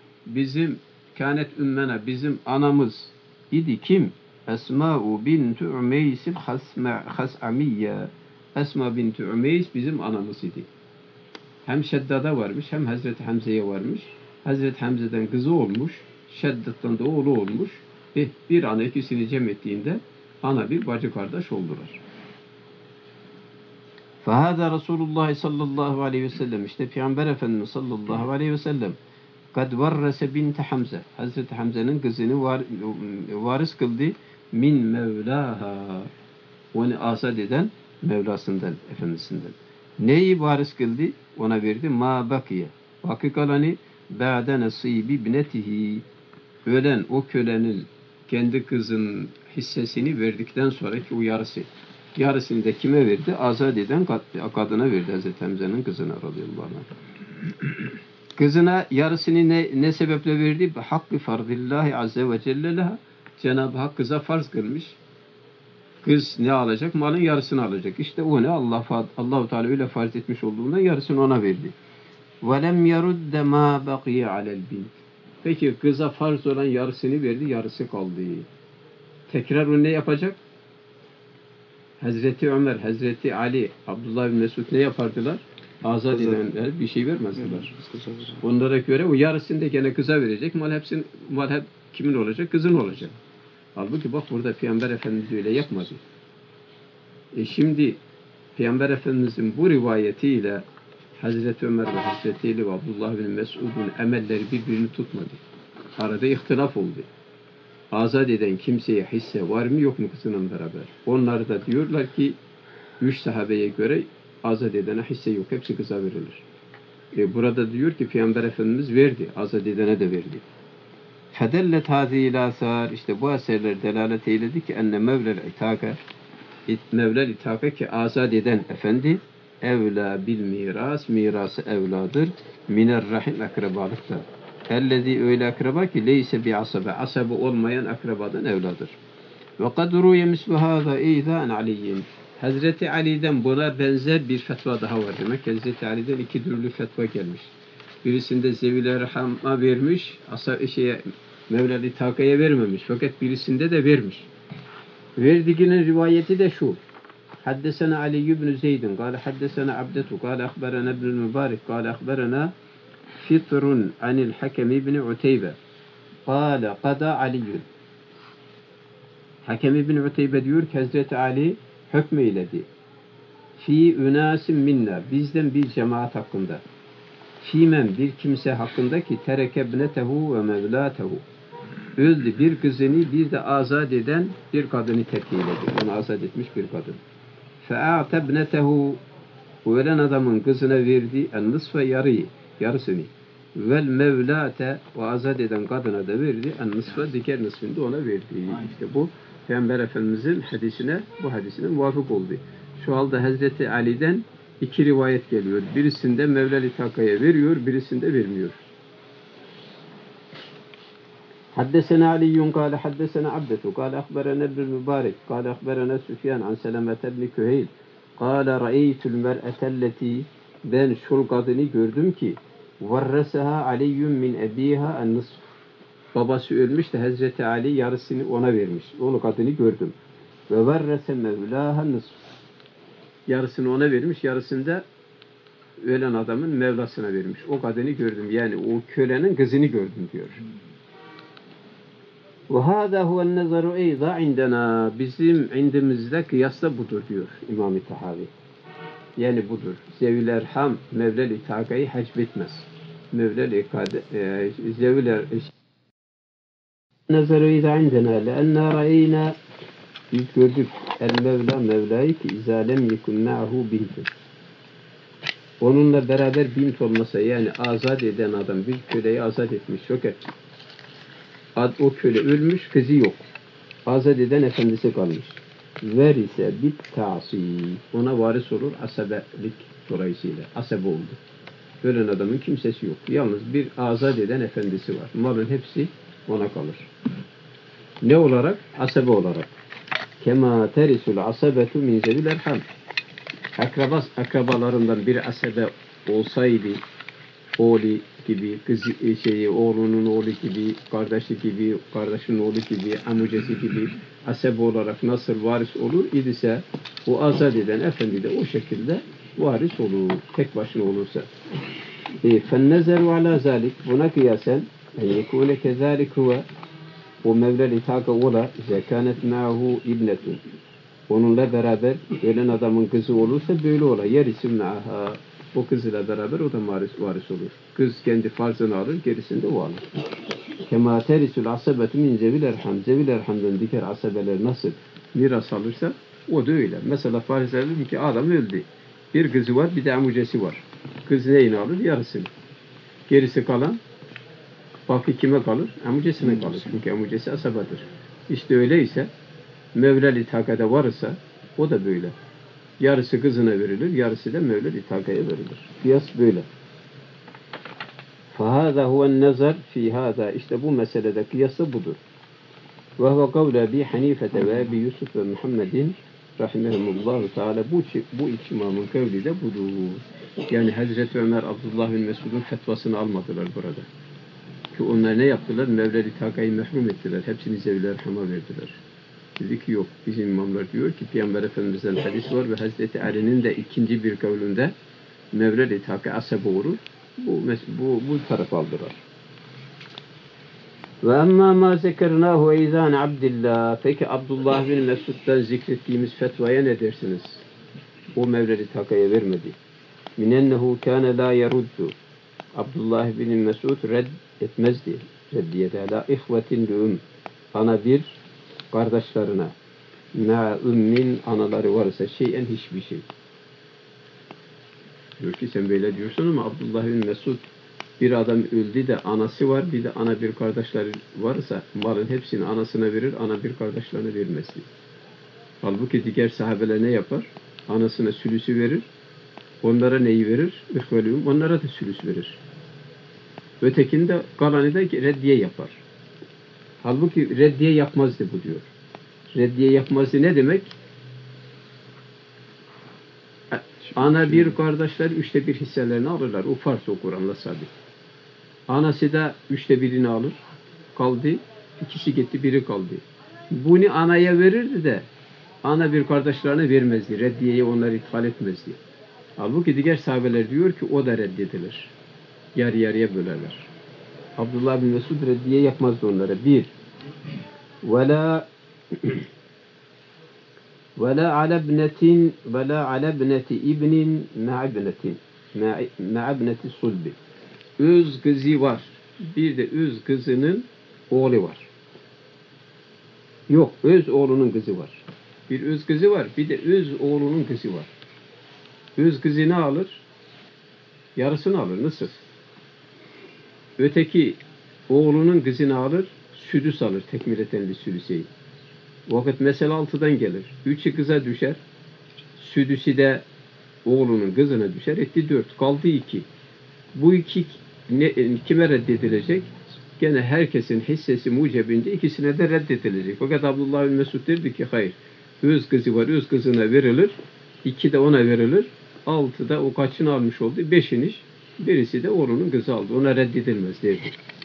bizim anamız idi kim? Esma'u bintu Ümeysil Has'amiyye. Esma bintu Ümeys bizim anamız idi. Hem Şeddad'a varmış, hem Hazreti Hamza'ya varmış. Hazreti Hamza'dan kızı olmuş, Şeddad'dan da oğlu olmuş. Bir ana ikisini cem ettiğinde ana bir bacı kardeş oldular. Fehâdâ Resulullah sallallahu aleyhi ve sellem, işte Peygamber Efendimiz sallallahu aleyhi ve sellem kad varrese binte Hamza, Hazreti Hamza'nın kızını varis kıldı min mevlaha, onu azat eden Mevlasından, efendisinden. Neyi varis kıldı? Ona verdi. Ma bakiye, baki kalanı ba'de nasibi binetihi, ölen o kölenin kendi kızının hissesini verdikten sonraki o yarısını da kime verdi? Azat eden kadına verdi, Hazreti Hamza'nın kızına radıyallahu anh. Kızına yarısını ne sebeple verdi? Hakkı fardillahi azze ve celle leha. Cenab-ı Hak kıza farz kılmış. Kız ne alacak? Malın yarısını alacak. İşte o ne? Allah-u Teala öyle farz etmiş olduğundan yarısını ona verdi. وَلَمْ يَرُدَّ مَا بَقِيَ عَلَى الْبِنْتِ. Peki kıza farz olan yarısını verdi, yarısı kaldı. Tekrar o ne yapacak? Hazreti Ömer, Hazreti Ali, Abdullah bin Mesud ne yapardılar? Azat edenler bir şey vermezdiler. Onlara göre o yarısını da gene kıza verecek. Mal hep kimin olacak? Kızın olacak. Halbuki bak burada Peygamber Efendimiz öyle yapmadı. Şimdi Peygamber Efendimizin bu rivayetiyle Hazreti Ömer ve Hazreti Ali ve Abdullah bin Mesud'un emelleri birbirini tutmadı. Arada ihtilaf oldu. Azat eden kimseye hisse var mı yok mu kızının beraber? Onlar da diyorlar ki 3 sahabeye göre azat edene hisse yok. Hepsi kıza verilir. Burada diyor ki Peygamber Efendimiz verdi. Azat edene de verdi. Fedellet hâzî asar. İşte bu eserler delalet eyledi ki enne mevlel itâke Mevlel itâke ki azat eden efendi evlâ bil miras mirası evladır. Miner rahim akrabalıkta. Ellezî öyle akraba ki leyse bi asabe. Asabe olmayan akrabadan evladır. Ve kad ruye mislu hâzâ eydâ'n aliyyin. Hazreti Ali'den buna benzer bir fetva daha var demek. Hazreti Ali'den 2 türlü fetva gelmiş. Birisinde Zevil-i Rahm'a vermiş, Mevlel İtaka'ya vermemiş. Fakat birisinde de vermiş. Verdiğinin rivayeti de şu. Haddesena Ali ibn Zeyd'in, kâle haddesena Abdetu, kâle akberena ibn Mübarek, kâle akberena Fitrun anil Hakem ibn Uteybe, kâle qada Aliyyun. Hakem ibn Uteybe diyor ki Hazreti Ali hükmeyledi. Fi ünasim minna, bizden bir cemaat hakkında. Fimen bir kimse hakkında ki terekebnetehu ve mevlatehu. Öldü bir kızını bir de azat eden bir kadını terk eyledi. Onu azat etmiş bir kadın. Fe'atebnetehu ölen adamın kızına verdi en nısfe yarısını. Vel mevlate ve azat eden kadına da verdi en nısfe diğer nısfını da ona verdi. İşte bu Peygamber Efendimiz'in bu hadisine muvafık oldu. Şu halde Hazreti Ali'den 2 rivayet geliyor. Birisinde Mevlel İtaka'ya veriyor, birisinde vermiyor. Haddesena Aliyyun kâle haddesena Abdetu kâle akberena ibn Mübarek kâle akberena Süfyan an Selamete ibn Küheyl kâle ra'eytul mer'etelleti ben şul kadını gördüm ki varreseha Aliyyun min ebiha en nısf. Babası ölmüş de Hazreti Ali yarısını ona vermiş. Onu kadını gördüm. Ve varrese mevlaha nısf. Yarısını ona vermiş, yarısını da ölen adamın mevlasına vermiş. O kadını gördüm. Yani o kölenin kızını gördüm diyor. Ve hâzâ huven nezaru eyzâ indena. Bizim indimizde kıyasla budur diyor İmam-ı Tahavi. Yani budur. Zevil erham Mevlel İtaka'yı hacbetmez. Mevlel İkade Zevil nezaru eyzâ indena leennâ ra'eyna biz gördük el Mevla Mevla'yı ki izâlem yekun ma'hu bintun. Onunla beraber bint olmasa yani azat eden adam bir köleyi azat etmiş. Fakat o köle ölmüş, kızı yok. Azat eden efendisi kalmış. Verise bit ta'si. Ona varis olur asabelik dolayısıyla. Asabe oldu. Ölen adamın kimsesi yok. Yalnız bir azat eden efendisi var. Malın hepsi ona kalır. Ne olarak? Asabe olarak. Kema terisul asabetu min zevil erham. Akrabalarından bir asabe olsaydı oğlu gibi, oğlunun oğlu gibi, kardeşi gibi, kardeşin oğlu gibi, amcası gibi asabe olarak nasıl varis olur idiyse o azat eden efendi de o şekilde varis olur. Tek başına olursa. Fennezeru ala zalik. Buna kıyasen yekune kezalik huve o Mevlel İtaka ola zekanet ma'hu ibnetun. Onunla beraber ölen adamın kızı olursa böyle ola. Yerisi ma'ha. O kızıyla beraber o da varis olur. Kız kendi farzını alır, gerisinde o alır. Kema terisul asabetu min zevil erham. Zevil erhamdan diğer asabeler nasıl miras alırsa o da öyle. Mesela farz edelim ki adam öldü. Bir kızı var, bir de amcası var. Kız neyini alır? Yarısını. Gerisi kalan baki kime kalır? Amcasına kalır. Çünkü amcası asabadır. İşte öyleyse Mevlel İtaka'da varsa o da böyle. Yarısı kızına verilir, yarısı da Mevlel İtaka'ya verilir. Kıyas böyle. فَهَذَا هُوَ النَّزَرْ فِي هَذَا. İşte bu meselede kıyası budur. وَهُوَ قَوْلَ بِي حَنِيفَةَ وَاَبِي يُوسُفَ وَمُحَمَّدٍ rahimehumullahu teala bu iki imamın kavli de budur. Yani Hazreti Ömer, Abdullah bin Mesud'un fetvasını almadılar burada. Ki onlar ne yaptılar? Mevlel İtaka'yı mehrum ettiler. Hepsini Zevil Erham'a verdiler. Dedi ki yok. Bizim imamlar diyor ki Peygamber Efendimiz'den hadis var ve Hazreti Ali'nin de ikinci bir kavlinde Mevlel İtaka asabe olur. Bu tarafa aldılar. Ve emmâ mâ zekernâhu eydân Abdillah. Peki Abdullah bin Mesud'dan zikrettiğimiz fetvaya ne dersiniz? O Mevlel İtaka'ya vermedi. min ennehu kâne la yeruddu. Abdullah bin Mesud red etmezdi. Reddiyede la ihvetin lü'üm. Ana bir kardeşlerine. Ma ümmin anaları varsa şeyen hiçbir şey. Diyor ki sen böyle diyorsun ama Abdullah bin Mesud bir adam öldü de anası var bir de ana bir kardeşleri varsa malın hepsini anasına verir, ana bir kardeşlerine vermez diyor. Halbuki diğer sahabeler ne yapar? Anasına sülüsü verir. Onlara neyi verir? İhvelühüm. Onlara da sülüs verir. Ötekinde kalanı da reddiye yapar. Halbuki reddiye yapmazdı bu diyor. Reddiye yapmazdı ne demek? Ana bir kardeşler 1/3 hisselerini alırlar. O farz o Kur'an'la sabit. Anası da 1/3'ini alır. Kaldı. İkisi gitti, biri kaldı. Bunu anaya verirdi de ana bir kardeşlerine vermezdi. Reddiyeyi onları ithal etmezdi. Halbuki diğer sahabeler diyor ki o da reddedilir. Yarı yarıya bölerler. Abdullah bin Mesud reddiye yapmazdı onlara. Bir, وَلَا عَلَى ابْنَةِ اِبْنٍ مَعَ ابْنَةِ صُلْبِ. Öz kızı var. Bir de öz kızının oğlu var. Yok, öz oğlunun kızı var. Bir öz kızı var, bir de öz oğlunun kızı var. Öz kızı ne alır? Yarısını alır, nasıl? Öteki oğlunun kızını alır, südüs alır, tekmiletenli südüseyi. Vakit mesela 6'dan gelir. 3'ü kıza düşer, südüsü de oğlunun kızına düşer, etti 4, kaldı 2. Bu 2 kime reddedilecek? Gene herkesin hissesi mucebince ikisine de reddedilecek. Fakat Abdullah bin Mesud dedi ki hayır. Öz kızı var, öz kızına verilir. 2 de ona verilir. 6 da o kaçını almış oldu? 5'in iş. Birisi de oğlunun kızı aldı. Ona reddedilmez dedi.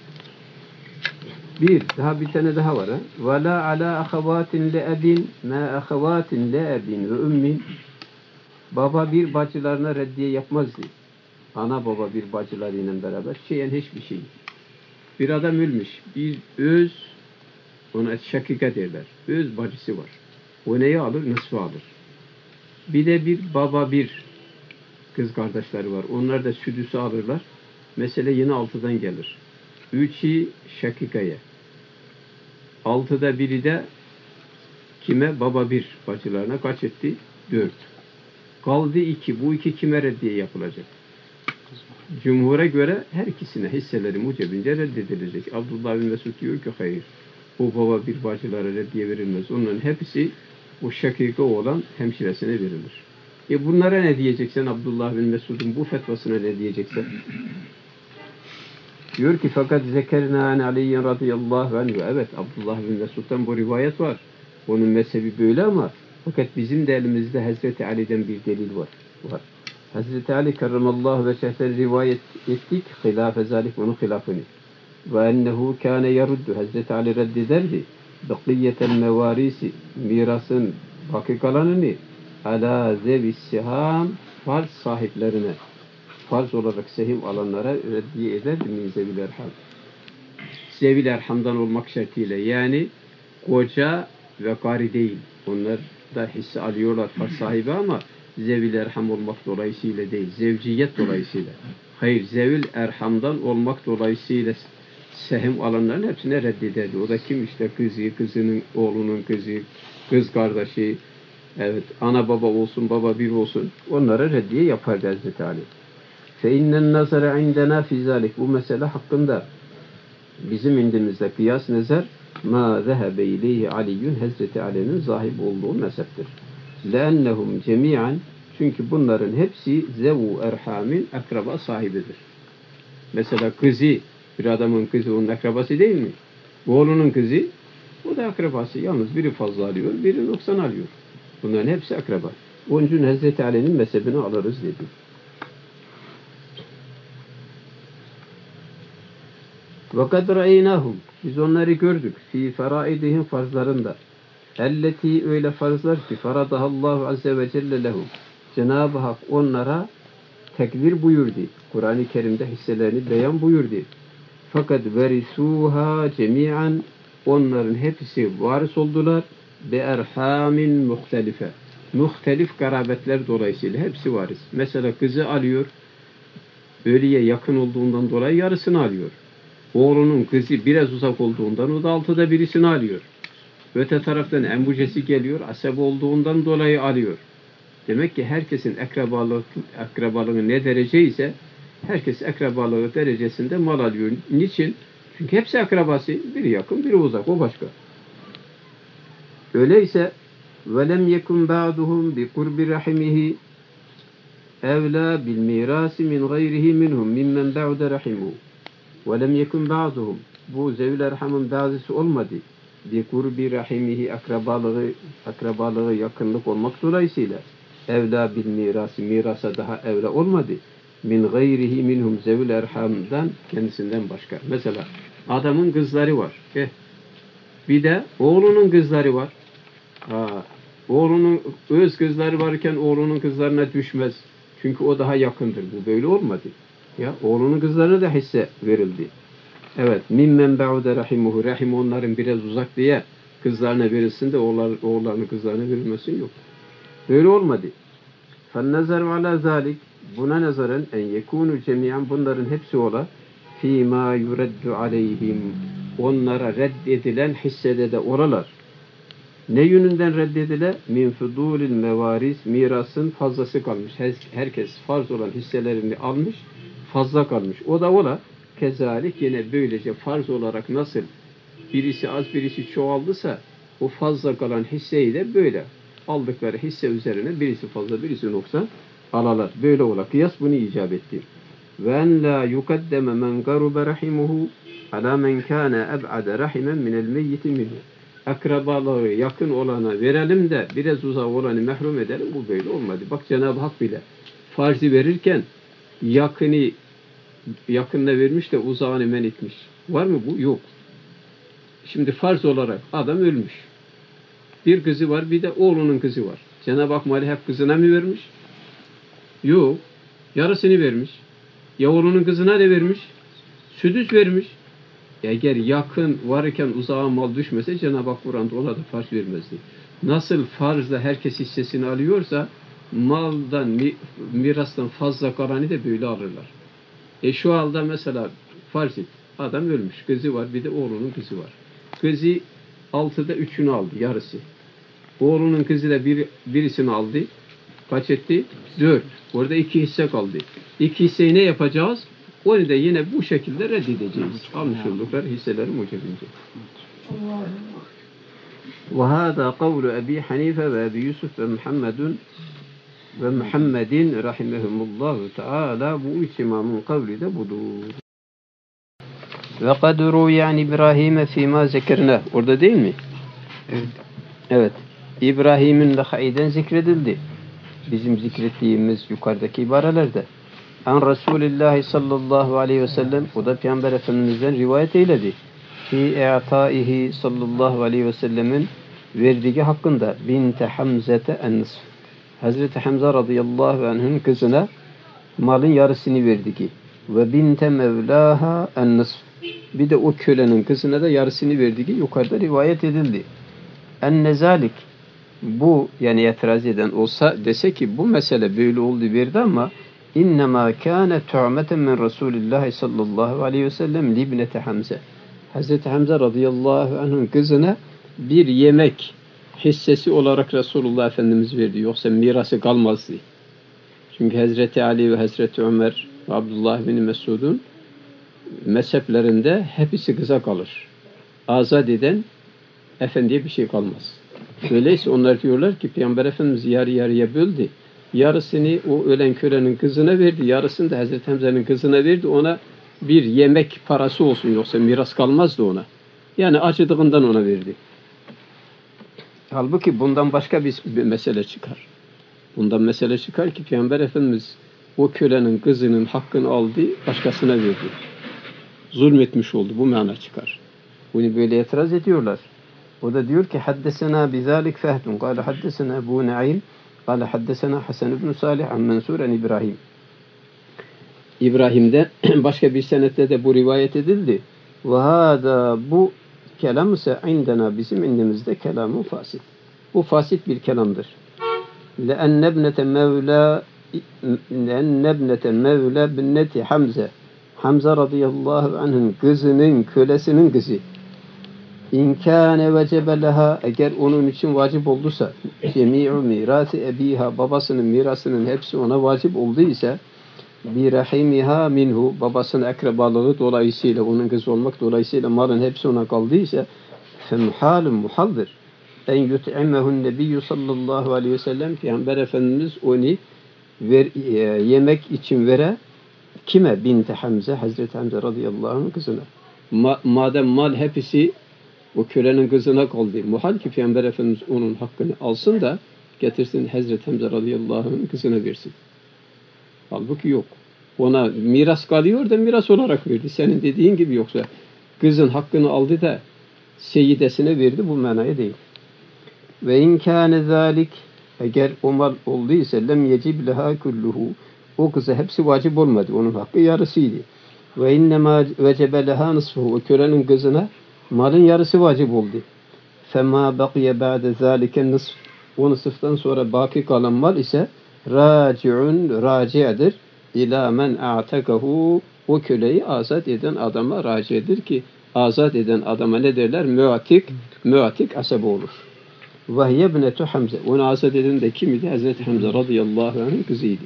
Bir tane daha var. وَلَا عَلَى أَخَوَاتٍ لَأَبٍ مَا أَخَوَاتٍ لَأَبٍ وَأُمِّنْ. Baba bir bacılarına reddiye yapmazdı. Ana baba bir bacılarıyla beraber şeyen hiçbir şey. Bir adam ölmüş. Bir öz, ona şakika derler. Öz bacısı var. O neyi alır? Nısfı alır. Bir de bir baba bir kız kardeşleri var. Onlar da südüsü alırlar. Mesele yine 6'dan gelir. 3'ü şakikaya. 6'da biri de kime? Baba bir bacılarına kaç etti? 4. Kaldı 2. Bu 2 kime reddiye yapılacak? Cumhur'a göre her ikisine hisseleri mucebince reddedilecek. Abdullah bin Mesud diyor ki hayır. O baba bir bacılara reddiye verilmez. Onların hepsi o şakika olan hemşiresine verilir. Bunlara ne diyeceksen Abdullah bin Mesud'un bu fetvasına ne diyeceksen? Diyor ki fakat zekerna an Ali'yen radıyallahu anhu. Evet, Abdullah bin Mesud'dan bu rivayet var. Onun mezhebi böyle ama fakat bizim de elimizde Hazreti Ali'den bir delil var. Hazreti Ali kerramallahu ve şehten rivayet ettik. Hilafe zalik, onun hilafını. Ve ennehu kâne yeruddu. Hazreti Ali reddederdi. Bekiyetel mevarisi, mirasın baki kalanını ala zevis siham, farz sahiplerine, farz olarak sehim alanlara reddiye ederdi min zevil erham. Zevil erhamdan olmak şartıyla, yani koca ve gari değil. Onlar da hisse alıyorlar farz sahibi ama zevil erham olmak dolayısıyla değil, zevciyet dolayısıyla. Hayır, zevil erhamdan olmak dolayısıyla sehim alanların hepsine reddederdi. O da kim? İşte kızı, kızının oğlunun kızı, kız kardeşi, evet, ana baba olsun, baba bir olsun, onlara reddiye yapardı Hazreti Ali. فَاِنَّ النَّظَرَ عِنْدَنَا فِي ذَلِكَ. Bu mesele hakkında bizim indimizde kıyas nezer ma zehebe ileyhi Aliyyun, Hazreti Ali'nin zahib olduğu mezheptir. لَاَنَّهُمْ cemiyen, çünkü bunların hepsi zevu erhamin, akraba sahibidir. Mesela kızı, bir adamın kızı onun akrabası değil mi? Oğlunun kızı, o da akrabası. Yalnız biri fazla alıyor, biri 90 alıyor. Bunların hepsi akraba. Onun için Hazreti Ali'nin mezhebini alırız dedi. وَقَدْ رَأَيْنَاهُمْ. Biz onları gördük. فِي فَرَائِدِهِمْ, farzlarında. اَلَّتِي, öyle farzlar ki فَرَضَهَا azze ve celle lehum. Cenab-ı Hak onlara tekbir buyurdu. Kur'an-ı Kerim'de hisselerini beyan buyurdu. Fakat verisuha cemiyen, onların hepsi varis oldular be erhamin muhtelife. muhtelif garabetler dolayısıyla hepsi varis. Mesela kızı alıyor, ölüye yakın olduğundan dolayı yarısını alıyor. Oğlunun kızı biraz uzak olduğundan o da altıda birisini alıyor. Öte taraftan embucesi geliyor, asab olduğundan dolayı alıyor. Demek ki herkesin akrabalığı ne derece ise herkes akrabalığı derecesinde mal alıyor. Niçin? Çünkü hepsi akrabası. Biri yakın, biri uzak. O başka. Öyleyse وَلَمْ يَكُنْ بَعْضُهُمْ بِقُرْبِ رَحِمِهِ اَوْلَى بِالْمِيرَاسِ مِنْ غَيْرِهِ مِنْهُمْ مِمَّنْ بَعْدَ رَحِمُهُ وَلَمْ يَكُنْ بَعْضُهُم bu zevil erhamın bazısı olmadı. Bir kurbi rahimihi akrabalığı yakınlık olmak dolayısıyla evla bil mirası mirasa daha evla olmadı. Min gayrihi minhum zevil erhamdan kendisinden başka. Mesela adamın kızları var. Bir de oğlunun kızları var. Oğlunun öz kızları varken oğlunun kızlarına düşmez. Çünkü o daha yakındır. Bu böyle olmadı. Ya oğlunun kızlarına da hisse verildi. Evet, mimmen ba'ude rahimuhu. Rahim onların biraz uzak diye kızlarına verilsin de oğullarının kızlarına verilmesin yok. Böyle olmadı. فَالنَّزَرُ عَلَى ذَٰلِكَ buna nazaran en yekûnü cemiyan bunların hepsi ola fîmâ yureddu aleyhim onlara reddedilen hissede de oralar. Ne yönünden reddedile? Min fudûlil mevaris mirasın fazlası kalmış. Herkes farz olan hisselerini almış, fazla kalmış. O da ola. Kezalik yine böylece farz olarak nasıl birisi az birisi çoğaldısa o fazla kalan hisseyi de böyle aldıkları hisse üzerine birisi fazla birisi noksan alalar. Böyle ola. Kıyas bunu icap etti. Ve en la yukaddeme men garube rahimuhu ala men kâne eb'ade rahimen minel meyyiti minhu. Akrabalığı yakın olana verelim de biraz uzak olanı mehrum edelim. Bu böyle olmadı. Bak Cenab-ı Hak bile farzi verirken yakınına vermiş de uzağını men etmiş. Var mı bu? Yok. Şimdi farz olarak adam ölmüş. Bir kızı var, bir de oğlunun kızı var. Cenab-ı Hak mali hep kızına mı vermiş? Yok. Yarısını vermiş. Ya oğlunun kızına ne vermiş? Südüs vermiş. Eğer yakın varken uzağa mal düşmese Cenab-ı Hak Kur'an'da ona da farz vermezdi. Nasıl farzla herkes hissesini alıyorsa maldan, mirastan fazla kalanı da böyle alırlar. Şu halde mesela farz et. Adam ölmüş. Kızı var. Bir de oğlunun kızı var. Kızı 6'da 3'ünü aldı. Yarısı. Oğlunun kızı da birisini aldı. Kaç etti? 4. Orada 2 hisse kaldı. 2 hisseyi ne yapacağız? Onu da yine bu şekilde reddedeceğiz. Almış oldukları hisseleri mucebince. وهذا قول أبي حنيفة وأبي يوسف ومحمد rahimehumullahu teala bu üç imamın kavli de budur. Ve kad ruyan İbrahim'e fîmâ zekerne. Orada değil mi? Evet. Evet. İbrahim'in lakayden zikredildi. Bizim zikrettiğimiz yukarıdaki ibarelerde. An Resulullah sallallahu aleyhi ve sellem o da Peygamber Efendimiz'den rivayet eyledi. Fi i'taihi sallallahu aleyhi ve sellemin verdiği hakkında binte Hamzete en-nisf. Hazreti Hamza radıyallahu anh'ın kızına malın yarısını verdi ki ve binte mevlaha en-nisf. Bir de o kölenin kızına da yarısını verdi ki yukarıda rivayet edildi. En-nezalik bu yani itiraz eden olsa dese ki bu mesele böyle oldu verdi ama innema kâne tu'meten min Resulillah sallallahu aleyhi ve sellem libnete Hamza. Hazreti Hamza radıyallahu anh'ın kızına bir yemek hissesi olarak Resulullah Efendimiz verdi. Yoksa mirası kalmazdı. Çünkü Hazreti Ali ve Hazreti Ömer ve Abdullah bin Mesud'un mezheplerinde hepsi kıza kalır. Azat eden efendiye bir şey kalmaz. Öyleyse onlar diyorlar ki Peygamber Efendimiz yarı yarıya böldü. Yarısını o ölen kölenin kızına verdi. Yarısını da Hazreti Hamza'nın kızına verdi. Ona bir yemek parası olsun. Yoksa miras kalmazdı ona. Yani acıdığından ona verdi. Halbuki bundan başka bir mesele çıkar. Bundan mesele çıkar ki Peygamber Efendimiz o kölenin kızının hakkını aldı, başkasına verdi. Zulmetmiş oldu. Bu mana çıkar. Bunu böyle itiraz ediyorlar. O da diyor ki haddesena bizalik fehdun. Kale haddesena Ebu Naim. Kale haddesena Hasan ibn Salih an Mansur an İbrahim. İbrahim'de başka bir senette de bu rivayet edildi. Ve hâdâ bu kelam ise indena bizim indimizde kelamı fasit. Bu fasit bir kelamdır. لأن ابنة مevla binneti Hamza. Hamza radıyallahu anh'ın kızının, kölesinin kızı. İnkâne vecebe leha, eğer onun için vacip olduysa, cemi'u mirâsi ebiha, babasının mirasının hepsi ona vacip olduysa, bi rahimiha minhu, babasının akrabalığı dolayısıyla, onun kızı olmak dolayısıyla malın hepsi ona kaldıysa, femhalun muhaldır. En yut'imehu'n nebiyyü sallallahu aleyhi ve sellem, Peygamber Efendimiz onu yemek için vere, kime? Binti Hamza, Hazreti Hamza radıyallahu anh'ın kızına. Madem mal hepsi o kölenin kızına kaldı, muhal ki Peygamber Efendimiz onun hakkını alsın da getirsin Hazreti Hamza radıyallahu anh'ın kızına versin. Halbuki yok. Ona miras kalıyor da miras olarak verdi. Senin dediğin gibi, yoksa kızın hakkını aldı da seyidesine verdi, bu manaya değil. Ve in kâne zâlik, eğer o mal olduysa lem yecib leha kulluhu, o kıza hepsi vacip olmadı. Onun hakkı yarısıydı. Ve innemâ vecebe leha nısfuhu, o kölenin kızına malın yarısı vacip oldu. Femâ bakiye ba'de zâlike nısf, o nısıftan sonra baki kalan mal ise raci'un, raci'dir. İlâ men a'tekahu, o köleyi azat eden adama raci'dir ki azat eden adama ne derler? Müatik asabe olur. وَهِيَ ابْنَةُ Hamza. Onu azat eden de kim idi? Hazreti Hamza radıyallahu anh'ın kızıydı.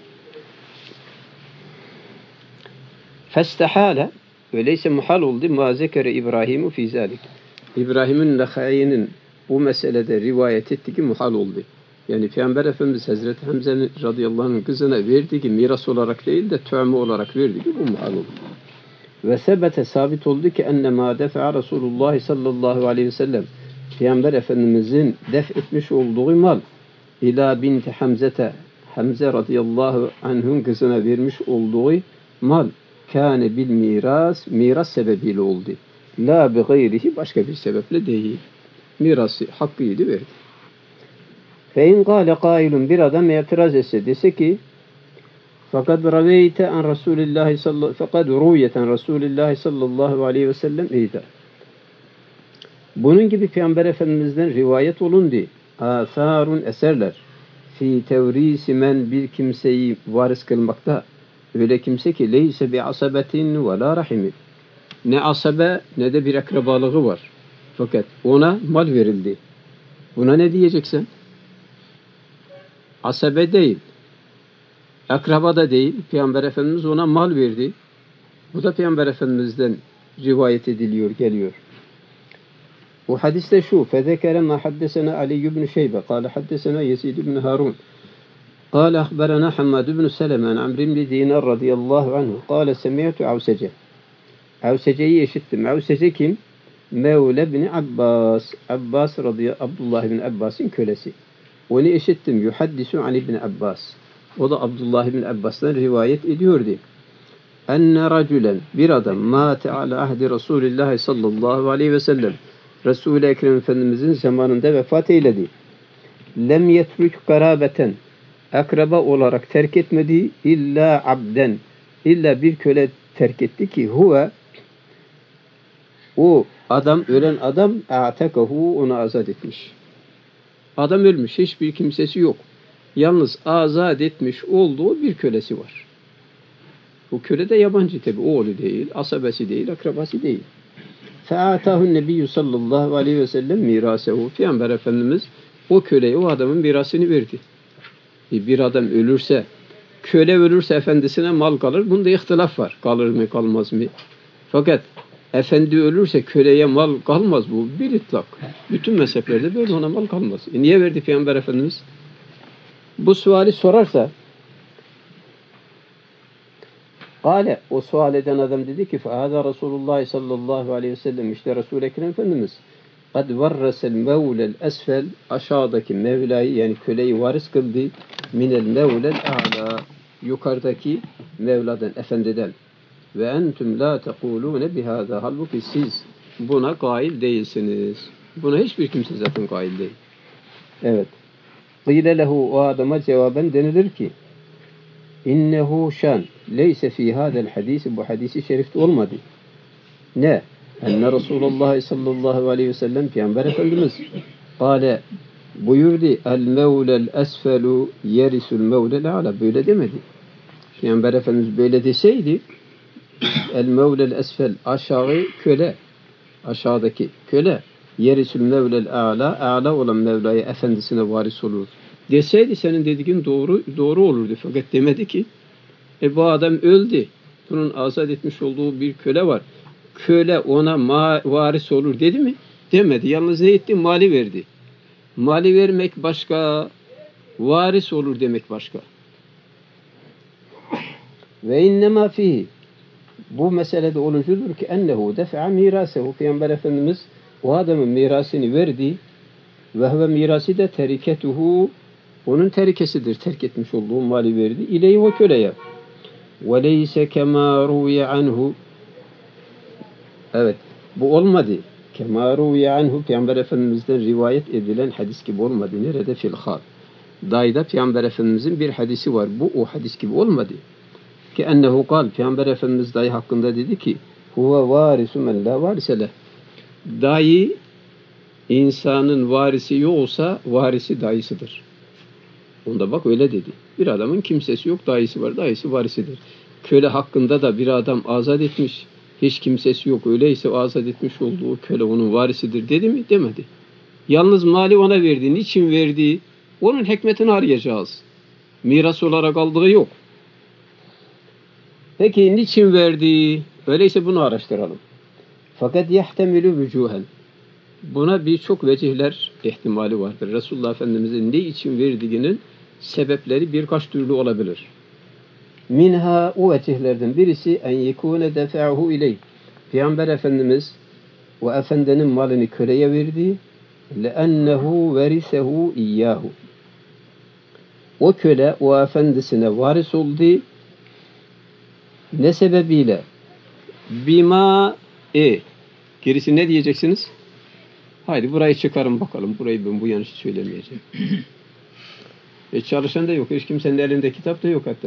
فَاسْتَحَالَ, öyleyse muhal oldu. مَا ذَكَرَ İbrahim'u فِي ذَلِكَ. İbrahim'in Nakai'nin bu meselede rivayet ettiği ki muhal oldu. Yani Peygamber Efendimiz Hazreti Hamza'nın radıyallahu anh'ın kızına verdiği ki miras olarak değil de tü'mü olarak verdiği ki bu muhal oldu. Ve sebete, sabit oldu ki enne ma defa'a Resulullah sallallahu aleyhi ve sellem, Peygamber Efendimizin def etmiş olduğu mal ila binti Hamzete, Hamze radıyallahu anh'ın kızına vermiş olduğu mal kâne bil miras sebebiyle oldu. La bi gayrihi, başka bir sebeple değil. Mirası hakkıydı, verdi. Fe in gâle kâilun, bir adam itiraz etse, dese ki fakat ruviyete an Resulullah sallallahu aleyhi ve sellem eyda. Bunun gibi Peygamber Efendimiz'den rivayet olundu. Asarun, eserler. Fi tevrisi men, bir kimseyi varis kılmakta. Öyle kimse ki leyse bi asabetin ve la rahimin. Ne asabe ne de bir akrabalığı var. Fakat ona mal verildi. Buna ne diyeceksin? Asabe değil. Akraba da değil. Peygamber Efendimiz ona mal verdi. Bu da Peygamber Efendimiz'den rivayet ediliyor, geliyor. Bu hadiste şu: "Fezekere ma haddesena Ali ibn Şeybe, kâle haddesena Yezid ibn Harun, kâle ahberena Hammad ibn Seleme an Amr ibn Dinar radıyallahu anhu, kâle semi'tu Avsece." Avsece'yi işittim. Avsece kim? Mevle ibn Abbas. Abdullah ibn Abbas'ın kölesi. Onu işittim. Yuhaddisu an ibn Abbas. O da Abdullah ibn Abbas'tan rivayet ediyordu. Enne racülen, bir adam, mâte ala ahdi Resulillah sallallahu aleyhi ve sellem, Resul-i Ekrem Efendimizin zamanında vefat eyledi. Lem yetrük karabeten, akraba olarak terk etmedi, illa abden, illa bir köle terk etti ki huve, o adam, ölen adam, a'tekahu, onu azat etmiş. Adam ölmüş, hiçbir kimsesi yok. Yalnız azat etmiş olduğu bir kölesi var. Bu köle de yabancı tabi, oğlu değil, asabesi değil, akrabası değil. Fe'atahu'n nebiyyü sallallahu aleyhi ve sellem mirasehu. Peygamber Efendimiz o köleye, o adamın mirasını verdi. Bir adam ölürse, köle ölürse efendisine mal kalır. Bunda ihtilaf var. Kalır mı, kalmaz mı? Fakat efendi ölürse köleye mal kalmaz, bu bir itlak. Bütün mezheplerde böyle, ona mal kalmaz. Niye verdi Peygamber Efendimiz? Bu suali sorarsa, Kale, o sual eden adam dedi ki فَهَذَا Resulullah sallallahu aleyhi ve sellem, işte Resul-i Ekrem Efendimiz قَدْ وَرَّسَ الْمَوْلَ الْأَسْفَلِ, aşağıdaki Mevla'yı, yani köleyi varis kıldı, مِنَ الْمَوْلَ الْاَعْلَى, yukarıdaki Mevla'dan, efendiden. Ve entüm la tekulûne bihâzâ, halbuki siz buna kail değilsiniz. Buna hiçbir kimse zaten kail değil. Evet. Qîle lehu, o adama cevaben denilir ki İnnehu şan leyse fî hâzel hadisi, bu hadisi şerifte olmadı. Ne? Enne Resulullah sallallahu aleyhi ve sellem, Peygamber Efendimiz kâle Buyurdu el mevlel esfelu yerisul mevlel ala. Böyle demedi. Peygamber Efendimiz böyle deseydi el mevlel esfel aşağı köle, aşağıdaki köle yerisul mevlel ala, ala olan Mevla'ya efendisine varis olur deseydi senin dediğin doğru olurdu. Fakat demedi ki bu adam öldü. Bunun azat etmiş olduğu bir köle var. Köle ona varis olur dedi mi? Demedi. Yalnız ne etti? Mali verdi. Mali vermek başka, varis olur demek başka. Ve innema fihi, bu meselede olucudur ki ennehu defa'a mirasehu, Peygamber Efendimiz o adamın mirasını verdi ve huve mirası da teriketuhu, onun terikesidir, terk etmiş olduğu mali verdi ileyhi o köleye. Ve leyse kema ruviye anhu, evet bu olmadı. Kema ruviye anhu, Peygamber Efendimiz'den rivayet edilen hadis gibi olmadı. Nerede? Fil hal. Dayda Peygamber Efendimiz'in bir hadisi var. Bu o hadis gibi olmadı. Ki ennehu kal, Peygamber Efendimiz dayı hakkında dedi ki huve varisu men la varise leh. Dayı insanın varisi yoksa varisi dayısıdır. Onda bak öyle dedi. Bir adamın kimsesi yok, dayısı var, dayısı varisidir. Köle hakkında da bir adam azat etmiş, hiç kimsesi yok, öyleyse o azat etmiş olduğu köle onun varisidir dedi mi? Demedi. Yalnız mali ona verdi. Niçin verdi? Onun hikmetini arayacağız. Miras olarak aldığı yok. Peki niçin verdi? Öyleyse bunu araştıralım. Fakat yahtemilü vücuhen. Buna birçok vecihler ihtimali vardır. Resulullah Efendimiz'in ne için verdiğinin sebepleri birkaç türlü olabilir. Minha, o vecihlerden birisi en yekune defa'hu ileyh. Peygamber Efendimiz o efendinin malını köleye verdi. Le'ennehu verisehu iyyahu. O köle o efendisine varis oldu. Ne sebebiyle? Bima gerisi ne diyeceksiniz? Haydi burayı çıkarın bakalım. Burayı ben bu yanlışı söylemeyeceğim. Çalışan da yok. Hiç kimsenin elinde kitap da yok hatta.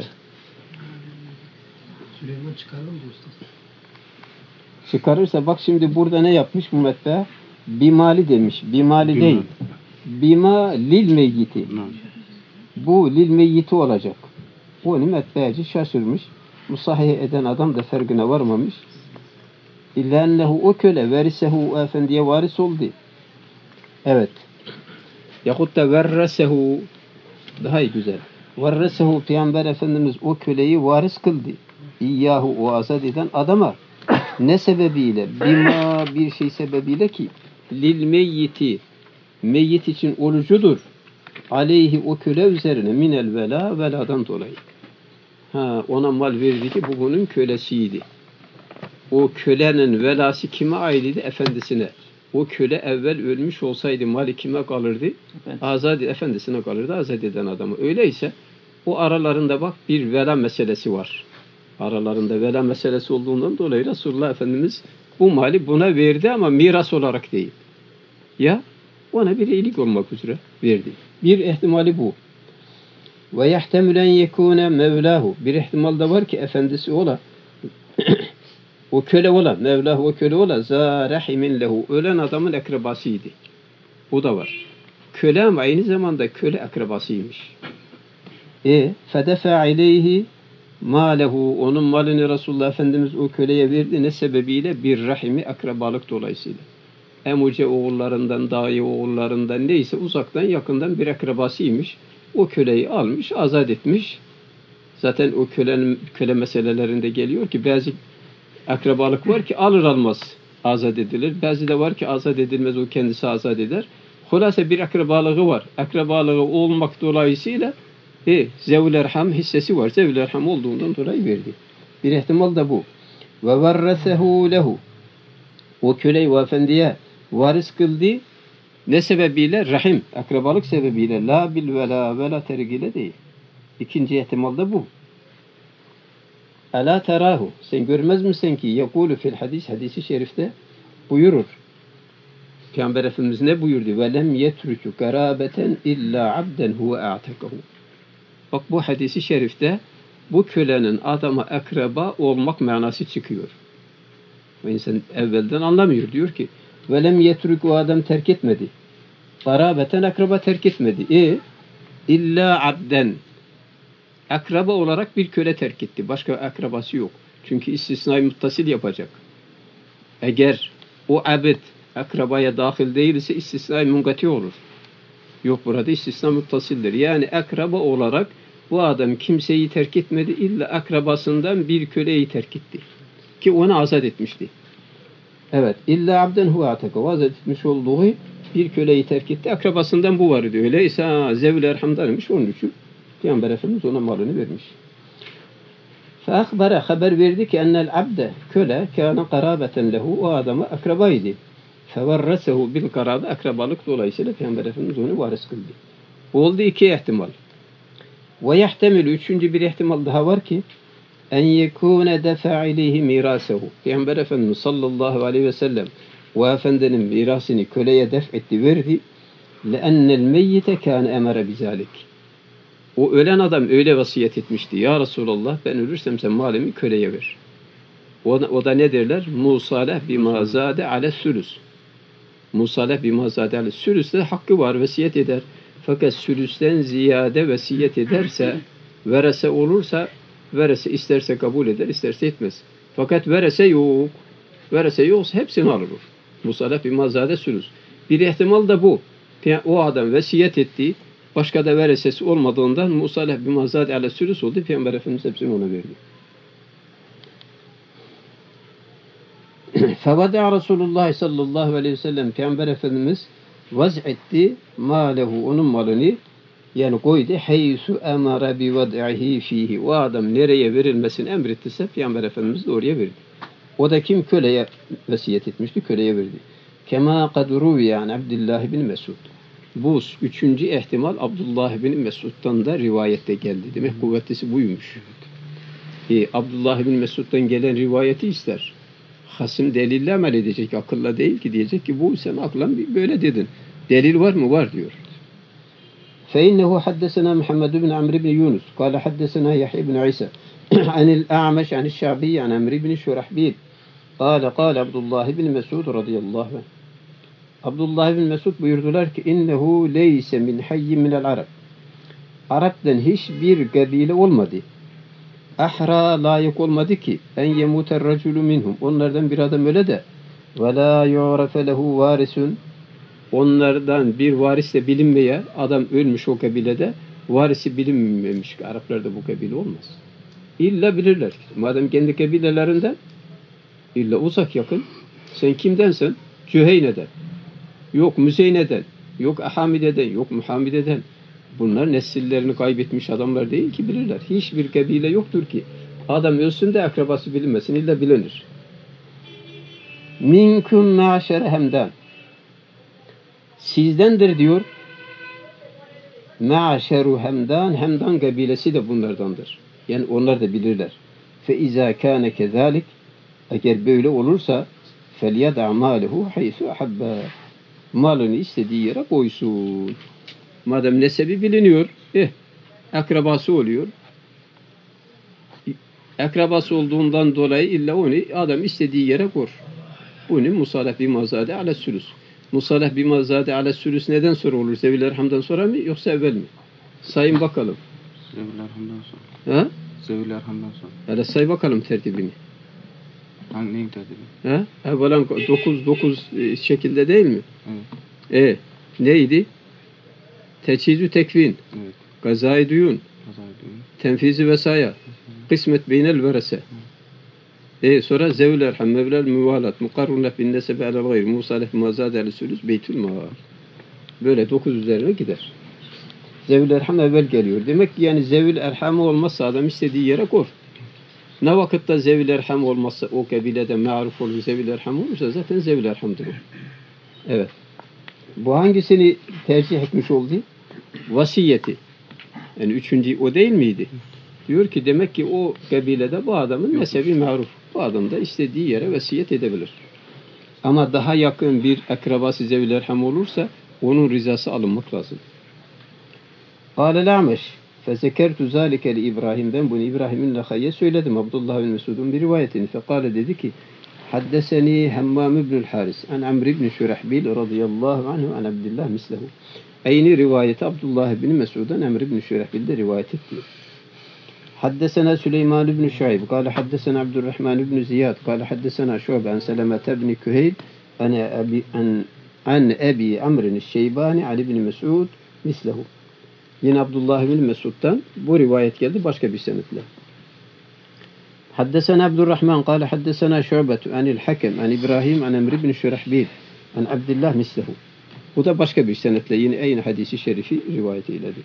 Süleyman çıkaralım mı usta? Çıkarırsa bak şimdi burada ne yapmış bu metbe? Bimali demiş. Bimali değil. Bima lil meyyiti. Bu lil meyyiti olacak. Onu metbeci şaşırmış. Bu sahih eden adam da farkına varmamış. İlla ennehu o köle verisehu efendiye varis oldu. Evet. Yahut da verresehu, daha iyi güzel. Verresehu, Peygamber Efendimiz o köleyi varis kıldı. İyyahu, o azat eden adama. Ne sebebiyle? Bima, bir şey sebebiyle ki lil meyyiti, meyyit için olucudur. Aleyhi, o köle üzerine minel vela, veladan dolayı. Ona mal verdi ki bu bunun kölesiydi. O kölenin velası kime aitti? Efendisine. O köle evvel ölmüş olsaydı mali kime kalırdı? Azad efendisine kalırdı, azad eden adamı. Öyleyse o aralarında bak bir vela meselesi var. Aralarında vela meselesi olduğundan dolayı Resulullah Efendimiz bu mali buna verdi ama miras olarak değil. Ya ona bir iyilik olmak üzere verdi. Bir ihtimali bu. Ve yahtemülen yekûne mevlahu. Bir ihtimal da var ki efendisi ola. O köle ola. Mevlahu o köle ola. Zâ rahimin lehu. Ölen adamın akrabasıydı. O da var. Köle ama aynı zamanda köle akrabasıymış. Fedefa ileyhi mâlehu. Onun malını Resulullah Efendimiz o köleye verdi. Ne sebebiyle? Bir rahimi akrabalık dolayısıyla. Emuce oğullarından, dayı oğullarından neyse uzaktan yakından bir akrabasıymış. O köleyi almış, azat etmiş. Zaten o köle meselelerinde geliyor ki bazı akrabalık var ki alır almaz azat edilir. Bazı da var ki azat edilmez, o kendisi azat eder. Hulasa bir akrabalığı var. Akrabalığı olmak dolayısıyla zevl-i erham hissesi var. Zevl-i erham olduğundan dolayı verdi. Bir ihtimal da bu. Ve verresehu lehu. O köleyi o efendiye varis kıldı. Ne sebebiyle? Rahim, akrabalık sebebiyle. La bil vela, vela tergiyle değil. İkinci ihtimal da bu. Ala terahu. Sen görmez misin ki yekulu fil hadis, hadisi şerifte buyurur. Peygamber Efendimiz ne buyurdu? Ve lem yetruku garabeten illa abden huve a'tekahu. Bak bu hadisi şerifte bu kölenin adama akraba olmak manası çıkıyor. Ve insan evvelden anlamıyor. Diyor ki ve lem yetruk, o adam terk etmedi. Garabeten akraba terk etmedi. İlla abden. Akraba olarak bir köle terk etti. Başka akrabası yok. Çünkü istisnai muttasil yapacak. Eğer o abd akrabaya dahil değilse istisnai mungati olur. Yok, burada istisna muttasildir. Yani akraba olarak bu adam kimseyi terk etmedi. İlla akrabasından bir köleyi terk etti. Ki onu azat etmişti. Evet. İlla abden huve ataka. Azat etmiş olduğu bir köleyi terk etti. Akrabasından bu var diyor. Öyleyse zevl-i erhamdanmış. Onun için Peygamber Efendimiz ona malını vermiş. فَاَخْبَرَ haber verdi ki ennel abde köle kâne karabeten lehu, o adama akrabaydı. فَوَرَّسَهُ bil karabe, akrabalık dolayısıyla Peygamber Efendimiz onu varis kıldı. Oldu iki ihtimal. Ve yehtemil, üçüncü bir ihtimal daha var ki en yekûne defa ileyhi mirasehu. Peygamber Efendimiz sallallahu aleyhi ve sellem o efendinin mirasını köleye def etti, verdi. لَاَنَّ الْمَيِّتَ كَانَ اَمَرَ بِذَٰلِكِ. O ölen adam öyle vasiyet etmişti. Ya Resulallah, ben ölürsem sen malimi köleye ver. O da ne derler? Musaleh bima zade ale sülüs. Musaleh bima zade ale sülüste hakkı var, vesiyet eder. Fakat sülüsten ziyade vesiyet ederse, verese olursa, verese isterse kabul eder, isterse etmez. Fakat verese yok. Verese yoksa hepsini alır. Musaleh bima zade sülüs. Bir ihtimal da bu. O adam vesiyet etti. Başka da veresesi olmadığından musaleh bima zade ale sülüs oldu. Peygamber Efendimiz hepsini ona verdi. Fevada Resulullah sallallahu aleyhi ve sellem, Peygamber Efendimiz vaz etti malehu, onun malını yani koydu. Heysu emara bi vad'ihi fihi. O adam nereye verilmesini emrettiyse Peygamber Efendimiz de oraya verdi. O da kim? Köleye vesiyet etmişti. Köleye verdi. Kema kad ruviye an Abdullah bin Mesud. Bu üçüncü ihtimal Abdullah bin Mesud'dan da rivayette geldi. Demek kuvvetlisi buymuş. Abdullah bin Mesud'dan gelen rivayeti ister. Hasım delille amel edecek, akılla değil ki, diyecek ki bu sen akla böyle dedin. Delil var mı? Var diyor. فإنه حدثنا محمد بن عمرو بن يونس قال حدثنا يحيى بن عيسى عن الأعمش عن الشعبي عن عمرو بن شرحبيل قال عبد الله بن مسعود رضي الله عنه. Abdullah bin Mesud buyurdular ki innehu leyse min hayyin minel Arab. Arap'tan hiçbir kabile olmadı. Ahra, layık olmadı ki en yemuter raculu minhum. Onlardan bir adam öyle de ve la yu'rafe lehu varisun. Onlardan bir varis de bilinmeye, adam ölmüş o kabilede, varisi bilinmemiş. Araplarda bu kabile olmaz. İlla bilirler. Madem kendi kabilelerinden, illa uzak yakın. Sen kimdensin? Cüheyne'den. Yok Müzeyne'den. Yok Ahamide'den. Yok Muhammide'den. Bunlar nesillerini kaybetmiş adamlar değil ki, bilirler. Hiçbir kabile yoktur ki adam ölsün de akrabası bilinmesin. İlla bilinir. Minkum ma'şere hemdan. Sizdendir diyor. Ma'şeru hemdan. Hemdan kabilesi de bunlardandır. Yani onlar da bilirler. Fe izâ kâne kezâlik. Eğer böyle olursa felyed'a mâlehu haysu ahabba. Malını istediği yere koysun. Madem nesebi biliniyor, akrabası oluyor. Akrabası olduğundan dolayı illa onu adam istediği yere koy. Bunu musaleh bima zade ale sülüs. Musaleh bima zade ale sülüs neden sonra olur? Zevil erhamdan sonra mı yoksa evvel mi? Sayın bakalım. Zevil erhamdan sonra. Ha? Zevil erhamdan sonra. Hele say bakalım tertibini. Neyin tertibi? Ha? Evvelen 9 şekilde değil mi? Evet. Neydi? Teçhizü tekvin. Evet. Gazayı düyun. Kazayı düğün. Tenfizi vesaya. Kısmet beynel verese. Sonra zevl erham, mevlel müvalat, mukarrun lef bin nesebe alel gayr, musalef mazade alel sülüs, beytül maal. Böyle 9 üzerine gider. Zevl erham evvel geliyor. Demek ki yani zevl erhamı olmazsa adam istediği yere koy. Ne vakitte zevl erham olmazsa o kabilede ma'ruf olur, zevl erham olursa zaten zevl erhamdır o. Evet. Bu hangisini tercih etmiş oldu? Vasiyeti. Yani üçüncü o değil miydi? Diyor ki demek ki o kabilede bu adamın nesebi ma'ruf. Bu adam da istediği yere vasiyet edebilir. Ama daha yakın bir akrabası zevl erham olursa onun rızası alınmak lazım. Kâle l'Ameş fezekertu zâlike li İbrahim. Ben bunu İbrahim'in Nehai'ye söyledim. Abdullah bin Mesud'un bir rivayetini. Fekâle dedi ki حدثني همام بن الحارث عن عمرو بن شرحبيل رضي الله عنه عن عبد الله مثله. Aynı rivayeti Abdullah bin Mesud'dan Emr bin Şurehbil'de rivayet etti. Haddesena Süleyman bin Şuayb, kâle haddesena Abdurrahman bin Ziyad, kâle haddesena Şuayb an Selamete bin Küheyl, an Ebi Amr'in Şeybani Ali bin Mesud mislehu. Yine Abdullah bin Mesud'dan bu rivayet geldi başka bir senetle. Haddesena Abdurrahman, kâle haddesena Şuaybetu anil Hakem, an İbrahim, an Emr bin Şurehbil, an Abdullah mislehu. Bu da başka bir senetle yine aynı hadisi şerifi rivayet eyledi.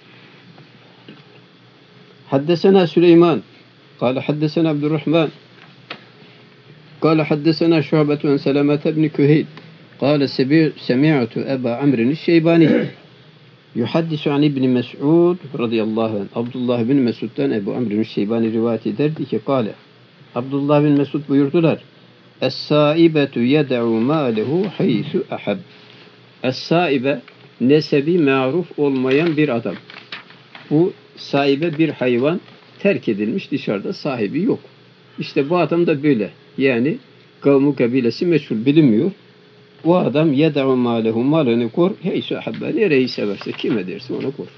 Haddesena Süleyman, kâle haddesena Abdurrahman, kâle haddesena Şuaybetu an Selamete bin Küheyl, kâle semi'tu Eba Amr'in Şeybani yuhaddisu an İbni Mes'ud radıyallahu anh. Abdullah bin Mesud'dan Ebu Amr'in Şeybani rivayet ederdi ki kâle Abdullah bin Mesud buyurdular. Es-saibetu yed'u mâlehu haysu ahab. Es-saibe nesebi ma'ruf olmayan bir adam. Bu sahibe bir hayvan terk edilmiş, dışarıda sahibi yok. İşte bu adam da böyle. Yani kavmu kabilesi meçhul bilinmiyor. O adam yed'u mâlehu malını kor haysu ahabba. Nereyi severse kime derse ona kor.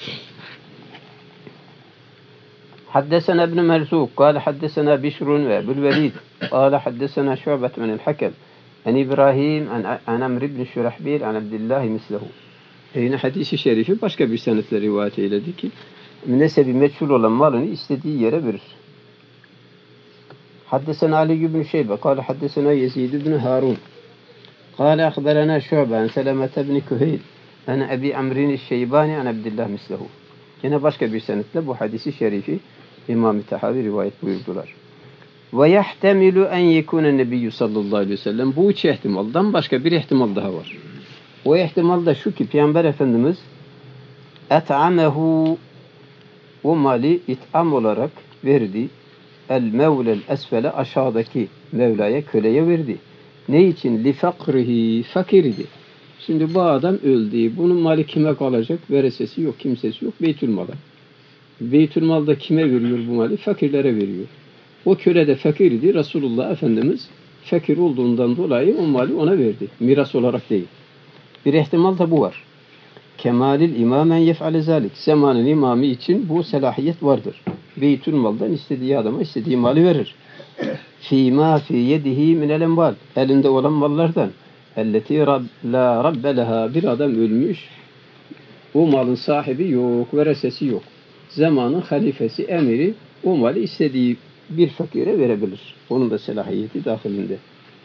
Haddesena ibn Merzuk kâle haddesena Bişrun ve Ebul-Velid kâle haddesena Şu'bet minel Hakem en İbrahim en Emr ibn Şurehbil en Abdullah mislehu. Yine hadisi şerifi başka bir senetle rivayet eyledi ki nesebi meçhul olan malını istediği yere verir. Haddesena Ali ibn Şeybe kâle haddesena Yezid ibn Harun kâle ahberena Şu'be en Selamete ibn Küheyl en Ebi Amr'in Şeybani en Abdullah mislehu. Yine başka bir senetle bu hadisi şerifi İmam-ı Tahavi rivayet buyurdular. Ve yahtemilu en yekûne nebiyyü sallallahu aleyhi ve sellem. Bu üç ihtimaldan başka bir ihtimal daha var. O ihtimal da şu ki Peygamber Efendimiz et'amehu o mali it'am olarak verdi. El mevlel esfele aşağıdaki Mevla'ya, köleye verdi. Ne için? Li fakrihi, fakir idi. Şimdi bu adam öldü. Bunun mali kime kalacak? Veresesi yok, kimsesi yok. Beytülmal'a. Beytülmal'da kime veriyor bu mali? Fakirlere veriyor. O köle de fakir idi. Resulullah Efendimiz fakir olduğundan dolayı o mali ona verdi. Miras olarak değil. Bir ihtimal da bu var. Kemalil imamen yef'ale zalik. Zamanın imamı için bu selahiyet vardır. Beytülmal'dan istediği adama istediği mali verir. Fîmâ fî yedihi minel enval. Elinde olan mallardan. Elleti la rabbe leha. Bir adam ölmüş. O malın sahibi yok, veresesi yok. Zamanın halifesi, emiri o mali istediği bir fakire verebilir. Onun da selahiyeti dahilinde.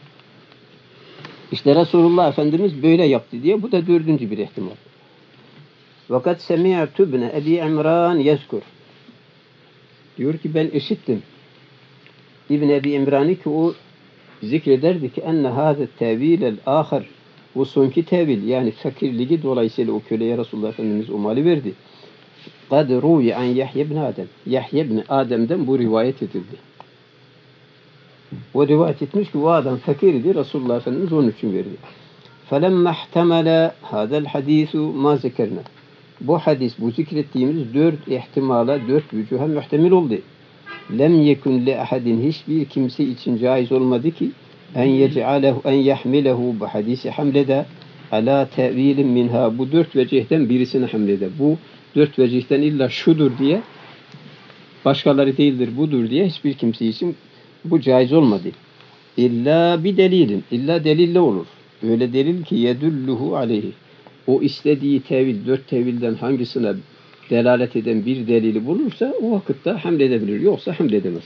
İşte Resulullah Efendimiz böyle yaptı diye bu da dördüncü bir ihtimal. Vakat semi'tu ibn Ebi İmran yezkur. Diyor ki ben işittim. İbn Ebi İmran'ı ki o zikrederdi ki enne hâze tevilel âhar. Bu sonki tevil yani fakirliği dolayısıyla o köleye Resulullah Efendimiz o mali verdi. قَدْ رُوْيَ عَنْ يَحْيَ بْنِ Adem. Yahya ibn Adem'den bu rivayet edildi. O rivayet etmiş ki o adam fakirdi. Resulullah Efendimiz onun için verdi. فَلَمَّا احْتَمَلَ هَذَا الْحَد۪يثُ مَا ذَكَرْنَا. Bu hadis, bu zikrettiğimiz dört ihtimala, dört vücuha muhtemel oldu. Lem yekun li ahadin hiçbir kimse için caiz olmadı ki en yec'alehu en yahmilehu bu hadisi hamlede ala tevilin minha. Bu dört vecihten birisini hamlede. Bu dört vecihten illa şudur diye başkaları değildir budur diye hiçbir kimse için bu caiz olmadı. İlla bir delilin. İlla delille olur. Öyle delil ki yedulluhu aleyhi. O istediği tevil, dört tevilden hangisine delalet eden bir delili bulursa o vakitte hamledebilir. Yoksa hamledemez.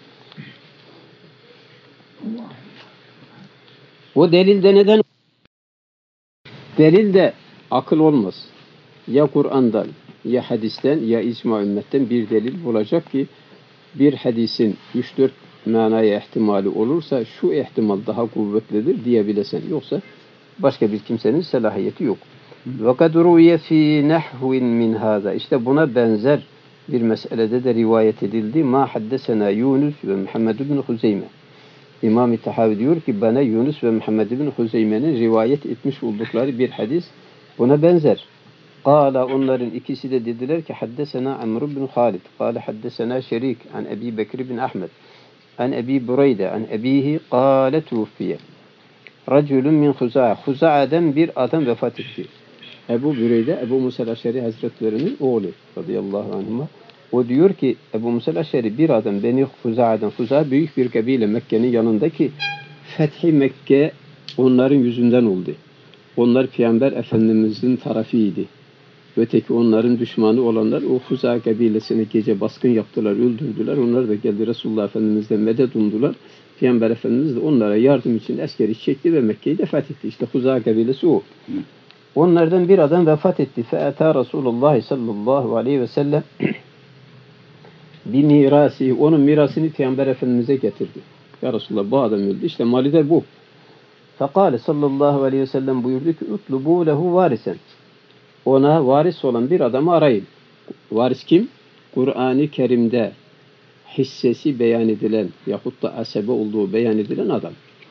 O delilde neden? Delilde akıl olmaz. Ya Kur'an'dan, ya hadisten, ya icma ümmetten bir delil bulacak ki bir hadisin 3-4 manaya ihtimali olursa şu ihtimal daha kuvvetlidir diyebilesen. Yoksa başka bir kimsenin selahiyeti yok. وَقَدْ رُوْيَ ف۪ي نَحْوٍ مِنْ هَذَا. İşte buna benzer bir meselede de rivayet edildi. مَا حَدَّسَنَا Yunus ve Muhammed ibn Huzeyme. İmam-ı Tahavi diyor ki bana Yunus ve Muhammed ibn Huzeyme'nin rivayet etmiş oldukları bir hadis buna benzer. Kâla onların ikisi de dediler ki haddesena Amr ibn Halid. Kâle haddesena Şerik an Ebi Bekir ibn Ahmed. an Ebi Bureyde an Ebihi kâle tufiye raculun min Huza'a. Huza'dan bir adam vefat etti. Ebu Bureyde, Ebu Musa Eş'ari Hazretlerinin oğlu radıyallahu anhuma. O diyor ki Ebu Musa Eş'ari bir adam Beni Huza'dan. Huza büyük bir kabile Mekke'nin yanındaki Fethi Mekke onların yüzünden oldu. Onlar Peygamber Efendimiz'in tarafıydı. Öteki onların düşmanı olanlar o Huza kabilesine gece baskın yaptılar, öldürdüler. Onlar da geldi Resulullah Efendimiz'den medet umdular. Peygamber Efendimiz de onlara yardım için askeri çekti ve Mekke'yi de fethetti. İşte Huza kabilesi o. Onlardan bir adam vefat etti. Fe'ata Resulullah sallallahu aleyhi ve sellem bir mirasi, onun mirasını Peygamber Efendimiz'e getirdi. Ya Resulullah bu adam öldü. İşte mali de bu. Fekale sallallahu aleyhi ve sellem buyurdu ki utlubu lehu varisen. Ona varis olan bir adamı arayın. Varis kim? Kur'an-ı Kerim'de hissesi beyan edilen yahut da asebe olduğu beyan edilen adam.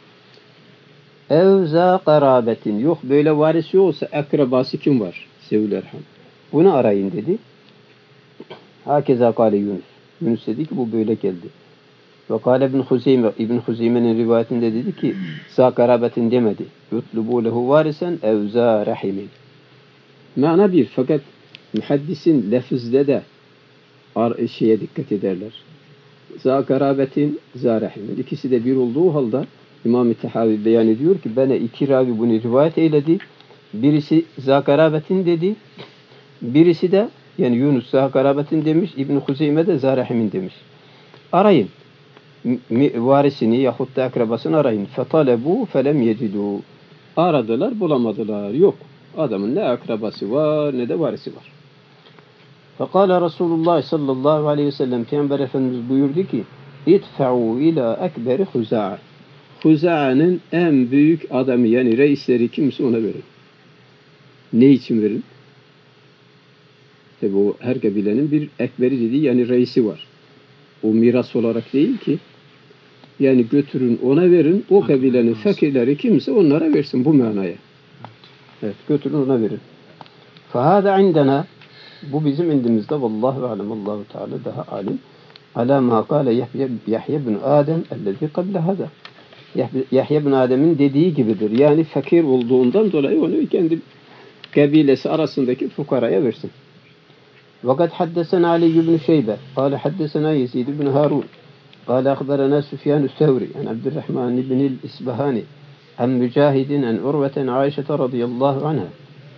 Evza karabetin. Yok böyle varis yoksa akrabası kim var? Sevül Erham. Bunu arayın dedi. Hakeza kâle Yunus. Yunus dedi ki bu böyle geldi. Ve kâle İbn Huzeyme. İbn Huzeyme'nin rivayetinde dedi ki za karabetin demedi. Yutlubu lehu varisen evza rahimin. Mana bir. Fakat muhaddisin lafızda da şeye dikkat ederler. Za karabetin, za rahimin. İkisi de bir olduğu halde İmam-ı Tehavi beyan ediyor ki bana iki ravi bunu rivayet eyledi. Birisi za karabetin dedi. Birisi de yani Yunus za karabetin demiş. İbn Huzeyme de za rahimin demiş. Arayın. Varisini yahut da akrabasını arayın. Fetalebu felem yecidû. Aradılar bulamadılar. Yok. Adamın ne akrabası var ne de varisi var. Fekale Resulullah sallallahu aleyhi ve sellem Peygamber Efendimiz buyurdu ki İdfa'u ila ekberi Huza'a. Huza'nın en büyük adamı yani reisleri kimse ona verin. Ne için verin? Tabi o her kabilenin bir ekberi dediği yani reisi var. O miras olarak değil ki yani götürün ona verin o kabilenin fakirleri kimse onlara versin bu manaya. Evet götürün ona verin. Fahada indena bu bizim indimizde vallahu alem Allahu Teala daha alim. Ala ma kâle Yahya bin Adem ellezî kable hada. Yahya bin Adem'in dediği gibidir. Yani fakir olduğundan dolayı onu kendi kabilesi arasındaki fukaraya versin. Vakat haddesena Ali ibn Şeybe. Kâle haddesena Yezid ibn Harun. Kâle akberena Süfyan-ı Sevri. An Abdurrahman ibn İsbahani. An Mücahidin an Urveten Ayşe radıyallahu anha.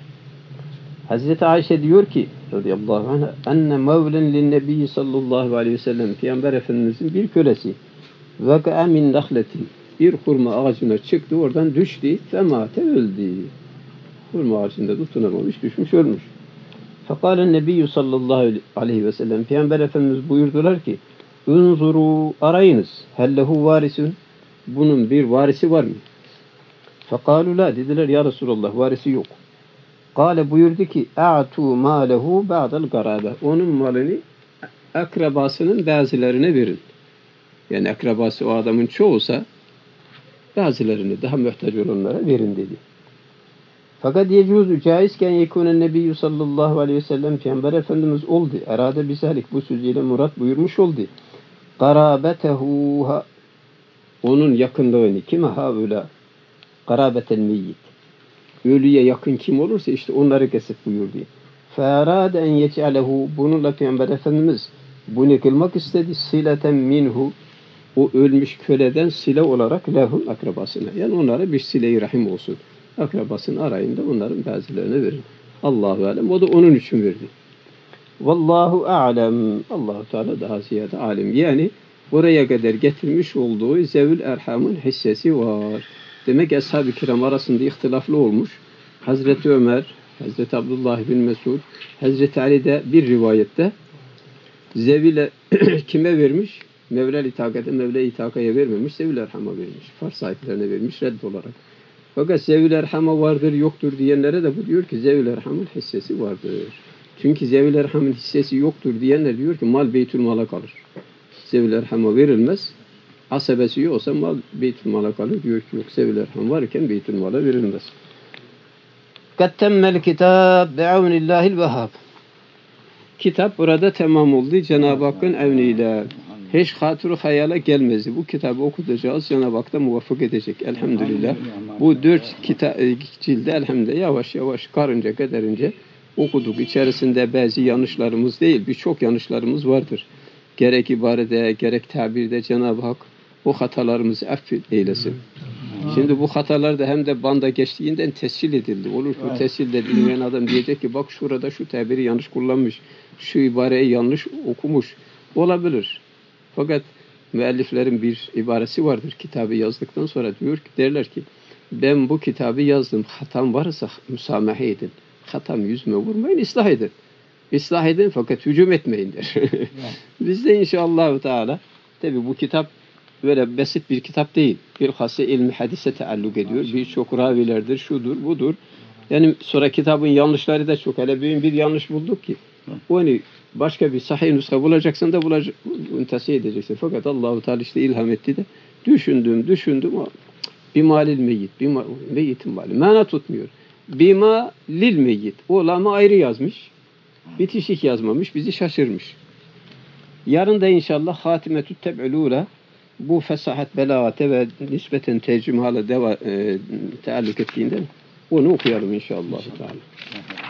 Hazreti Ayşe diyor ki radıyallahu anha enne mevlen linnebiyyi sallallahu aleyhi ve sellem Peygamber Efendimizin bir kölesi veka'a min nahletin bir hurma ağacına çıktı oradan düştü femate öldü. Hurma ağacında tutunamamış düşmüş ölmüş. Fekalen nebiyyü sallallahu aleyhi ve sellem Peygamber Efendimiz buyurdular ki unzuru arayınız hellehu varisun bunun bir varisi var mı? Fekalu la dediler ya Resulallah varisi yok. Kale buyurdu ki a'tu malehu ba'dal garabe. Onun malını akrabasının bazılarına verin. Yani akrabası o adamın çoğusa bazılarını daha muhtaç olanlara verin dedi. Fakat yecuzu caizken yekûnen nebiyyü sallallahu aleyhi ve sellem Peygamber Efendimiz oldu. Erade bisalik bu sözüyle murat buyurmuş oldu. Garabetehu onun yakınlığını kime haula garabeten meyyit. Ölüye yakın kim olursa işte onları kesip buyurdu. Ferade en yec'alehu bununla Peygamber Efendimiz bunu kılmak istedi. Sileten minhu o ölmüş köleden sile olarak lehun akrabasına. Yani onlara bir sile-i rahim olsun. Akrabasını arayın da onların bazılarını verin. Allahu alem. O da onun için verdi. Vallahu a'lem. Allahu Teala daha ziyade alim. Yani buraya kadar getirmiş olduğu zevül erhamın hissesi var. Demek ki ashab-ı kiram arasında ihtilaflı olmuş. Hazreti Ömer, Hazreti Abdullah bin Mesud, Hazreti Ali de bir rivayette zevile kime vermiş? Mevla itakate, Mevla itakaya vermemiş, zevil erhama vermiş. Farz sahiplerine vermiş redd olarak. Fakat zevil erhama vardır, yoktur diyenlere de bu diyor ki zevil erhamın hissesi vardır. Çünkü zevil erhamın hissesi yoktur diyenler diyor ki mal beytülmala kalır. Zevil erhama verilmez. Asabesi yoksa mal beytülmala kalır. Diyor ki yok zevil erham varken beytülmala verilmez. Kattemmel kitab bi'avnillahil vehhab. Kitap burada tamam oldu Cenab-ı Hakk'ın evniyle. Hiç hatırı hayala gelmezdi. Bu kitabı okutacağız. Cenab-ı Hak da muvaffak edecek. Elhamdülillah. Bu 4 cilde elhamdülillah yavaş yavaş karınca kaderince okuduk. İçerisinde bazı yanlışlarımız değil, birçok yanlışlarımız vardır. Gerek ibarede, gerek tabirde Cenab-ı Hak o hatalarımızı affeylesin. Şimdi bu hatalar da hem de banda geçtiğinden tescil edildi. Olur ki bu tescilde bilmeyen adam diyecek ki bak şurada şu tabiri yanlış kullanmış, şu ibareyi yanlış okumuş. Olabilir. Fakat müelliflerin bir ibaresi vardır. Kitabı yazdıktan sonra diyor ki, derler ki ben bu kitabı yazdım. Hatam varsa müsamaha edin. Hatam yüzüme vurmayın, ıslah edin. İslah edin fakat hücum etmeyin der. Biz de inşallah Teala tabi bu kitap böyle basit bir kitap değil. Bilhassa ilmi hadise taalluk ediyor. Birçok ravilerdir, şudur, budur. Yani sonra kitabın yanlışları da çok. Hele bir yanlış bulduk ki. Onu başka bir sahih nüsha bulacaksın da tasih edeceksin. Fakat Allah-u Teala işte ilham etti de düşündüm. Bimalil meyyit. Meyyitin mali. Mana tutmuyor. Bima lil meyyit. O lamı ayrı yazmış. Bitişik yazmamış. Bizi şaşırmış. Yarın da inşallah hatimetü teb'ulûla bu fesahat belagate ve nispeten tercümahala taalluk ettiğinden onu okuyalım inşallah.